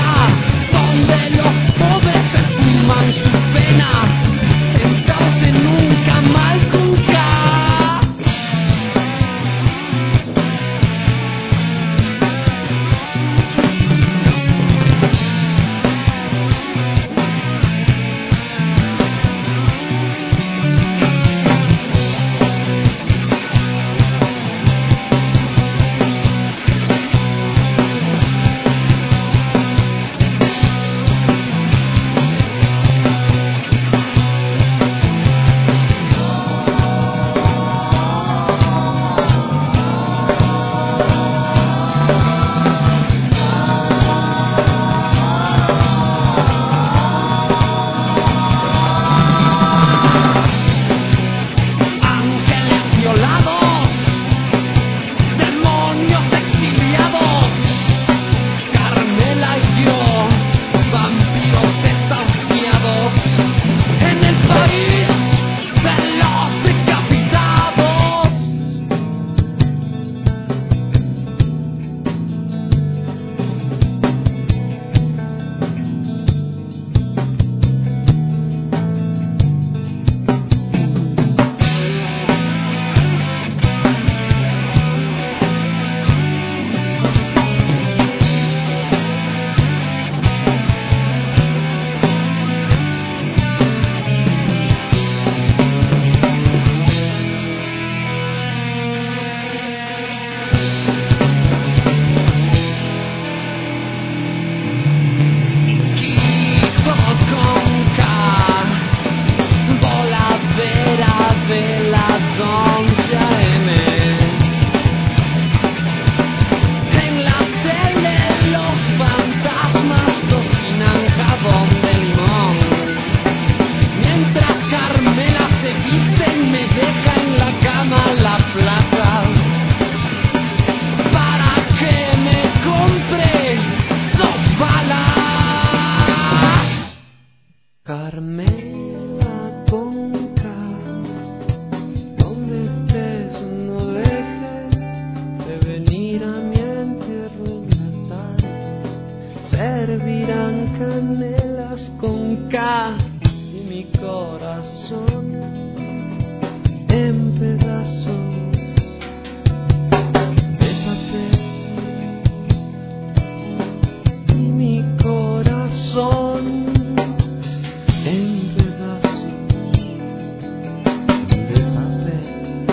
Donde los pobres perfuman su pena, sentados en Caramela con K, donde estés no dejes de venir a mi entierro natal. Servirán canelas con K y mi corazón en pedazos de papel. Y mi corazón en pedazos de papel.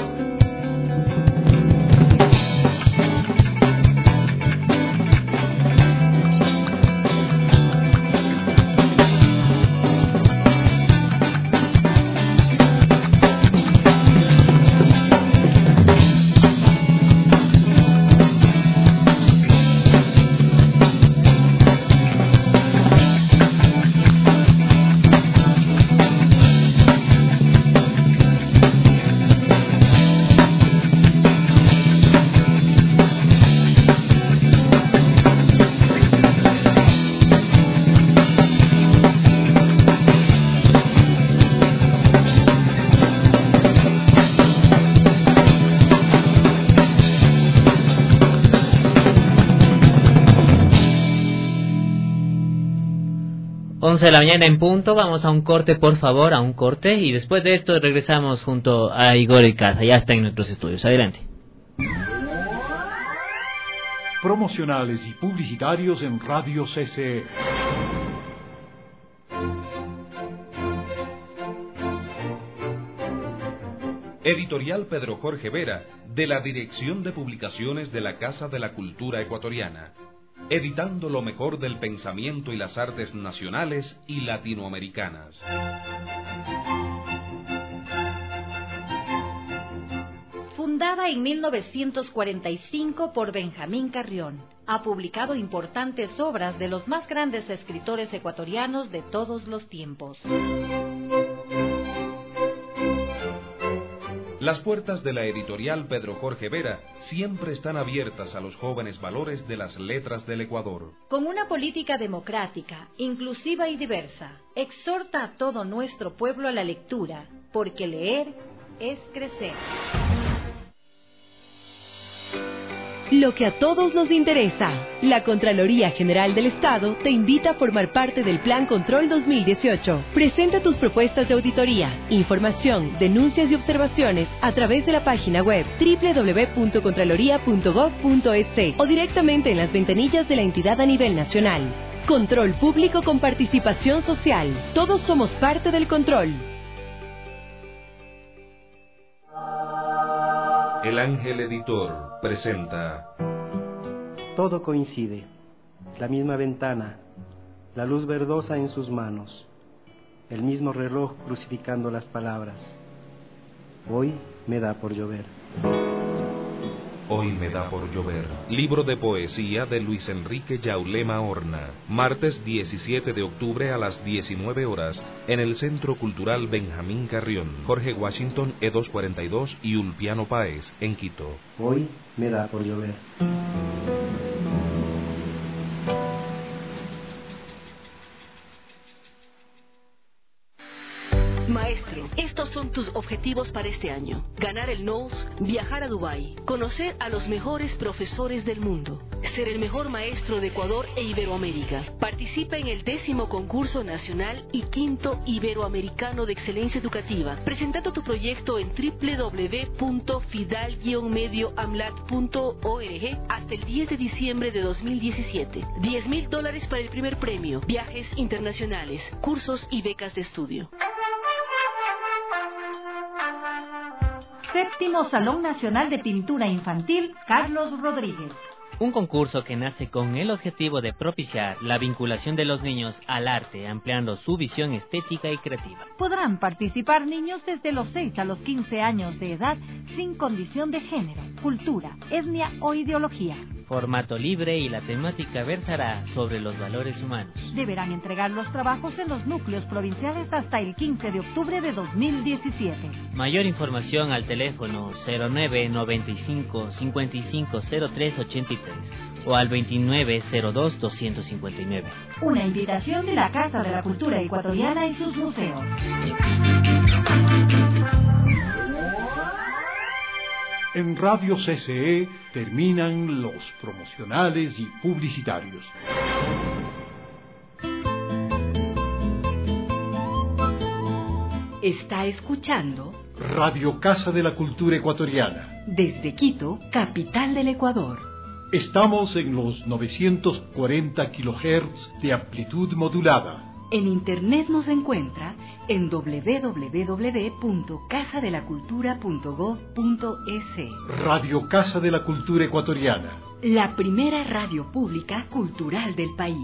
De la mañana en punto. Vamos a un corte, por favor, a un corte, y después de esto regresamos junto a Igor y Casa. Ya está en nuestros estudios. Adelante. Promocionales y publicitarios en Radio CCE. Editorial Pedro Jorge Vera, de la Dirección de Publicaciones de la Casa de la Cultura Ecuatoriana, editando lo mejor del pensamiento y las artes nacionales y latinoamericanas. Fundada en 1945 por Benjamín Carrión, ha publicado importantes obras de los más grandes escritores ecuatorianos de todos los tiempos. Las puertas de la editorial Pedro Jorge Vera siempre están abiertas a los jóvenes valores de las letras del Ecuador. Con una política democrática, inclusiva y diversa, exhorta a todo nuestro pueblo a la lectura, porque leer es crecer. Lo que a todos nos interesa. La Contraloría General del Estado te invita a formar parte del Plan Control 2018. Presenta tus propuestas de auditoría, información, denuncias y observaciones a través de la página web www.contraloría.gov.es o directamente en las ventanillas de la entidad a nivel nacional. Control público con participación social. Todos somos parte del control. El Ángel Editor presenta Todo coincide, la misma ventana, la luz verdosa en sus manos, el mismo reloj crucificando las palabras. Hoy me da por llover. Hoy me da por llover. Libro de poesía de Luis Enrique Yaulema Horna. Martes 17 de octubre a las 19 horas en el Centro Cultural Benjamín Carrión. Jorge Washington, E242 y Ulpiano Páez, en Quito. Hoy me da por llover. Maestro, estos son tus objetivos para este año. Ganar el NOUS, viajar a Dubái, conocer a los mejores profesores del mundo, ser el mejor maestro de Ecuador e Iberoamérica. Participa en el 10º concurso nacional y 5º iberoamericano de excelencia educativa. Presentando tu proyecto en www.fidal-medioamlat.org hasta el 10 de diciembre de 2017. $10,000 para el primer premio, viajes internacionales, cursos y becas de estudio. Séptimo Salón Nacional de Pintura Infantil Carlos Rodríguez. Un concurso que nace con el objetivo de propiciar la vinculación de los niños al arte, ampliando su visión estética y creativa. Podrán participar niños desde los 6 a los 15 años de edad, sin condición de género, cultura, etnia o ideología. Formato libre y la temática versará sobre los valores humanos. Deberán entregar los trabajos en los núcleos provinciales hasta el 15 de octubre de 2017. Mayor información al teléfono 0995 550383 o al 2902-259. Una invitación de la Casa de la Cultura Ecuatoriana y sus museos. En Radio CCE terminan los promocionales y publicitarios. Está escuchando Radio Casa de la Cultura Ecuatoriana. Desde Quito, capital del Ecuador. Estamos en los 940 kHz de amplitud modulada. En internet nos encuentra en www.casadelacultura.gov.es. Radio Casa de la Cultura Ecuatoriana. La primera radio pública cultural del país.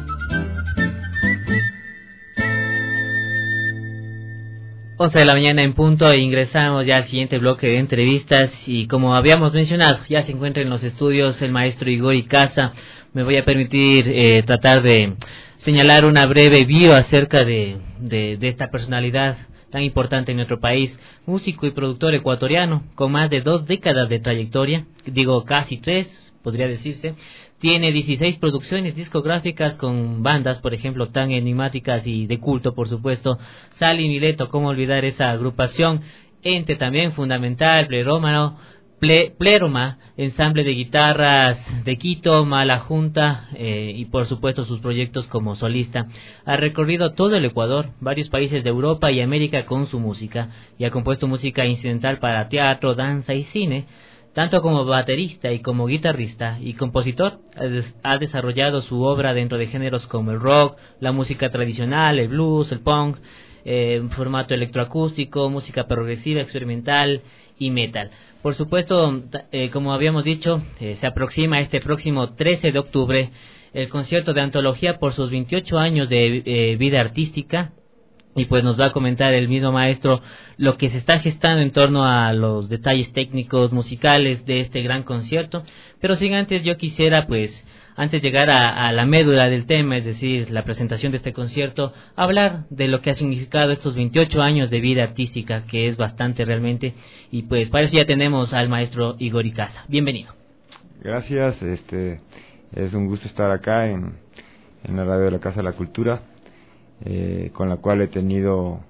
11 de la mañana en punto, e ingresamos ya al siguiente bloque de entrevistas y como habíamos mencionado, ya se encuentra en los estudios el maestro Igor Icaza. Me voy a permitir tratar de señalar una breve bio acerca de esta personalidad tan importante en nuestro país, músico y productor ecuatoriano con más de 2 décadas de trayectoria, digo casi 3, podría decirse. Tiene 16 producciones discográficas con bandas, por ejemplo, tan enigmáticas y de culto, por supuesto. Sal y Mileto, cómo olvidar esa agrupación. Ente también, fundamental, Pleroma, ensamble de guitarras de Quito, Mala Junta, y por supuesto sus proyectos como solista. Ha recorrido todo el Ecuador, varios países de Europa y América con su música, y ha compuesto música incidental para teatro, danza y cine. Tanto como baterista y como guitarrista y compositor, ha desarrollado su obra dentro de géneros como el rock, la música tradicional, el blues, el punk, formato electroacústico, música progresiva, experimental y metal. Por supuesto, como habíamos dicho, se aproxima este próximo 13 de octubre el concierto de antología por sus 28 años de vida artística. Y pues nos va a comentar el mismo maestro lo que se está gestando en torno a los detalles técnicos, musicales de este gran concierto. Pero sin antes, yo quisiera, pues, antes de llegar a la médula del tema, es decir, la presentación de este concierto, hablar de lo que ha significado estos 28 años de vida artística, que es bastante realmente. Y pues para eso ya tenemos al maestro Igor Icaza. Bienvenido. Gracias, es un gusto estar acá en la radio de la Casa de la Cultura. Con la cual he tenido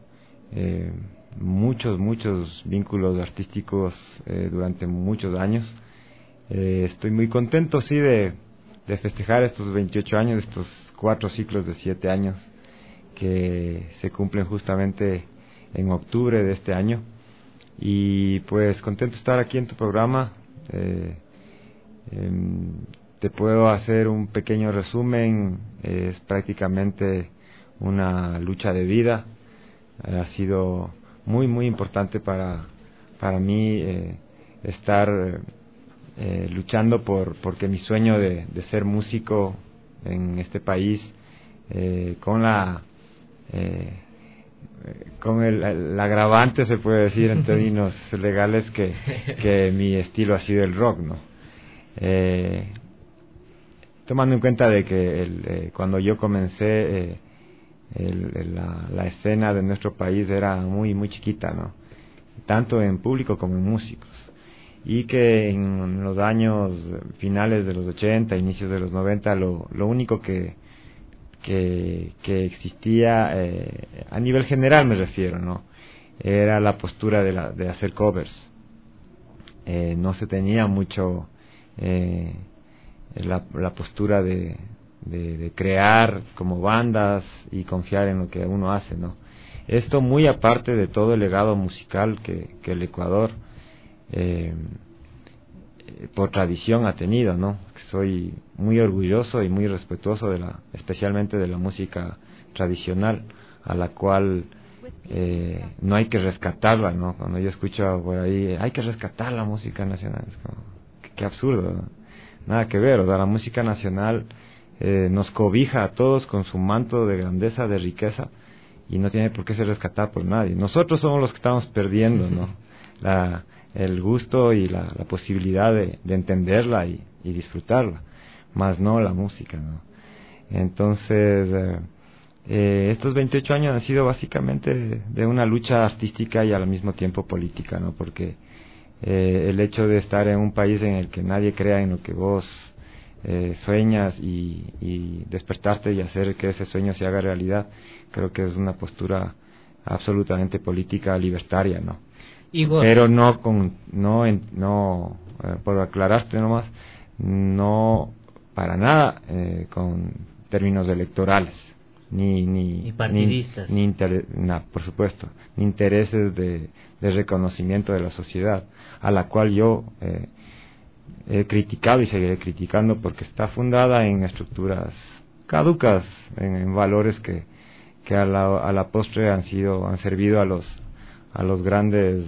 muchos vínculos artísticos durante muchos años. Estoy muy contento, sí, de festejar estos 28 años, estos 4 ciclos de 7 años que se cumplen justamente en octubre de este año. Y pues contento de estar aquí en tu programa. Te puedo hacer un pequeño resumen. Es prácticamente una lucha de vida. Ha sido muy importante para mí estar luchando porque mi sueño de ser músico en este país, con el agravante, se puede decir en términos legales, que mi estilo ha sido el rock, ¿no? Tomando en cuenta de que cuando yo comencé, la escena de nuestro país era muy chiquita, ¿no? Tanto en público como en músicos, y que en los años finales de los 80, inicios de los 90, lo único que existía, a nivel general me refiero, ¿no?, era la postura de hacer covers. No se tenía mucho la postura de crear como bandas y confiar en lo que uno hace, ¿no? Esto muy aparte de todo el legado musical que el Ecuador por tradición ha tenido, ¿no? Soy muy orgulloso y muy respetuoso especialmente de la música tradicional, a la cual no hay que rescatarla, ¿no? Cuando yo escucho por ahí, hay que rescatar la música nacional, es como, qué absurdo, ¿no? Nada que ver. O sea, la música nacional nos cobija a todos con su manto de grandeza, de riqueza, y no tiene por qué ser rescatada por nadie. Nosotros somos los que estamos perdiendo, ¿no?, el gusto y la posibilidad de entenderla y disfrutarla, más no la música, ¿no? Entonces, estos 28 años han sido básicamente de una lucha artística y al mismo tiempo política, ¿no? Porque el hecho de estar en un país en el que nadie crea en lo que vos sueñas y despertarte y hacer que ese sueño se haga realidad. Creo que es una postura absolutamente política libertaria, ¿no? Igor. Pero por aclararte nomás, no para nada con términos electorales ni partidistas, por supuesto, ni intereses de reconocimiento de la sociedad, a la cual yo he criticado y seguiré criticando porque está fundada en estructuras caducas, en valores que a la postre han servido a los grandes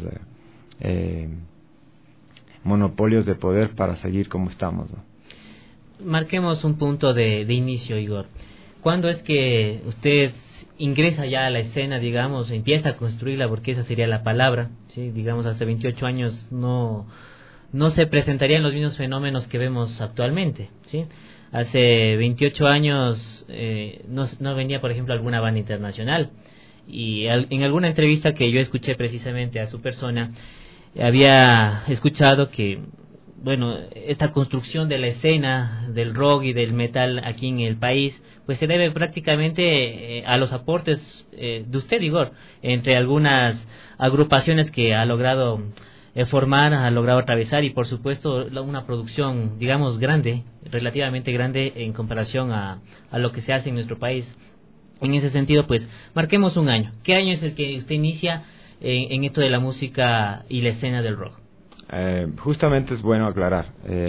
monopolios de poder para seguir como estamos, ¿no? Marquemos un punto de inicio, Igor. ¿Cuándo es que usted ingresa ya a la escena, digamos, empieza a construirla, porque esa sería la palabra, ¿sí? Digamos, hace 28 años no se presentarían los mismos fenómenos que vemos actualmente, ¿sí? Hace 28 años no venía, por ejemplo, alguna banda internacional, y en alguna entrevista que yo escuché precisamente a su persona, había escuchado que, bueno, esta construcción de la escena del rock y del metal aquí en el país, pues se debe prácticamente a los aportes de usted, Igor, entre algunas agrupaciones que ha logrado formar, ha logrado atravesar, y por supuesto una producción, digamos, grande, relativamente grande en comparación a lo que se hace en nuestro país. En ese sentido, pues, marquemos un año. ¿Qué año es el que usted inicia en esto de la música y la escena del rock? Justamente es bueno aclarar,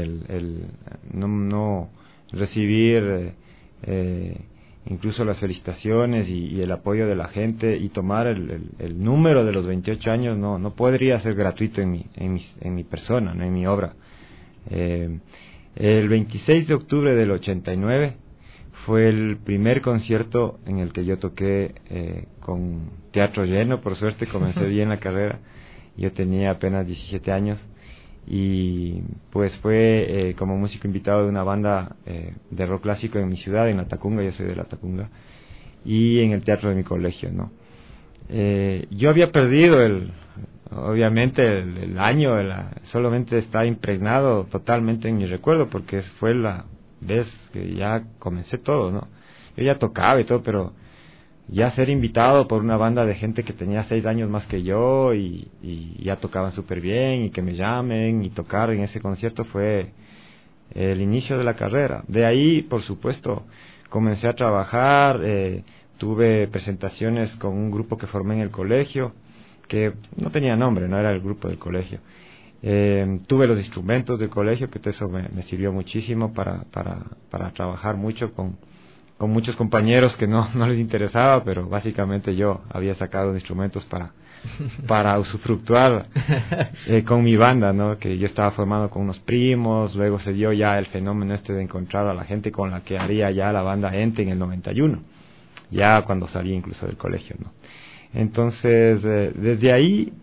no recibir incluso las felicitaciones y el apoyo de la gente y tomar el número de los 28 años no podría ser gratuito en mi persona, no en mi obra. El 26 de octubre del 89 fue el primer concierto en el que yo toqué con teatro lleno. Por suerte comencé bien la carrera, yo tenía apenas 17 años, y pues fue como músico invitado de una banda de rock clásico en mi ciudad, en La Tacunga. Yo soy de La Tacunga, y en el teatro de mi colegio, ¿no? Yo había perdido obviamente el año, solamente está impregnado totalmente en mi recuerdo, porque fue la vez que ya comencé todo, ¿no? Yo ya tocaba y todo, pero ya ser invitado por una banda de gente que tenía 6 años más que yo y ya tocaban súper bien, y que me llamen y tocar en ese concierto fue el inicio de la carrera. De ahí, por supuesto, comencé a trabajar, tuve presentaciones con un grupo que formé en el colegio, que no tenía nombre, no era el grupo del colegio. Tuve los instrumentos del colegio, que eso me sirvió muchísimo para trabajar mucho con muchos compañeros que no les interesaba, pero básicamente yo había sacado instrumentos para usufructuar con mi banda, ¿no? Que yo estaba formando con unos primos. Luego se dio ya el fenómeno de encontrar a la gente con la que haría ya la banda Ente en el 91, ya cuando salí incluso del colegio, ¿no? Entonces, desde ahí,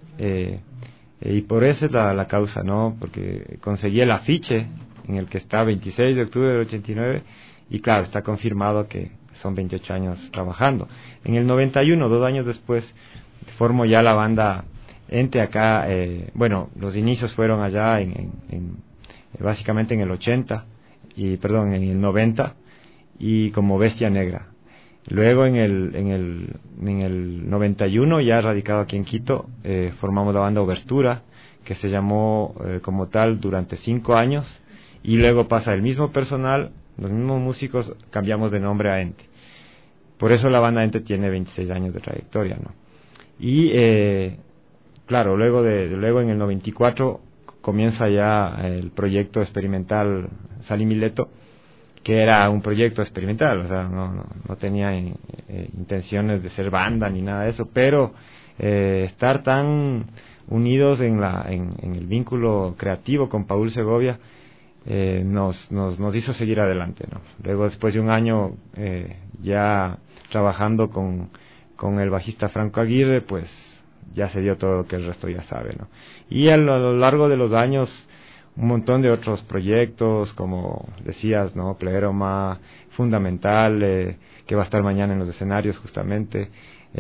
y por eso es la causa, ¿no? Porque conseguí el afiche en el que está 26 de octubre del 89, y claro, está confirmado que son 28 años trabajando. En el 91, 2 años después, formo ya la banda Ente acá. Bueno, los inicios fueron allá básicamente en el 80, en el 90, y como Bestia Negra. Luego en el 91, ya radicado aquí en Quito, formamos la banda Obertura, que se llamó como tal durante 5 años, y luego pasa el mismo personal, los mismos músicos, cambiamos de nombre a Ente. Por eso la banda Ente tiene 26 años de trayectoria, ¿no? Y claro, luego en el 94 comienza ya el proyecto experimental Sal y Mileto, que era un proyecto experimental, o sea, no tenía intenciones de ser banda ni nada de eso, pero estar tan unidos en el vínculo creativo con Paul Segovia nos hizo seguir adelante, ¿no? Luego, después de un año ya trabajando con el bajista Franco Aguirre, pues ya se dio todo lo que el resto ya sabe, ¿no? Y a lo largo de los años, un montón de otros proyectos, como decías, ¿no? Pleroma, Fundamental, que va a estar mañana en los escenarios justamente,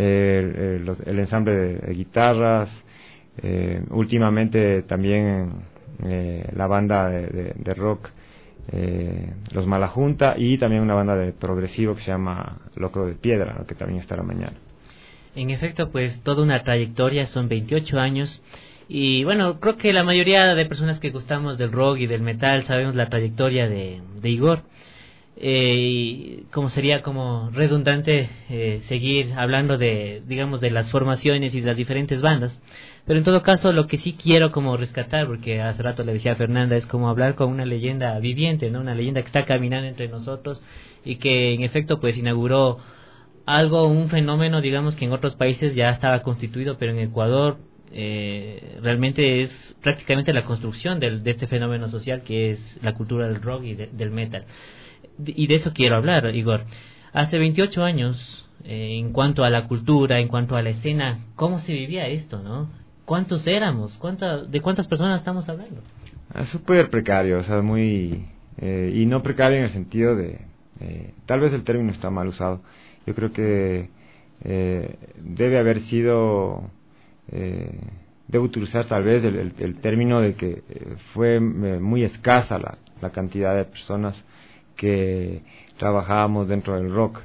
el ensamble de guitarras, últimamente también la banda de rock Los Malajunta, y también una banda de progresivo que se llama Loco de Piedra, ¿no? Que también estará mañana. En efecto, pues toda una trayectoria, son 28 años. Y bueno, creo que la mayoría de personas que gustamos del rock y del metal sabemos la trayectoria de Igor. Y como sería como redundante seguir hablando de, digamos, de las formaciones y de las diferentes bandas. Pero en todo caso, lo que sí quiero como rescatar, porque hace rato le decía a Fernanda, es como hablar con una leyenda viviente, ¿no? Una leyenda que está caminando entre nosotros y que en efecto pues inauguró algo, un fenómeno, digamos, que en otros países ya estaba constituido, pero en Ecuador realmente es prácticamente la construcción de este fenómeno social que es la cultura del rock y del metal. Y de eso quiero hablar, Igor. Hace 28 años, en cuanto a la cultura, en cuanto a la escena, ¿cómo se vivía esto, no? ¿Cuántos éramos? ¿De cuántas personas estamos hablando? Es súper precario, o sea, muy... y no precario en el sentido de... tal vez el término está mal usado. Yo creo que debe haber sido... debo utilizar tal vez el término de que fue muy escasa la cantidad de personas que trabajábamos dentro del rock,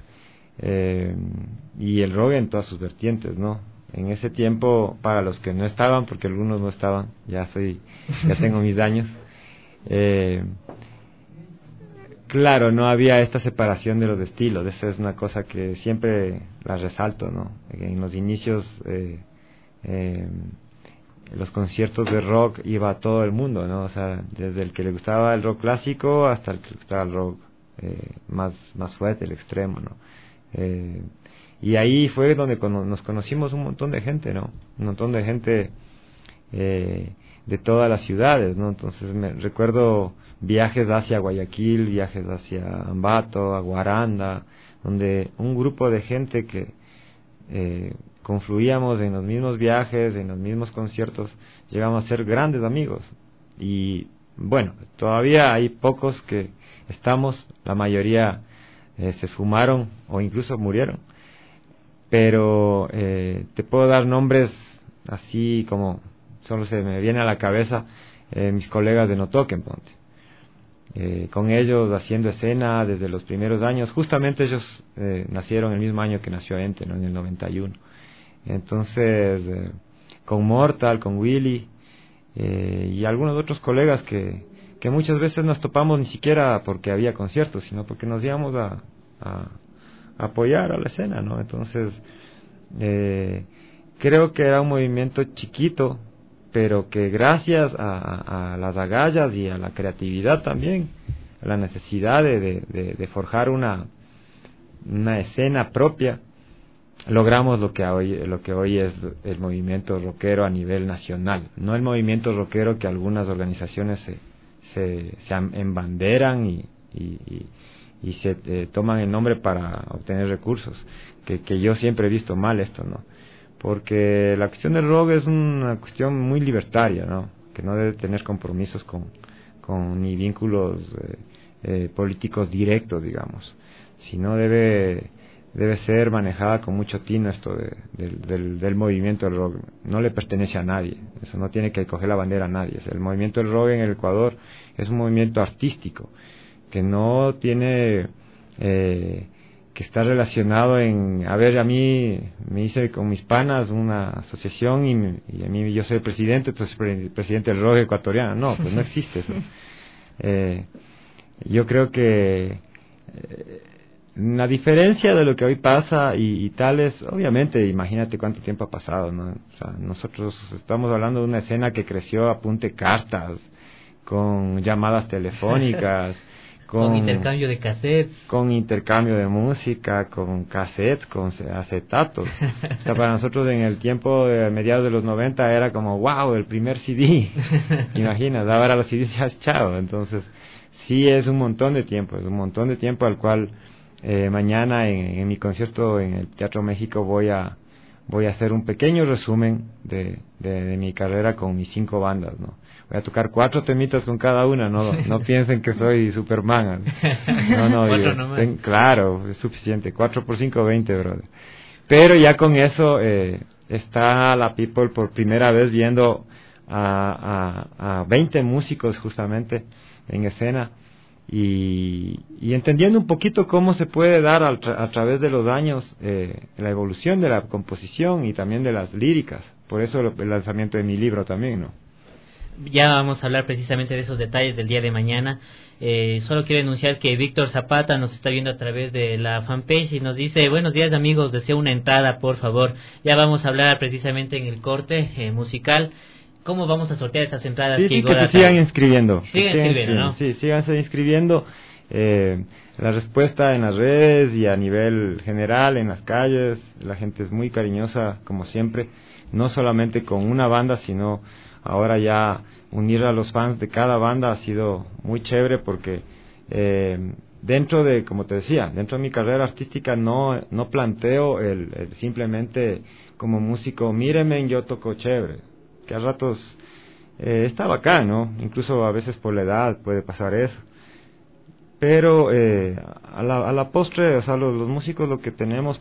y el rock en todas sus vertientes, ¿no? En ese tiempo, para los que no estaban, porque algunos no estaban, ya tengo mis años, claro, no había esta separación de los estilos. Esa es una cosa que siempre la resalto, ¿no? En los inicios, los conciertos de rock iba a todo el mundo, ¿no? O sea, desde el que le gustaba el rock clásico hasta el que le gustaba el rock más fuerte, el extremo, ¿no? Y ahí fue donde nos conocimos un montón de gente, ¿no? Un montón de gente de todas las ciudades, ¿no? Entonces recuerdo viajes hacia Guayaquil, viajes hacia Ambato, a Guaranda, donde un grupo de gente que confluíamos en los mismos viajes, en los mismos conciertos, llegamos a ser grandes amigos. Y bueno, todavía hay pocos que estamos, la mayoría se esfumaron o incluso murieron, pero te puedo dar nombres así como solo se me viene a la cabeza, mis colegas de No Toquen, ponte. Con ellos haciendo escena desde los primeros años. Justamente ellos nacieron el mismo año que nació Ente, ¿no? En el 91. Entonces, con Mortal, con Willy, y algunos otros colegas que muchas veces nos topamos ni siquiera porque había conciertos, sino porque nos íbamos a apoyar a la escena, ¿no? Entonces, creo que era un movimiento chiquito, pero que gracias a las agallas y a la creatividad también, a la necesidad de forjar una escena propia, logramos lo que hoy es el movimiento rockero a nivel nacional. No el movimiento rockero que algunas organizaciones se embanderan y se toman el nombre para obtener recursos, que yo siempre he visto mal esto, ¿no? Porque la cuestión del rock es una cuestión muy libertaria, ¿no? Que no debe tener compromisos con ni vínculos políticos directos, digamos, sino debe ser manejada con mucho tino esto del movimiento del rock. No le pertenece a nadie, eso no tiene que coger la bandera a nadie. El movimiento del rock en el Ecuador es un movimiento artístico que no tiene que está relacionado a mí me hice con mis panas una asociación y a mí yo soy el presidente, entonces presidente del rock ecuatoriano. No, pues no existe eso. Yo creo que la diferencia de lo que hoy pasa y tal es, obviamente, imagínate cuánto tiempo ha pasado, ¿no? O sea, nosotros estamos hablando de una escena que creció a punta de cartas, con llamadas telefónicas, con intercambio de cassettes, con intercambio de música, con cassettes, con acetatos. O sea, para nosotros en el tiempo de mediados de los 90 era como, wow, el primer CD. Imaginas, ahora los CDs ya es chao. Entonces, sí es un montón de tiempo, al cual mañana en mi concierto en el Teatro México voy a hacer un pequeño resumen de mi carrera con mis 5 bandas, ¿no? Voy a tocar 4 temitas con cada una, no piensen que soy Superman. No, claro, es suficiente, 4 por 5, 20, brother. Pero ya con eso está la people por primera vez viendo a 20 músicos justamente en escena, y entendiendo un poquito cómo se puede dar a través de los años la evolución de la composición y también de las líricas. Por eso el lanzamiento de mi libro también, ¿no? Ya vamos a hablar precisamente de esos detalles del día de mañana. Solo quiero anunciar que Víctor Zapata nos está viendo a través de la fanpage y nos dice: buenos días amigos, deseo una entrada por favor. Ya vamos a hablar precisamente en el corte musical cómo vamos a sortear estas entradas. Sí, que se sigan inscribiendo. Sigan inscribiendo, ¿no? Sí, síganse inscribiendo. La respuesta en las redes y a nivel general en las calles, la gente es muy cariñosa como siempre, no solamente con una banda, sino ahora ya unir a los fans de cada banda ha sido muy chévere porque dentro de, como te decía, dentro de mi carrera artística no planteo el simplemente como músico, míreme, yo toco chévere, que a ratos está bacán, ¿no? Incluso a veces por la edad puede pasar eso. Pero a la postre, o sea, los músicos lo que tenemos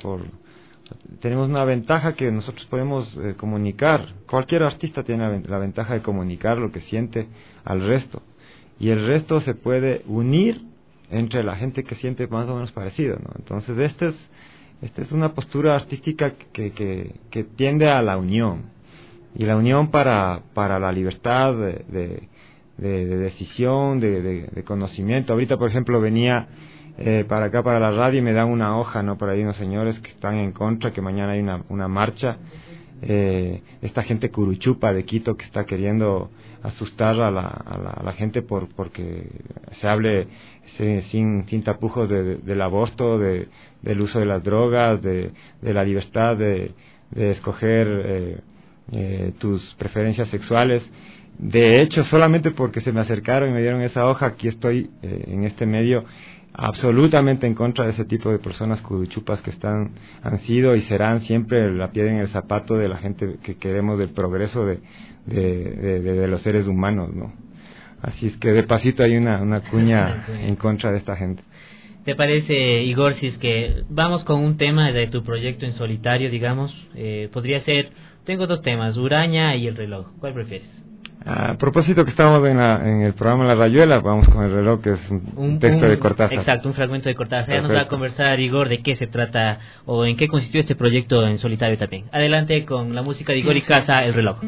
tenemos una ventaja que nosotros podemos comunicar. Cualquier artista tiene la ventaja de comunicar lo que siente al resto. Y el resto se puede unir entre la gente que siente más o menos parecido, ¿no? Entonces, esta es una postura artística que tiende a la unión. Y la unión para la libertad de decisión, de conocimiento. Ahorita, por ejemplo, venía para acá, para la radio, y me dan una hoja, ¿no? Por ahí unos señores que están en contra, que mañana hay una marcha. Esta gente curuchupa de Quito que está queriendo asustar a la gente porque se hable sin tapujos del aborto, del uso de las drogas, de la libertad de escoger tus preferencias sexuales. De hecho, solamente porque se me acercaron y me dieron esa hoja, aquí estoy en este medio absolutamente en contra de ese tipo de personas curuchupas que han sido y serán siempre la piedra en el zapato de la gente que queremos del progreso de los seres humanos, ¿no? Así es que de pasito hay una cuña en contra de esta gente. ¿Te parece, Igor, si es que vamos con un tema de tu proyecto en solitario, digamos? Podría ser, tengo dos temas, Uraña y el reloj. ¿Cuál prefieres? A propósito que estamos en el programa La Rayuela, vamos con el reloj, que es un texto de Cortázar. Exacto, un fragmento de Cortázar. Ya nos va a conversar, Igor, de qué se trata o en qué consistió este proyecto en solitario también. Adelante con la música de Igor y Casa, el reloj.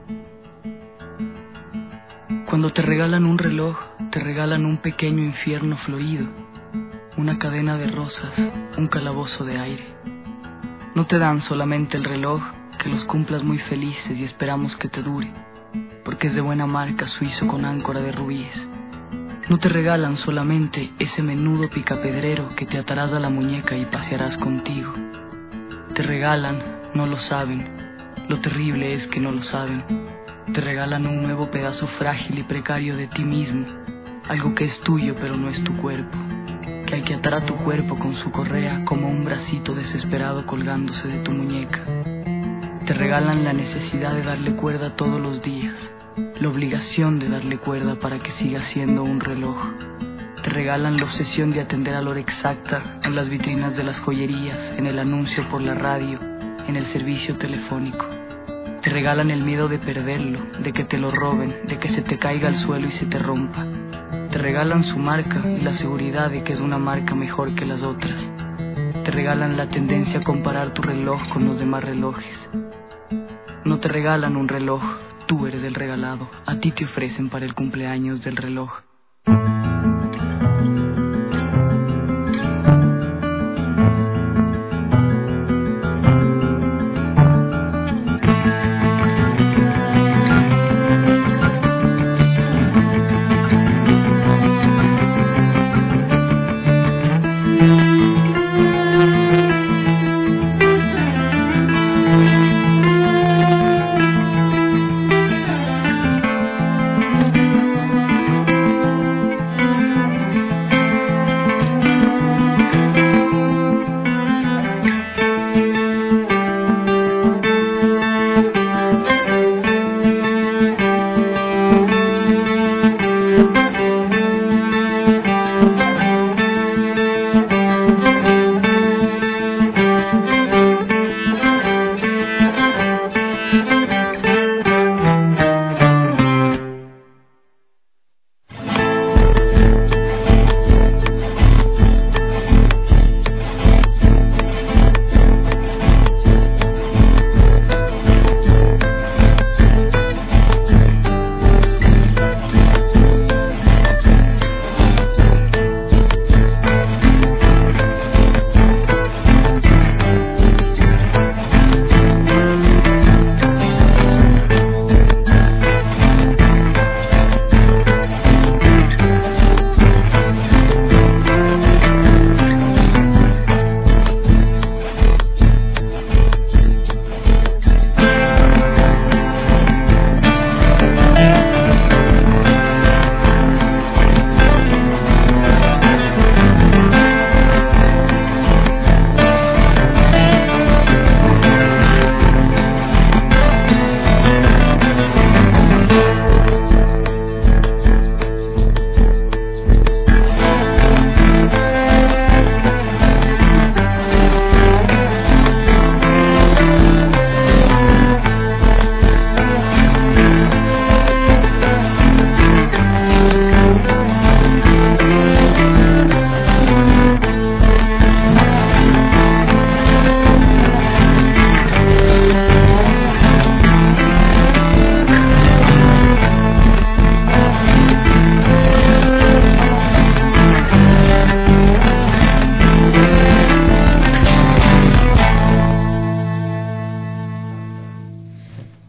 Cuando te regalan un reloj, te regalan un pequeño infierno florido, una cadena de rosas, un calabozo de aire. No te dan solamente el reloj, que los cumplas muy felices y esperamos que te dure, porque es de buena marca, suizo con áncora de rubíes. No te regalan solamente ese menudo picapedrero que te atarás a la muñeca y pasearás contigo. Te regalan, no lo saben, lo terrible es que no lo saben. Te regalan un nuevo pedazo frágil y precario de ti mismo, algo que es tuyo pero no es tu cuerpo, que hay que atar a tu cuerpo con su correa como un bracito desesperado colgándose de tu muñeca. Te regalan la necesidad de darle cuerda todos los días, la obligación de darle cuerda para que siga siendo un reloj. Te regalan la obsesión de atender a la hora exacta en las vitrinas de las joyerías, en el anuncio por la radio, en el servicio telefónico. Te regalan el miedo de perderlo, de que te lo roben, de que se te caiga al suelo y se te rompa. Te regalan su marca y la seguridad de que es una marca mejor que las otras. Te regalan la tendencia a comparar tu reloj con los demás relojes. No te regalan un reloj, tú eres el regalado. A ti te ofrecen para el cumpleaños del reloj.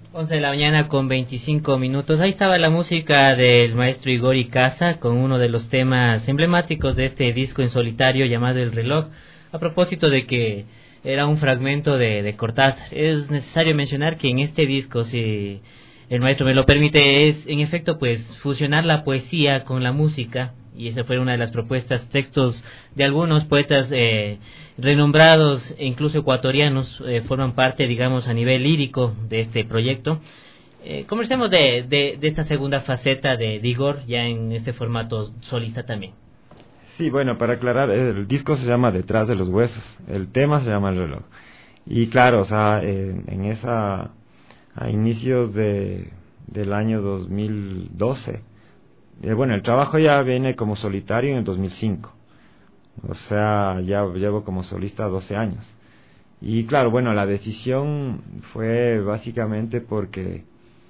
11 de la mañana con 25 minutos. Ahí estaba la música del maestro Igor Icaza con uno de los temas emblemáticos de este disco en solitario llamado El Reloj. A propósito de que era un fragmento de Cortázar. Es necesario mencionar que en este disco, si el maestro me lo permite, es en efecto pues fusionar la poesía con la música. Y esa fue una de las propuestas, textos de algunos poetas renombrados e incluso ecuatorianos forman parte, digamos, a nivel lírico de este proyecto. Conversemos de esta segunda faceta de Igor, ya en este formato solista también. Sí, bueno, para aclarar, el disco se llama Detrás de los Huesos, el tema se llama El Reloj. Y claro, o sea, a inicios del año 2012, bueno, el trabajo ya viene como solitario en el 2005. O sea, ya llevo como solista 12 años. Y claro, bueno, la decisión fue básicamente porque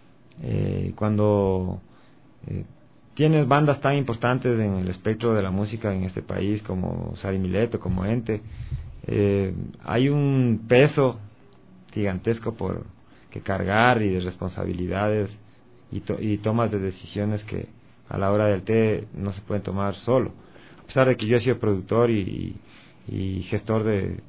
cuando tienes bandas tan importantes en el espectro de la música en este país como Sari Mileto, como Ente, hay un peso gigantesco por que cargar y de responsabilidades y tomas de decisiones que a la hora del té no se pueden tomar solo. A pesar de que yo he sido productor y gestor de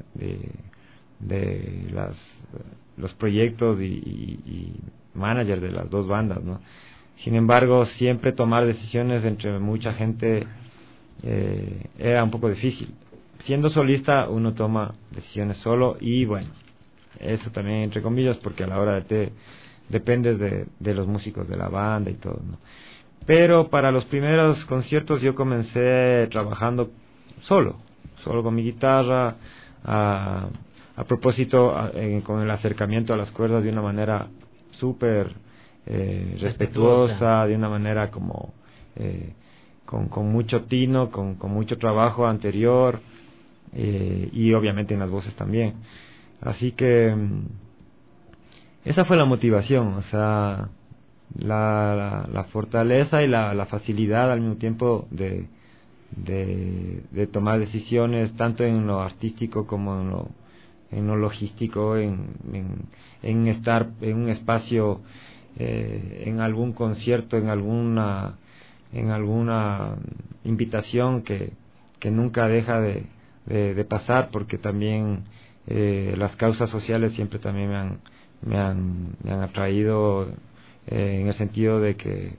los proyectos y manager de las dos bandas, ¿no? Sin embargo, siempre tomar decisiones entre mucha gente era un poco difícil. Siendo solista uno toma decisiones solo y bueno, eso también entre comillas porque a la hora del té dependes de los músicos de la banda y todo, ¿no? Pero para los primeros conciertos yo comencé trabajando solo con mi guitarra, a propósito con el acercamiento a las cuerdas de una manera súper respetuosa, de una manera como con mucho tino, con mucho trabajo anterior y obviamente en las voces también. Así que esa fue la motivación, o sea, la fortaleza y la facilidad al mismo tiempo de tomar decisiones tanto en lo artístico como en lo logístico, en estar en un espacio, en algún concierto, en alguna invitación que nunca deja de pasar, porque también las causas sociales siempre también me han atraído, en el sentido de que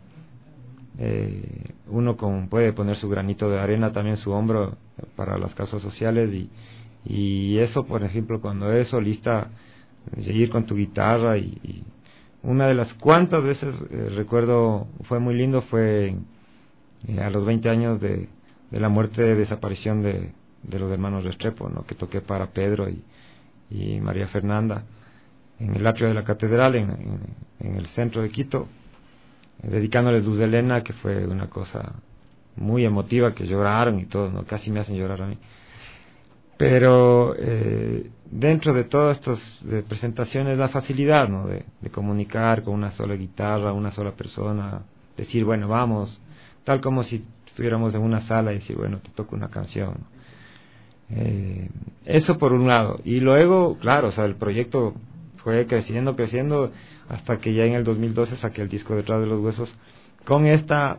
uno puede poner su granito de arena, también su hombro para las causas sociales y eso, por ejemplo, cuando eres solista, ir con tu guitarra y una de las cuantas veces recuerdo fue muy lindo fue a los 20 años de la muerte de desaparición de los hermanos Restrepo, ¿no? Que toqué para Pedro y María Fernanda en el atrio de la catedral en el centro de Quito, dedicándoles Luz de Elena, que fue una cosa muy emotiva, que lloraron y todo, ¿no? Casi me hacen llorar a mí. Pero dentro de todas estas presentaciones, la facilidad, ¿no? de comunicar con una sola guitarra, una sola persona, decir, bueno, vamos, tal como si estuviéramos en una sala y decir, bueno, te toco una canción, ¿no? Eso por un lado. Y luego, claro, o sea, el proyecto fue creciendo hasta que ya en el 2012 saqué el disco Detrás de los Huesos con esta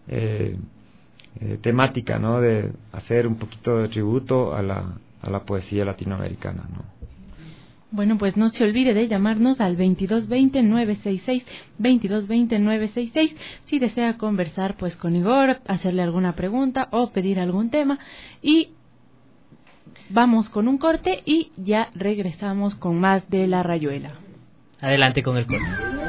temática, ¿no? De hacer un poquito de tributo a la poesía latinoamericana, ¿no? Bueno, pues no se olvide de llamarnos al 2220-966, 2220-966, si desea conversar pues con Igor, hacerle alguna pregunta o pedir algún tema. Y vamos con un corte y ya regresamos con más de La Rayuela. Adelante con el corte.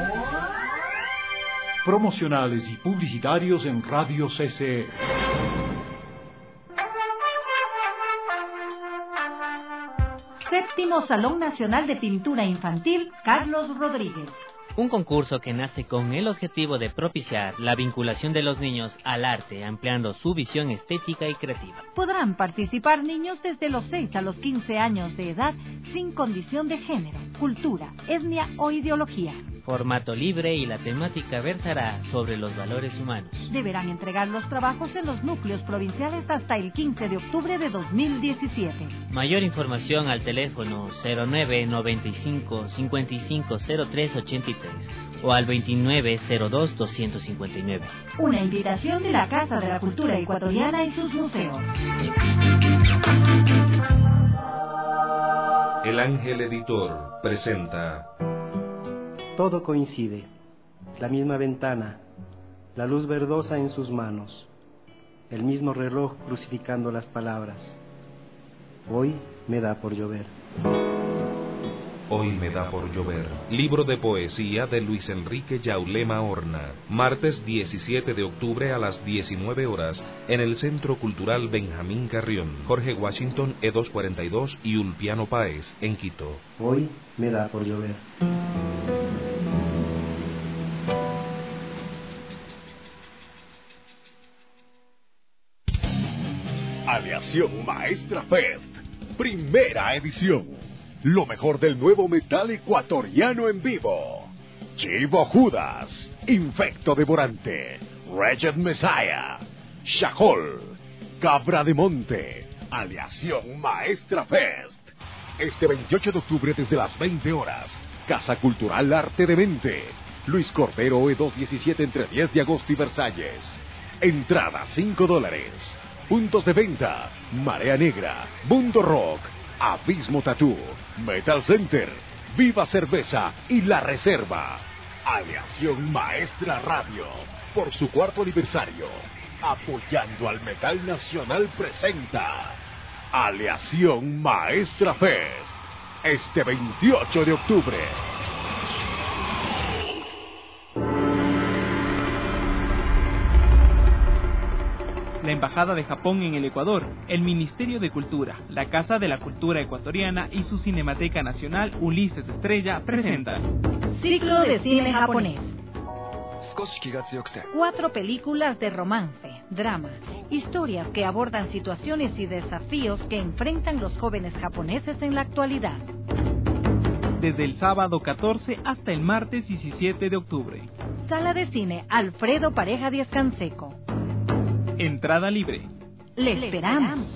Promocionales y publicitarios en Radio CCE. Séptimo Salón Nacional de Pintura Infantil Carlos Rodríguez. Un concurso que nace con el objetivo de propiciar la vinculación de los niños al arte, ampliando su visión estética y creativa. Podrán participar niños desde los 6 a los 15 años de edad, sin condición de género, cultura, etnia o ideología. formato libre y la temática versará sobre los valores humanos. Deberán entregar los trabajos en los núcleos provinciales hasta el 15 de octubre de 2017. Mayor información al teléfono 0995 550383 o al 2902-259. Una invitación de la Casa de la Cultura Ecuatoriana y sus museos. El Ángel Editor presenta Todo coincide, la misma ventana, la luz verdosa en sus manos, el mismo reloj crucificando las palabras. Hoy me da por llover. Hoy me da por llover. Libro de poesía de Luis Enrique Yaulema Horna. Martes 17 de octubre a las 19 horas en el Centro Cultural Benjamín Carrión. Jorge Washington, E242 y Ulpiano Páez, en Quito. Hoy me da por llover. Aleación Maestra Fest, primera edición. Lo mejor del nuevo metal ecuatoriano en vivo. Chivo Judas, Infecto Devorante, Wretched Messiah, Shahol, Cabra de Monte, Aleación Maestra Fest. Este 28 de octubre desde las 20 horas, Casa Cultural Arte de Mente, Luis Cordero E217 entre 10 de agosto y Versalles. Entrada $5. Puntos de venta: Marea Negra, Mundo Rock, Abismo Tattoo, Metal Center, Viva Cerveza y La Reserva. Aleación Maestra Radio, por su 4º aniversario, apoyando al metal nacional, presenta Aleación Maestra Fest, este 28 de octubre. La Embajada de Japón en el Ecuador, el Ministerio de Cultura, la Casa de la Cultura Ecuatoriana y su Cinemateca Nacional Ulises Estrella presentan Ciclo de cine japonés. 4 películas de romance, drama, historias que abordan situaciones y desafíos que enfrentan los jóvenes japoneses en la actualidad. Desde el sábado 14 hasta el martes 17 de octubre. Sala de cine Alfredo Pareja Díaz Canseco. Entrada libre. Le esperamos.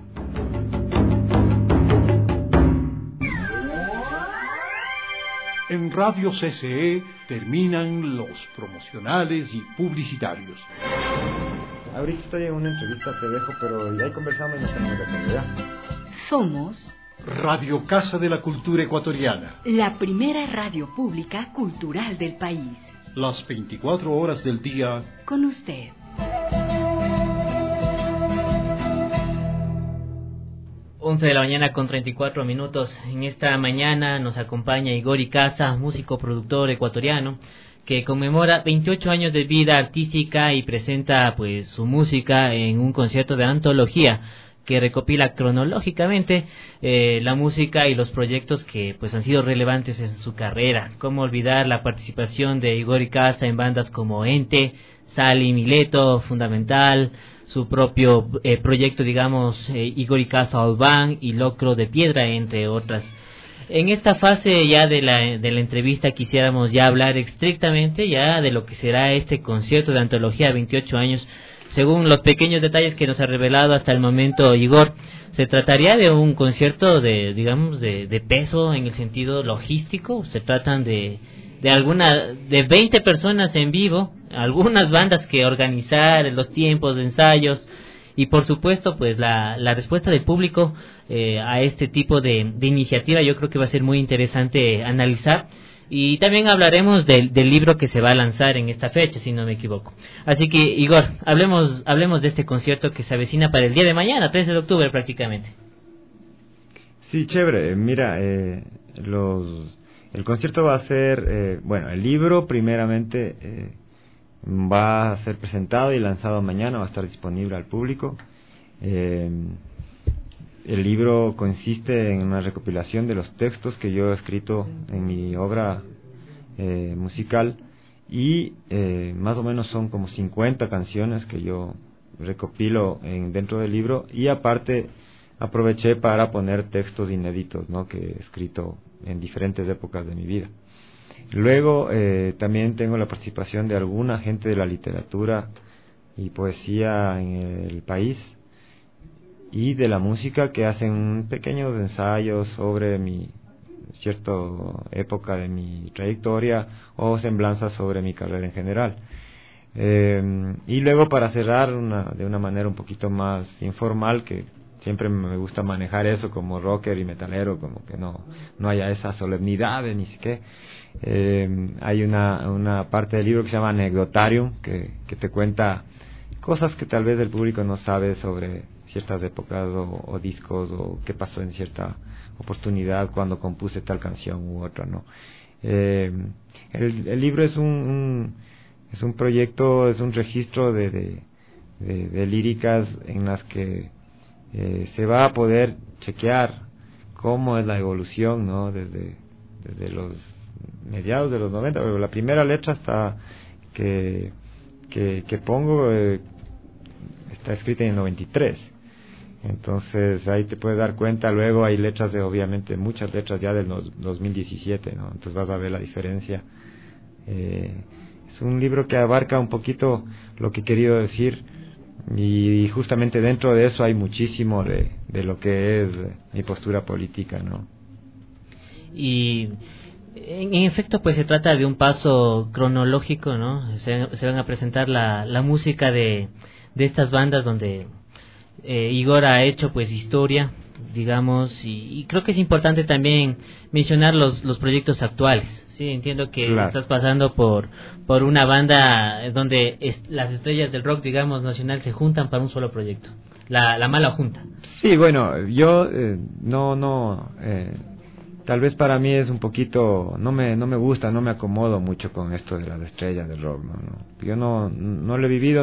En Radio CCE terminan los promocionales y publicitarios. Ahorita estoy en una entrevista, te dejo, pero ya conversamos y nos tenemos de actualidad. Somos Radio Casa de la Cultura Ecuatoriana, la primera radio pública cultural del país. Las 24 horas del día con usted. Once de la mañana con 34 minutos. En esta mañana nos acompaña Igor Icaza, músico productor ecuatoriano, que conmemora 28 años de vida artística y presenta pues su música en un concierto de antología que recopila cronológicamente la música y los proyectos que pues han sido relevantes en su carrera. Cómo olvidar la participación de Igor Icaza en bandas como Ente, Sally Mileto, Fundamental, su propio proyecto, digamos, Igor Icaza All Band y Locro de Piedra, entre otras. En esta fase ya de la entrevista quisiéramos ya hablar estrictamente ya de lo que será este concierto de antología 28 años. Según los pequeños detalles que nos ha revelado hasta el momento Igor, se trataría de un concierto de peso en el sentido logístico. Se tratan de 20 personas en vivo, algunas bandas que organizar, los tiempos de ensayos y por supuesto pues la respuesta del público a este tipo de iniciativa. Yo creo que va a ser muy interesante analizar. Y también hablaremos del libro que se va a lanzar en esta fecha, si no me equivoco. Así que, Igor, hablemos de este concierto que se avecina para el día de mañana, 13 de octubre prácticamente. Sí, chévere. Mira, el concierto va a ser, el libro primeramente va a ser presentado y lanzado mañana, va a estar disponible al público. El libro consiste en una recopilación de los textos que yo he escrito en mi obra musical y más o menos son como 50 canciones que yo recopilo dentro del libro, y aparte aproveché para poner textos inéditos, ¿no?, que he escrito en diferentes épocas de mi vida. Luego también tengo la participación de alguna gente de la literatura y poesía en el país y de la música, que hacen pequeños ensayos sobre cierta época de mi trayectoria o semblanzas sobre mi carrera en general. Y luego, para cerrar de una manera un poquito más informal, que siempre me gusta manejar eso como rocker y metalero, como que no haya esa solemnidad de ni siquiera, hay una parte del libro que se llama Anecdotarium, que te cuenta cosas que tal vez el público no sabe sobre ciertas épocas o discos, o qué pasó en cierta oportunidad cuando compuse tal canción u otra, ¿no? El libro es un proyecto, es un registro de líricas en las que se va a poder chequear cómo es la evolución, ¿no? Desde los mediados de los 90, pero la primera letra está que pongo está escrita en el 93. Entonces ahí te puedes dar cuenta. Luego hay letras obviamente muchas letras ya del 2017, ¿no? Entonces vas a ver la diferencia. Es un libro que abarca un poquito lo que he querido decir, y justamente dentro de eso hay muchísimo de lo que es mi postura política, ¿no? Y en efecto, pues se trata de un paso cronológico, ¿no? Se van a presentar la música de estas bandas donde Igor ha hecho pues historia, digamos, y creo que es importante también mencionar los proyectos actuales. Sí, entiendo que claro, estás pasando por una banda donde las estrellas del rock, digamos, nacional se juntan para un solo proyecto, la Mala Junta. Sí, bueno, yo tal vez para mí es un poquito, no me gusta, no me acomodo mucho con esto de las estrellas del rock, ¿no? Yo no lo he vivido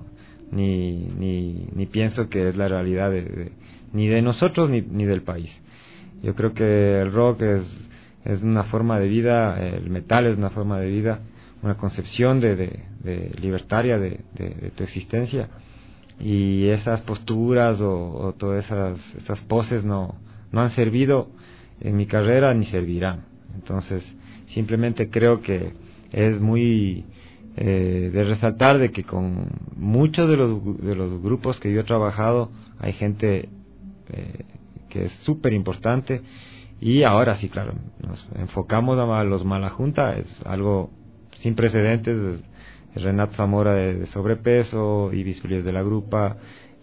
ni pienso que es la realidad ni de nosotros ni del país. Yo creo que el rock es una forma de vida, el metal es una forma de vida, una concepción de libertaria de tu existencia, y esas posturas o todas esas poses no han servido en mi carrera ni servirán. Entonces simplemente creo que es muy de resaltar de que con muchos de los grupos que yo he trabajado hay gente que es súper importante. Y ahora sí, claro, nos enfocamos a los Mala Junta, es algo sin precedentes. Renato Zamora de Sobrepeso, Ibis Feliz de la Grupa,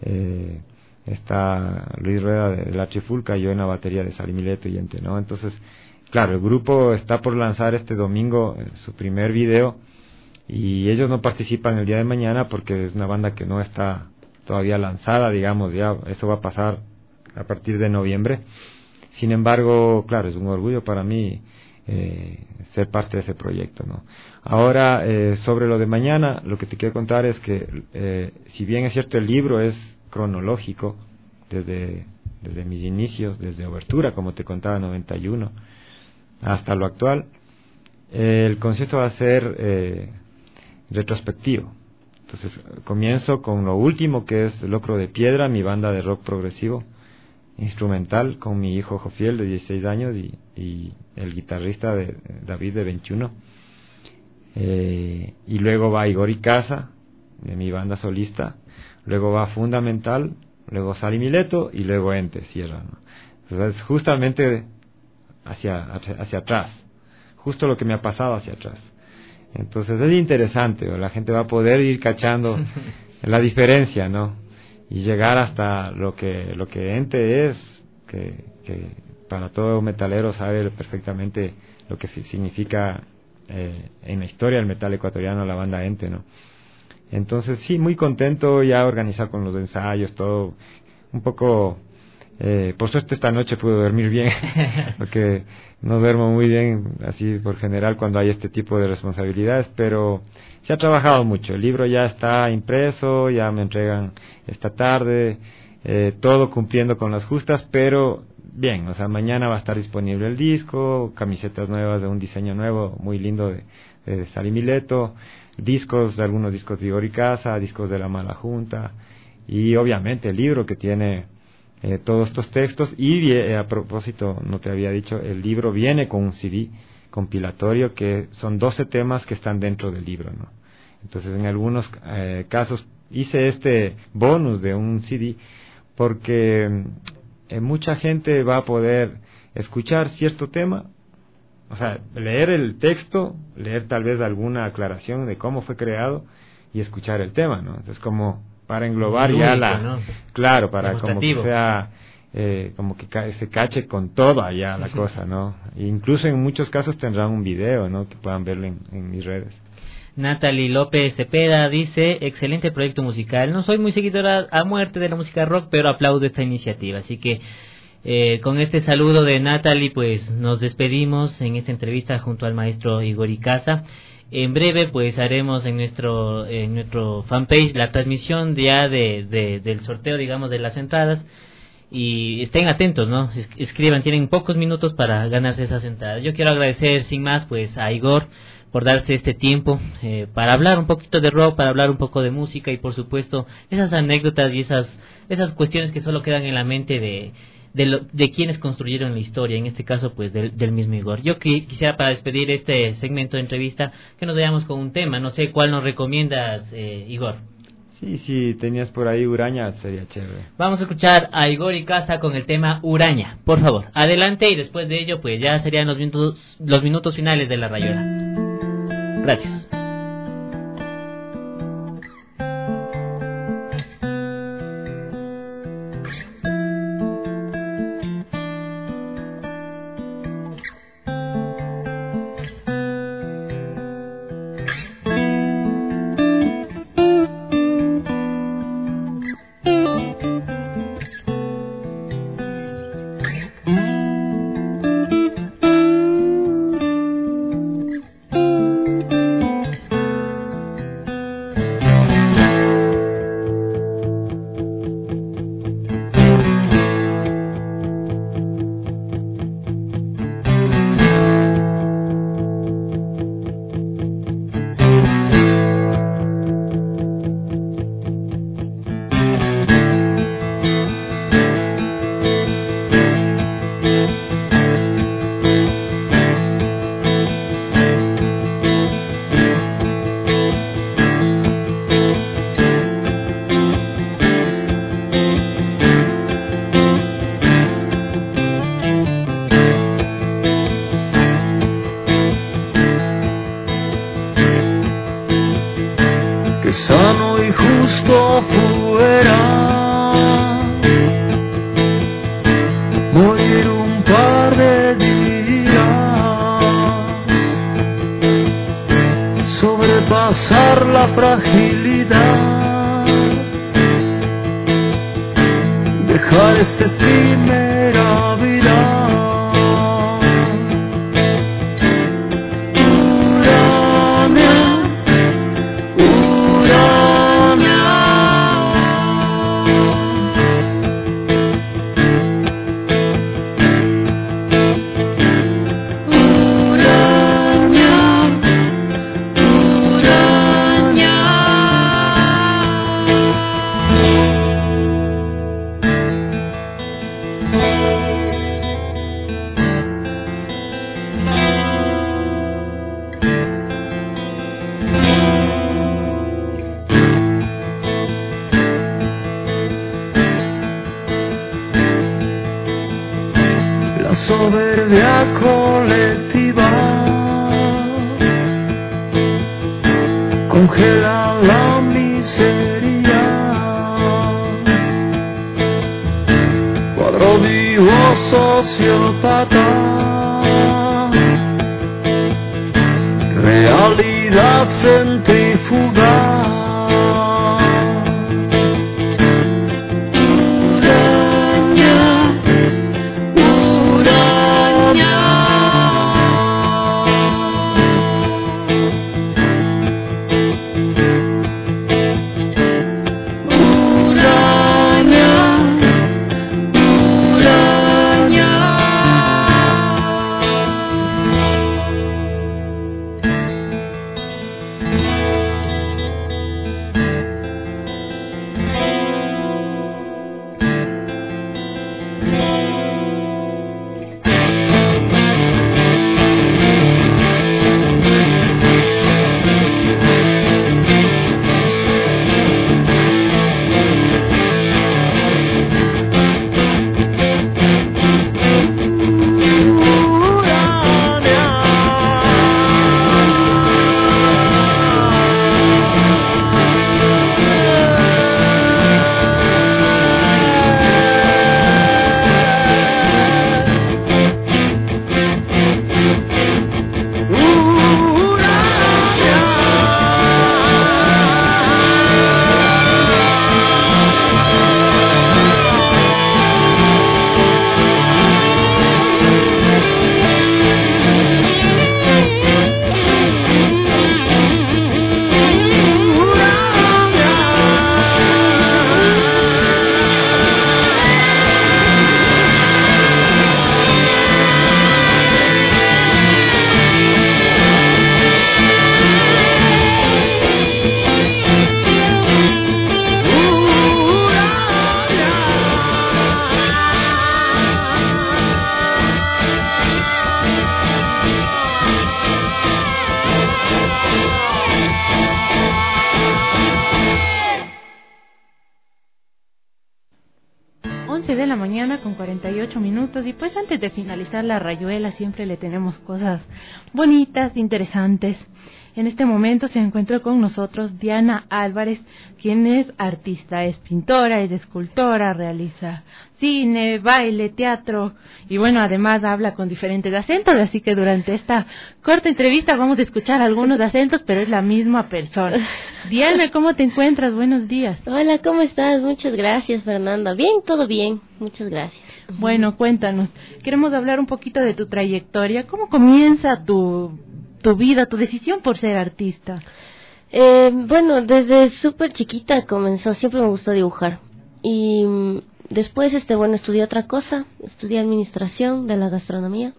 está Luis Rueda de la Trifulca, yo en la batería de Sali Mileto y Ente, ¿no? Entonces, claro, el grupo está por lanzar este domingo su primer video, y ellos no participan el día de mañana porque es una banda que no está todavía lanzada, digamos, ya eso va a pasar a partir de noviembre. Sin embargo, claro, es un orgullo para mí ser parte de ese proyecto, ¿no? Ahora, sobre lo de mañana, lo que te quiero contar es que si bien es cierto el libro es cronológico desde mis inicios, desde Obertura, como te contaba, 91 hasta lo actual, el concierto va a ser retrospectivo. Entonces comienzo con lo último, que es Locro de Piedra, mi banda de rock progresivo instrumental, con mi hijo Jofiel de 16 años y el guitarrista David de 21, y luego va Igor y Casa de mi banda solista, luego va Fundamental, luego Sali Mileto y luego Ente cierra, ¿no? Entonces es justamente hacia atrás, justo lo que me ha pasado hacia atrás. Entonces es interesante, la gente va a poder ir cachando la diferencia, ¿no? Y llegar hasta lo que Ente es, que para todo metalero sabe perfectamente lo que significa en la historia del metal ecuatoriano la banda Ente, ¿no? Entonces sí, muy contento, ya organizado con los ensayos, todo un poco, por suerte esta noche pude dormir bien, porque no duermo muy bien así por general cuando hay este tipo de responsabilidades, pero se ha trabajado mucho. El libro ya está impreso, ya me entregan esta tarde, todo cumpliendo con las justas, pero bien, o sea, mañana va a estar disponible el disco, camisetas nuevas de un diseño nuevo muy lindo de Sali Mileto, algunos discos de Igor y Casa, discos de La Mala Junta, y obviamente el libro que tiene todos estos textos. Y a propósito, no te había dicho, el libro viene con un CD compilatorio que son 12 temas que están dentro del libro, ¿no? Entonces en algunos casos hice este bonus de un CD porque mucha gente va a poder escuchar cierto tema, o sea, leer el texto, leer tal vez alguna aclaración de cómo fue creado y escuchar el tema, ¿no? Entonces como para englobar muy ya único, la, ¿no? Claro, para como que Demostrativo. sea como que se cache con toda ya la cosa, ¿no? E incluso en muchos casos tendrán un video, ¿no? Que puedan verlo en mis redes. Natalie López Cepeda dice, excelente proyecto musical. No soy muy seguidora a muerte de la música rock, pero aplaudo esta iniciativa. Así que con este saludo de Natalie, pues nos despedimos en esta entrevista junto al maestro Igor Icaza. En breve, pues haremos en nuestro fanpage la transmisión ya del sorteo, digamos, de las entradas. Y estén atentos, ¿no? Escriban, tienen pocos minutos para ganarse esas entradas. Yo quiero agradecer sin más, pues, a Igor por darse este tiempo para hablar un poquito de rock, para hablar un poco de música y, por supuesto, esas anécdotas y esas cuestiones que solo quedan en la mente de quienes construyeron la historia, en este caso, pues, del mismo Igor. Yo quisiera, para despedir este segmento de entrevista, que nos veamos con un tema. No sé cuál nos recomiendas, Igor. Sí, tenías por ahí Uraña, sería chévere. Vamos a escuchar a Igor Icaza con el tema Uraña, por favor. Adelante, y después de ello, pues ya serían los minutos finales de la rayuela. Gracias. Sano y justo fuera morir un par de días, sobrepasar la fragilidad, dejar este efímera vida. Soberbia colectiva congela la miseria, cuadro vivo sociópata, realidad centrífuga. 11 de la mañana con 48 minutos y pues antes de finalizar la rayuela siempre le tenemos cosas bonitas, interesantes. En este momento se encuentra con nosotros Diana Álvarez, quien es artista, es pintora, es escultora, realiza cine, baile, teatro y bueno, además habla con diferentes acentos, así que durante esta corta entrevista vamos a escuchar algunos acentos, pero es la misma persona. Diana, ¿cómo te encuentras? Buenos días. Hola, ¿cómo estás? Muchas gracias, Fernanda. Bien, todo bien. Muchas gracias. Bueno, cuéntanos. Queremos hablar un poquito de tu trayectoria. ¿Cómo comienza tu vida, tu decisión por ser artista? Bueno, desde súper chiquita comenzó, siempre me gustó dibujar. Y después, estudié otra cosa, estudié administración de la gastronomía.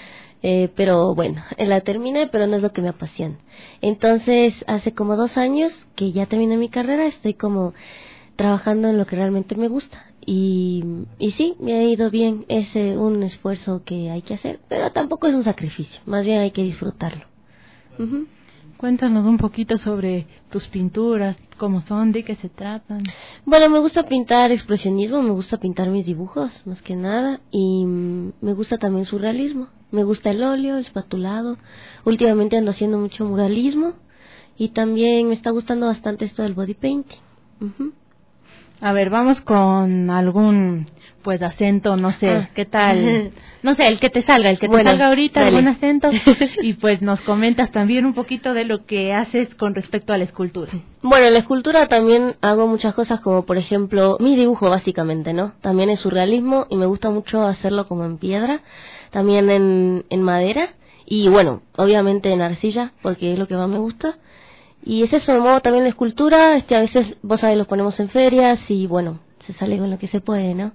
Pero bueno, la terminé, pero no es lo que me apasiona. Entonces, hace como 2 años que ya terminé mi carrera, estoy como trabajando en lo que realmente me gusta. Y sí, me ha ido bien, es un esfuerzo que hay que hacer, pero tampoco es un sacrificio, más bien hay que disfrutarlo. Uh-huh. Cuéntanos un poquito sobre tus pinturas, cómo son, de qué se tratan. Bueno, me gusta pintar expresionismo, me gusta pintar mis dibujos, más que nada, y me gusta también surrealismo. Me gusta el óleo, el espatulado. Últimamente ando haciendo mucho muralismo y también me está gustando bastante esto del body painting. Uh-huh. A ver, vamos con algún pues acento, no sé, ¿qué tal? No sé, el que te salga ahorita, dale. Algún acento y pues nos comentas también un poquito de lo que haces con respecto a la escultura. Bueno, en la escultura también hago muchas cosas como por ejemplo mi dibujo básicamente, ¿no? También es surrealismo y me gusta mucho hacerlo como en piedra, también en madera y bueno, obviamente en arcilla porque es lo que más me gusta. Y es eso, modo también la escultura, a veces, vos sabés, los ponemos en ferias y bueno, se sale con lo que se puede, ¿no?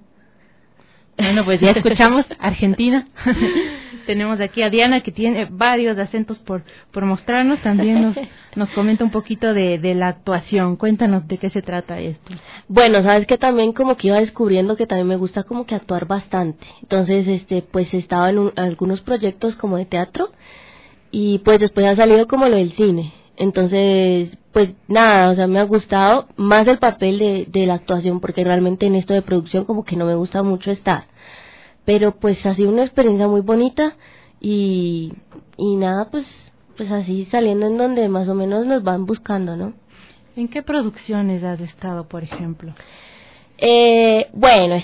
Bueno, pues ya escuchamos Argentina. Tenemos aquí a Diana que tiene varios acentos por mostrarnos, también nos comenta un poquito de la actuación. Cuéntanos de qué se trata esto. Bueno, sabes que también como que iba descubriendo que también me gusta como que actuar bastante. Entonces, pues estaba en algunos proyectos como de teatro y pues después ha salido como lo del cine. Entonces, pues nada, o sea, me ha gustado más el papel de la actuación porque realmente en esto de producción como que no me gusta mucho estar. Pero pues ha sido una experiencia muy bonita y nada, pues así saliendo en donde más o menos nos van buscando, ¿no? ¿En qué producciones has estado, por ejemplo? Bueno,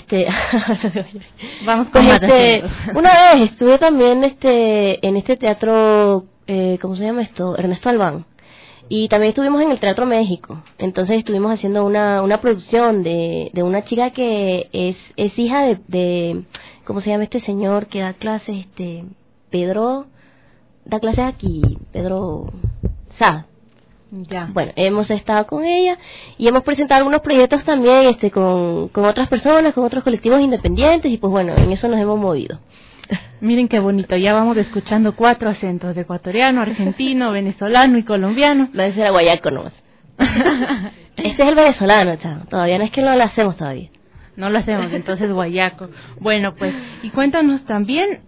vamos con más una vez estuve también en este teatro, ¿cómo se llama esto? Ernesto Albán. Y también estuvimos en el Teatro México. Entonces estuvimos haciendo una producción de una chica que es hija de ¿cómo se llama este señor que da clases? Pedro, da clases aquí, Pedro Sá. Ya. Bueno, hemos estado con ella y hemos presentado algunos proyectos también con otras personas, con otros colectivos independientes y pues bueno, en eso nos hemos movido. Miren qué bonito, ya vamos escuchando 4 acentos, de ecuatoriano, argentino, venezolano y colombiano. No, ese era guayaco nomás. Este es el venezolano, chavo. Todavía no es que no lo hacemos todavía. No lo hacemos, entonces guayaco. Bueno, pues, y cuéntanos también,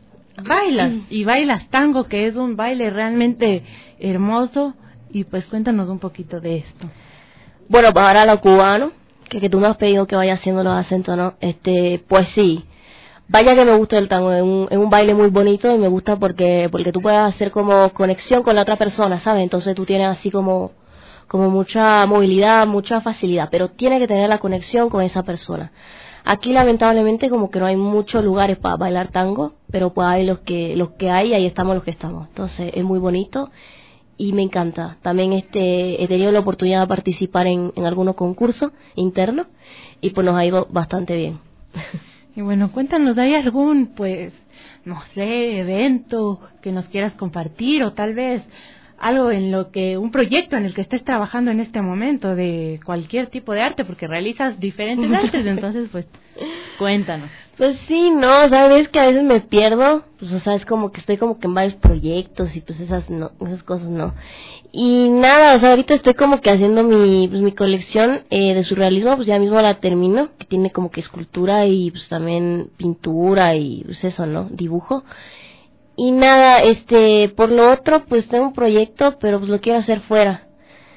bailas tango, que es un baile realmente hermoso, y pues cuéntanos un poquito de esto. Bueno, para lo cubano, que tú me has pedido que vaya haciendo los acentos, ¿no? Pues sí. Vaya que me gusta el tango, es un baile muy bonito y me gusta porque tú puedes hacer como conexión con la otra persona, ¿sabes? Entonces tú tienes así como mucha movilidad, mucha facilidad, pero tiene que tener la conexión con esa persona. Aquí lamentablemente como que no hay muchos lugares para bailar tango, pero pues hay los que hay y ahí estamos los que estamos. Entonces es muy bonito y me encanta. También he tenido la oportunidad de participar en algunos concursos internos y pues nos ha ido bastante bien. Y bueno, cuéntanos, ¿hay algún, pues, no sé, evento que nos quieras compartir o tal vez algo un proyecto en el que estés trabajando en este momento de cualquier tipo de arte, porque realizas diferentes artes, entonces pues cuéntanos. Pues sí, no, sabes que a veces me pierdo, pues o sea, es como que estoy como que en varios proyectos y pues esas cosas no. Y nada, o sea, ahorita estoy como que haciendo mi colección de surrealismo, pues ya mismo la termino, que tiene como que escultura y pues también pintura y pues eso, ¿no? Dibujo. Y nada, por lo otro, pues tengo un proyecto, pero pues lo quiero hacer fuera.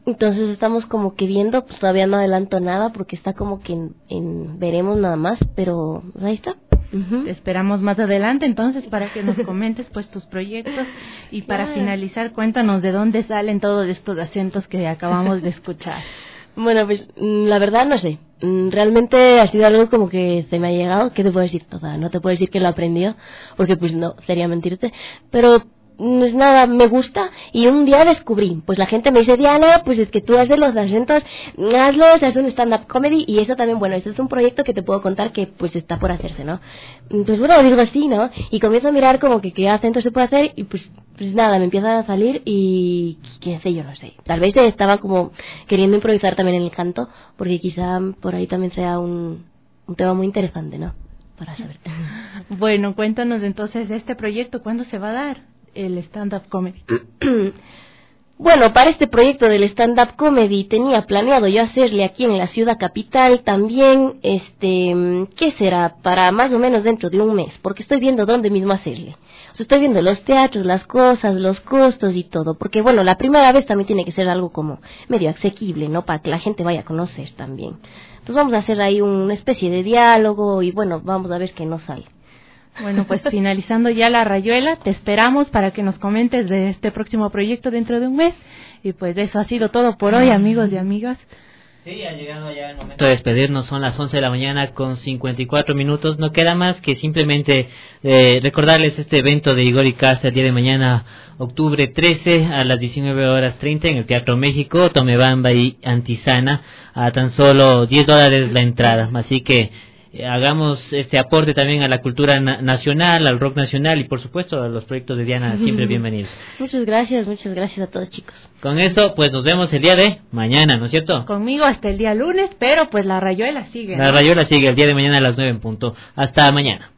Entonces estamos como que viendo, pues todavía no adelanto nada porque está como que en veremos nada más, pero pues ahí está. Te esperamos más adelante entonces para que nos comentes pues tus proyectos y para finalizar cuéntanos de dónde salen todos estos acentos que acabamos de escuchar. Bueno, pues la verdad no sé, realmente ha sido algo como que se me ha llegado. ¿Qué te puedo decir? O sea, no te puedo decir que lo aprendió porque pues no, sería mentirte, pero no es nada, me gusta. Y un día descubrí, pues la gente me dice, Diana, pues es que tú haces los acentos, hazlo, o sea, es un stand-up comedy. Y eso también, bueno, eso es un proyecto que te puedo contar que pues está por hacerse, ¿no? Pues bueno, digo así, ¿no? Y comienzo a mirar como que qué acento se puede hacer y pues nada, me empiezan a salir y quién sé, yo no sé. Tal vez estaba como queriendo improvisar también en el canto, porque quizá por ahí también sea un tema muy interesante, ¿no? Para saber. Bueno, cuéntanos entonces de este proyecto, ¿cuándo se va a dar el stand-up comedy? Bueno, para este proyecto del stand-up comedy tenía planeado yo hacerle aquí en la ciudad capital también, ¿qué será? Para más o menos dentro de un mes, porque estoy viendo dónde mismo hacerle. O sea, estoy viendo los teatros, las cosas, los costos y todo, porque bueno, la primera vez también tiene que ser algo como medio asequible, ¿no? Para que la gente vaya a conocer también. Entonces vamos a hacer ahí una especie de diálogo y bueno, vamos a ver qué nos sale. Bueno, pues finalizando ya la rayuela, te esperamos para que nos comentes de este próximo proyecto dentro de un mes. Y pues eso ha sido todo por hoy, amigos y amigas. Sí, ha llegado ya el momento de despedirnos, son las 11 de la mañana con 54 minutos. No queda más que simplemente recordarles este evento de Igor y Casa el día de mañana, octubre 13 a las 19:30 en el Teatro México, Tomebamba y Antisana, a tan solo $10 la entrada. Así que hagamos este aporte también a la cultura nacional, al rock nacional y por supuesto a los proyectos de Diana, siempre bienvenidos. Muchas gracias a todos, chicos. Con eso pues nos vemos el día de mañana, ¿no es cierto? Conmigo hasta el día lunes, pero pues la rayuela sigue, ¿no? La rayuela sigue el día de mañana a las 9 en punto. Hasta mañana.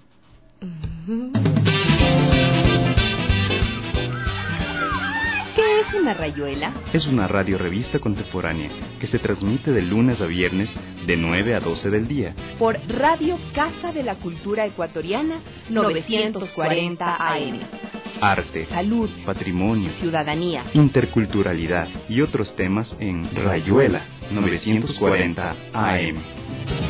¿Qué es una rayuela? Es una radiorevista contemporánea que se transmite de lunes a viernes de 9 a 12 del día. Por Radio Casa de la Cultura Ecuatoriana, 940 AM. Arte, salud, patrimonio, ciudadanía, interculturalidad y otros temas en Rayuela 940 AM.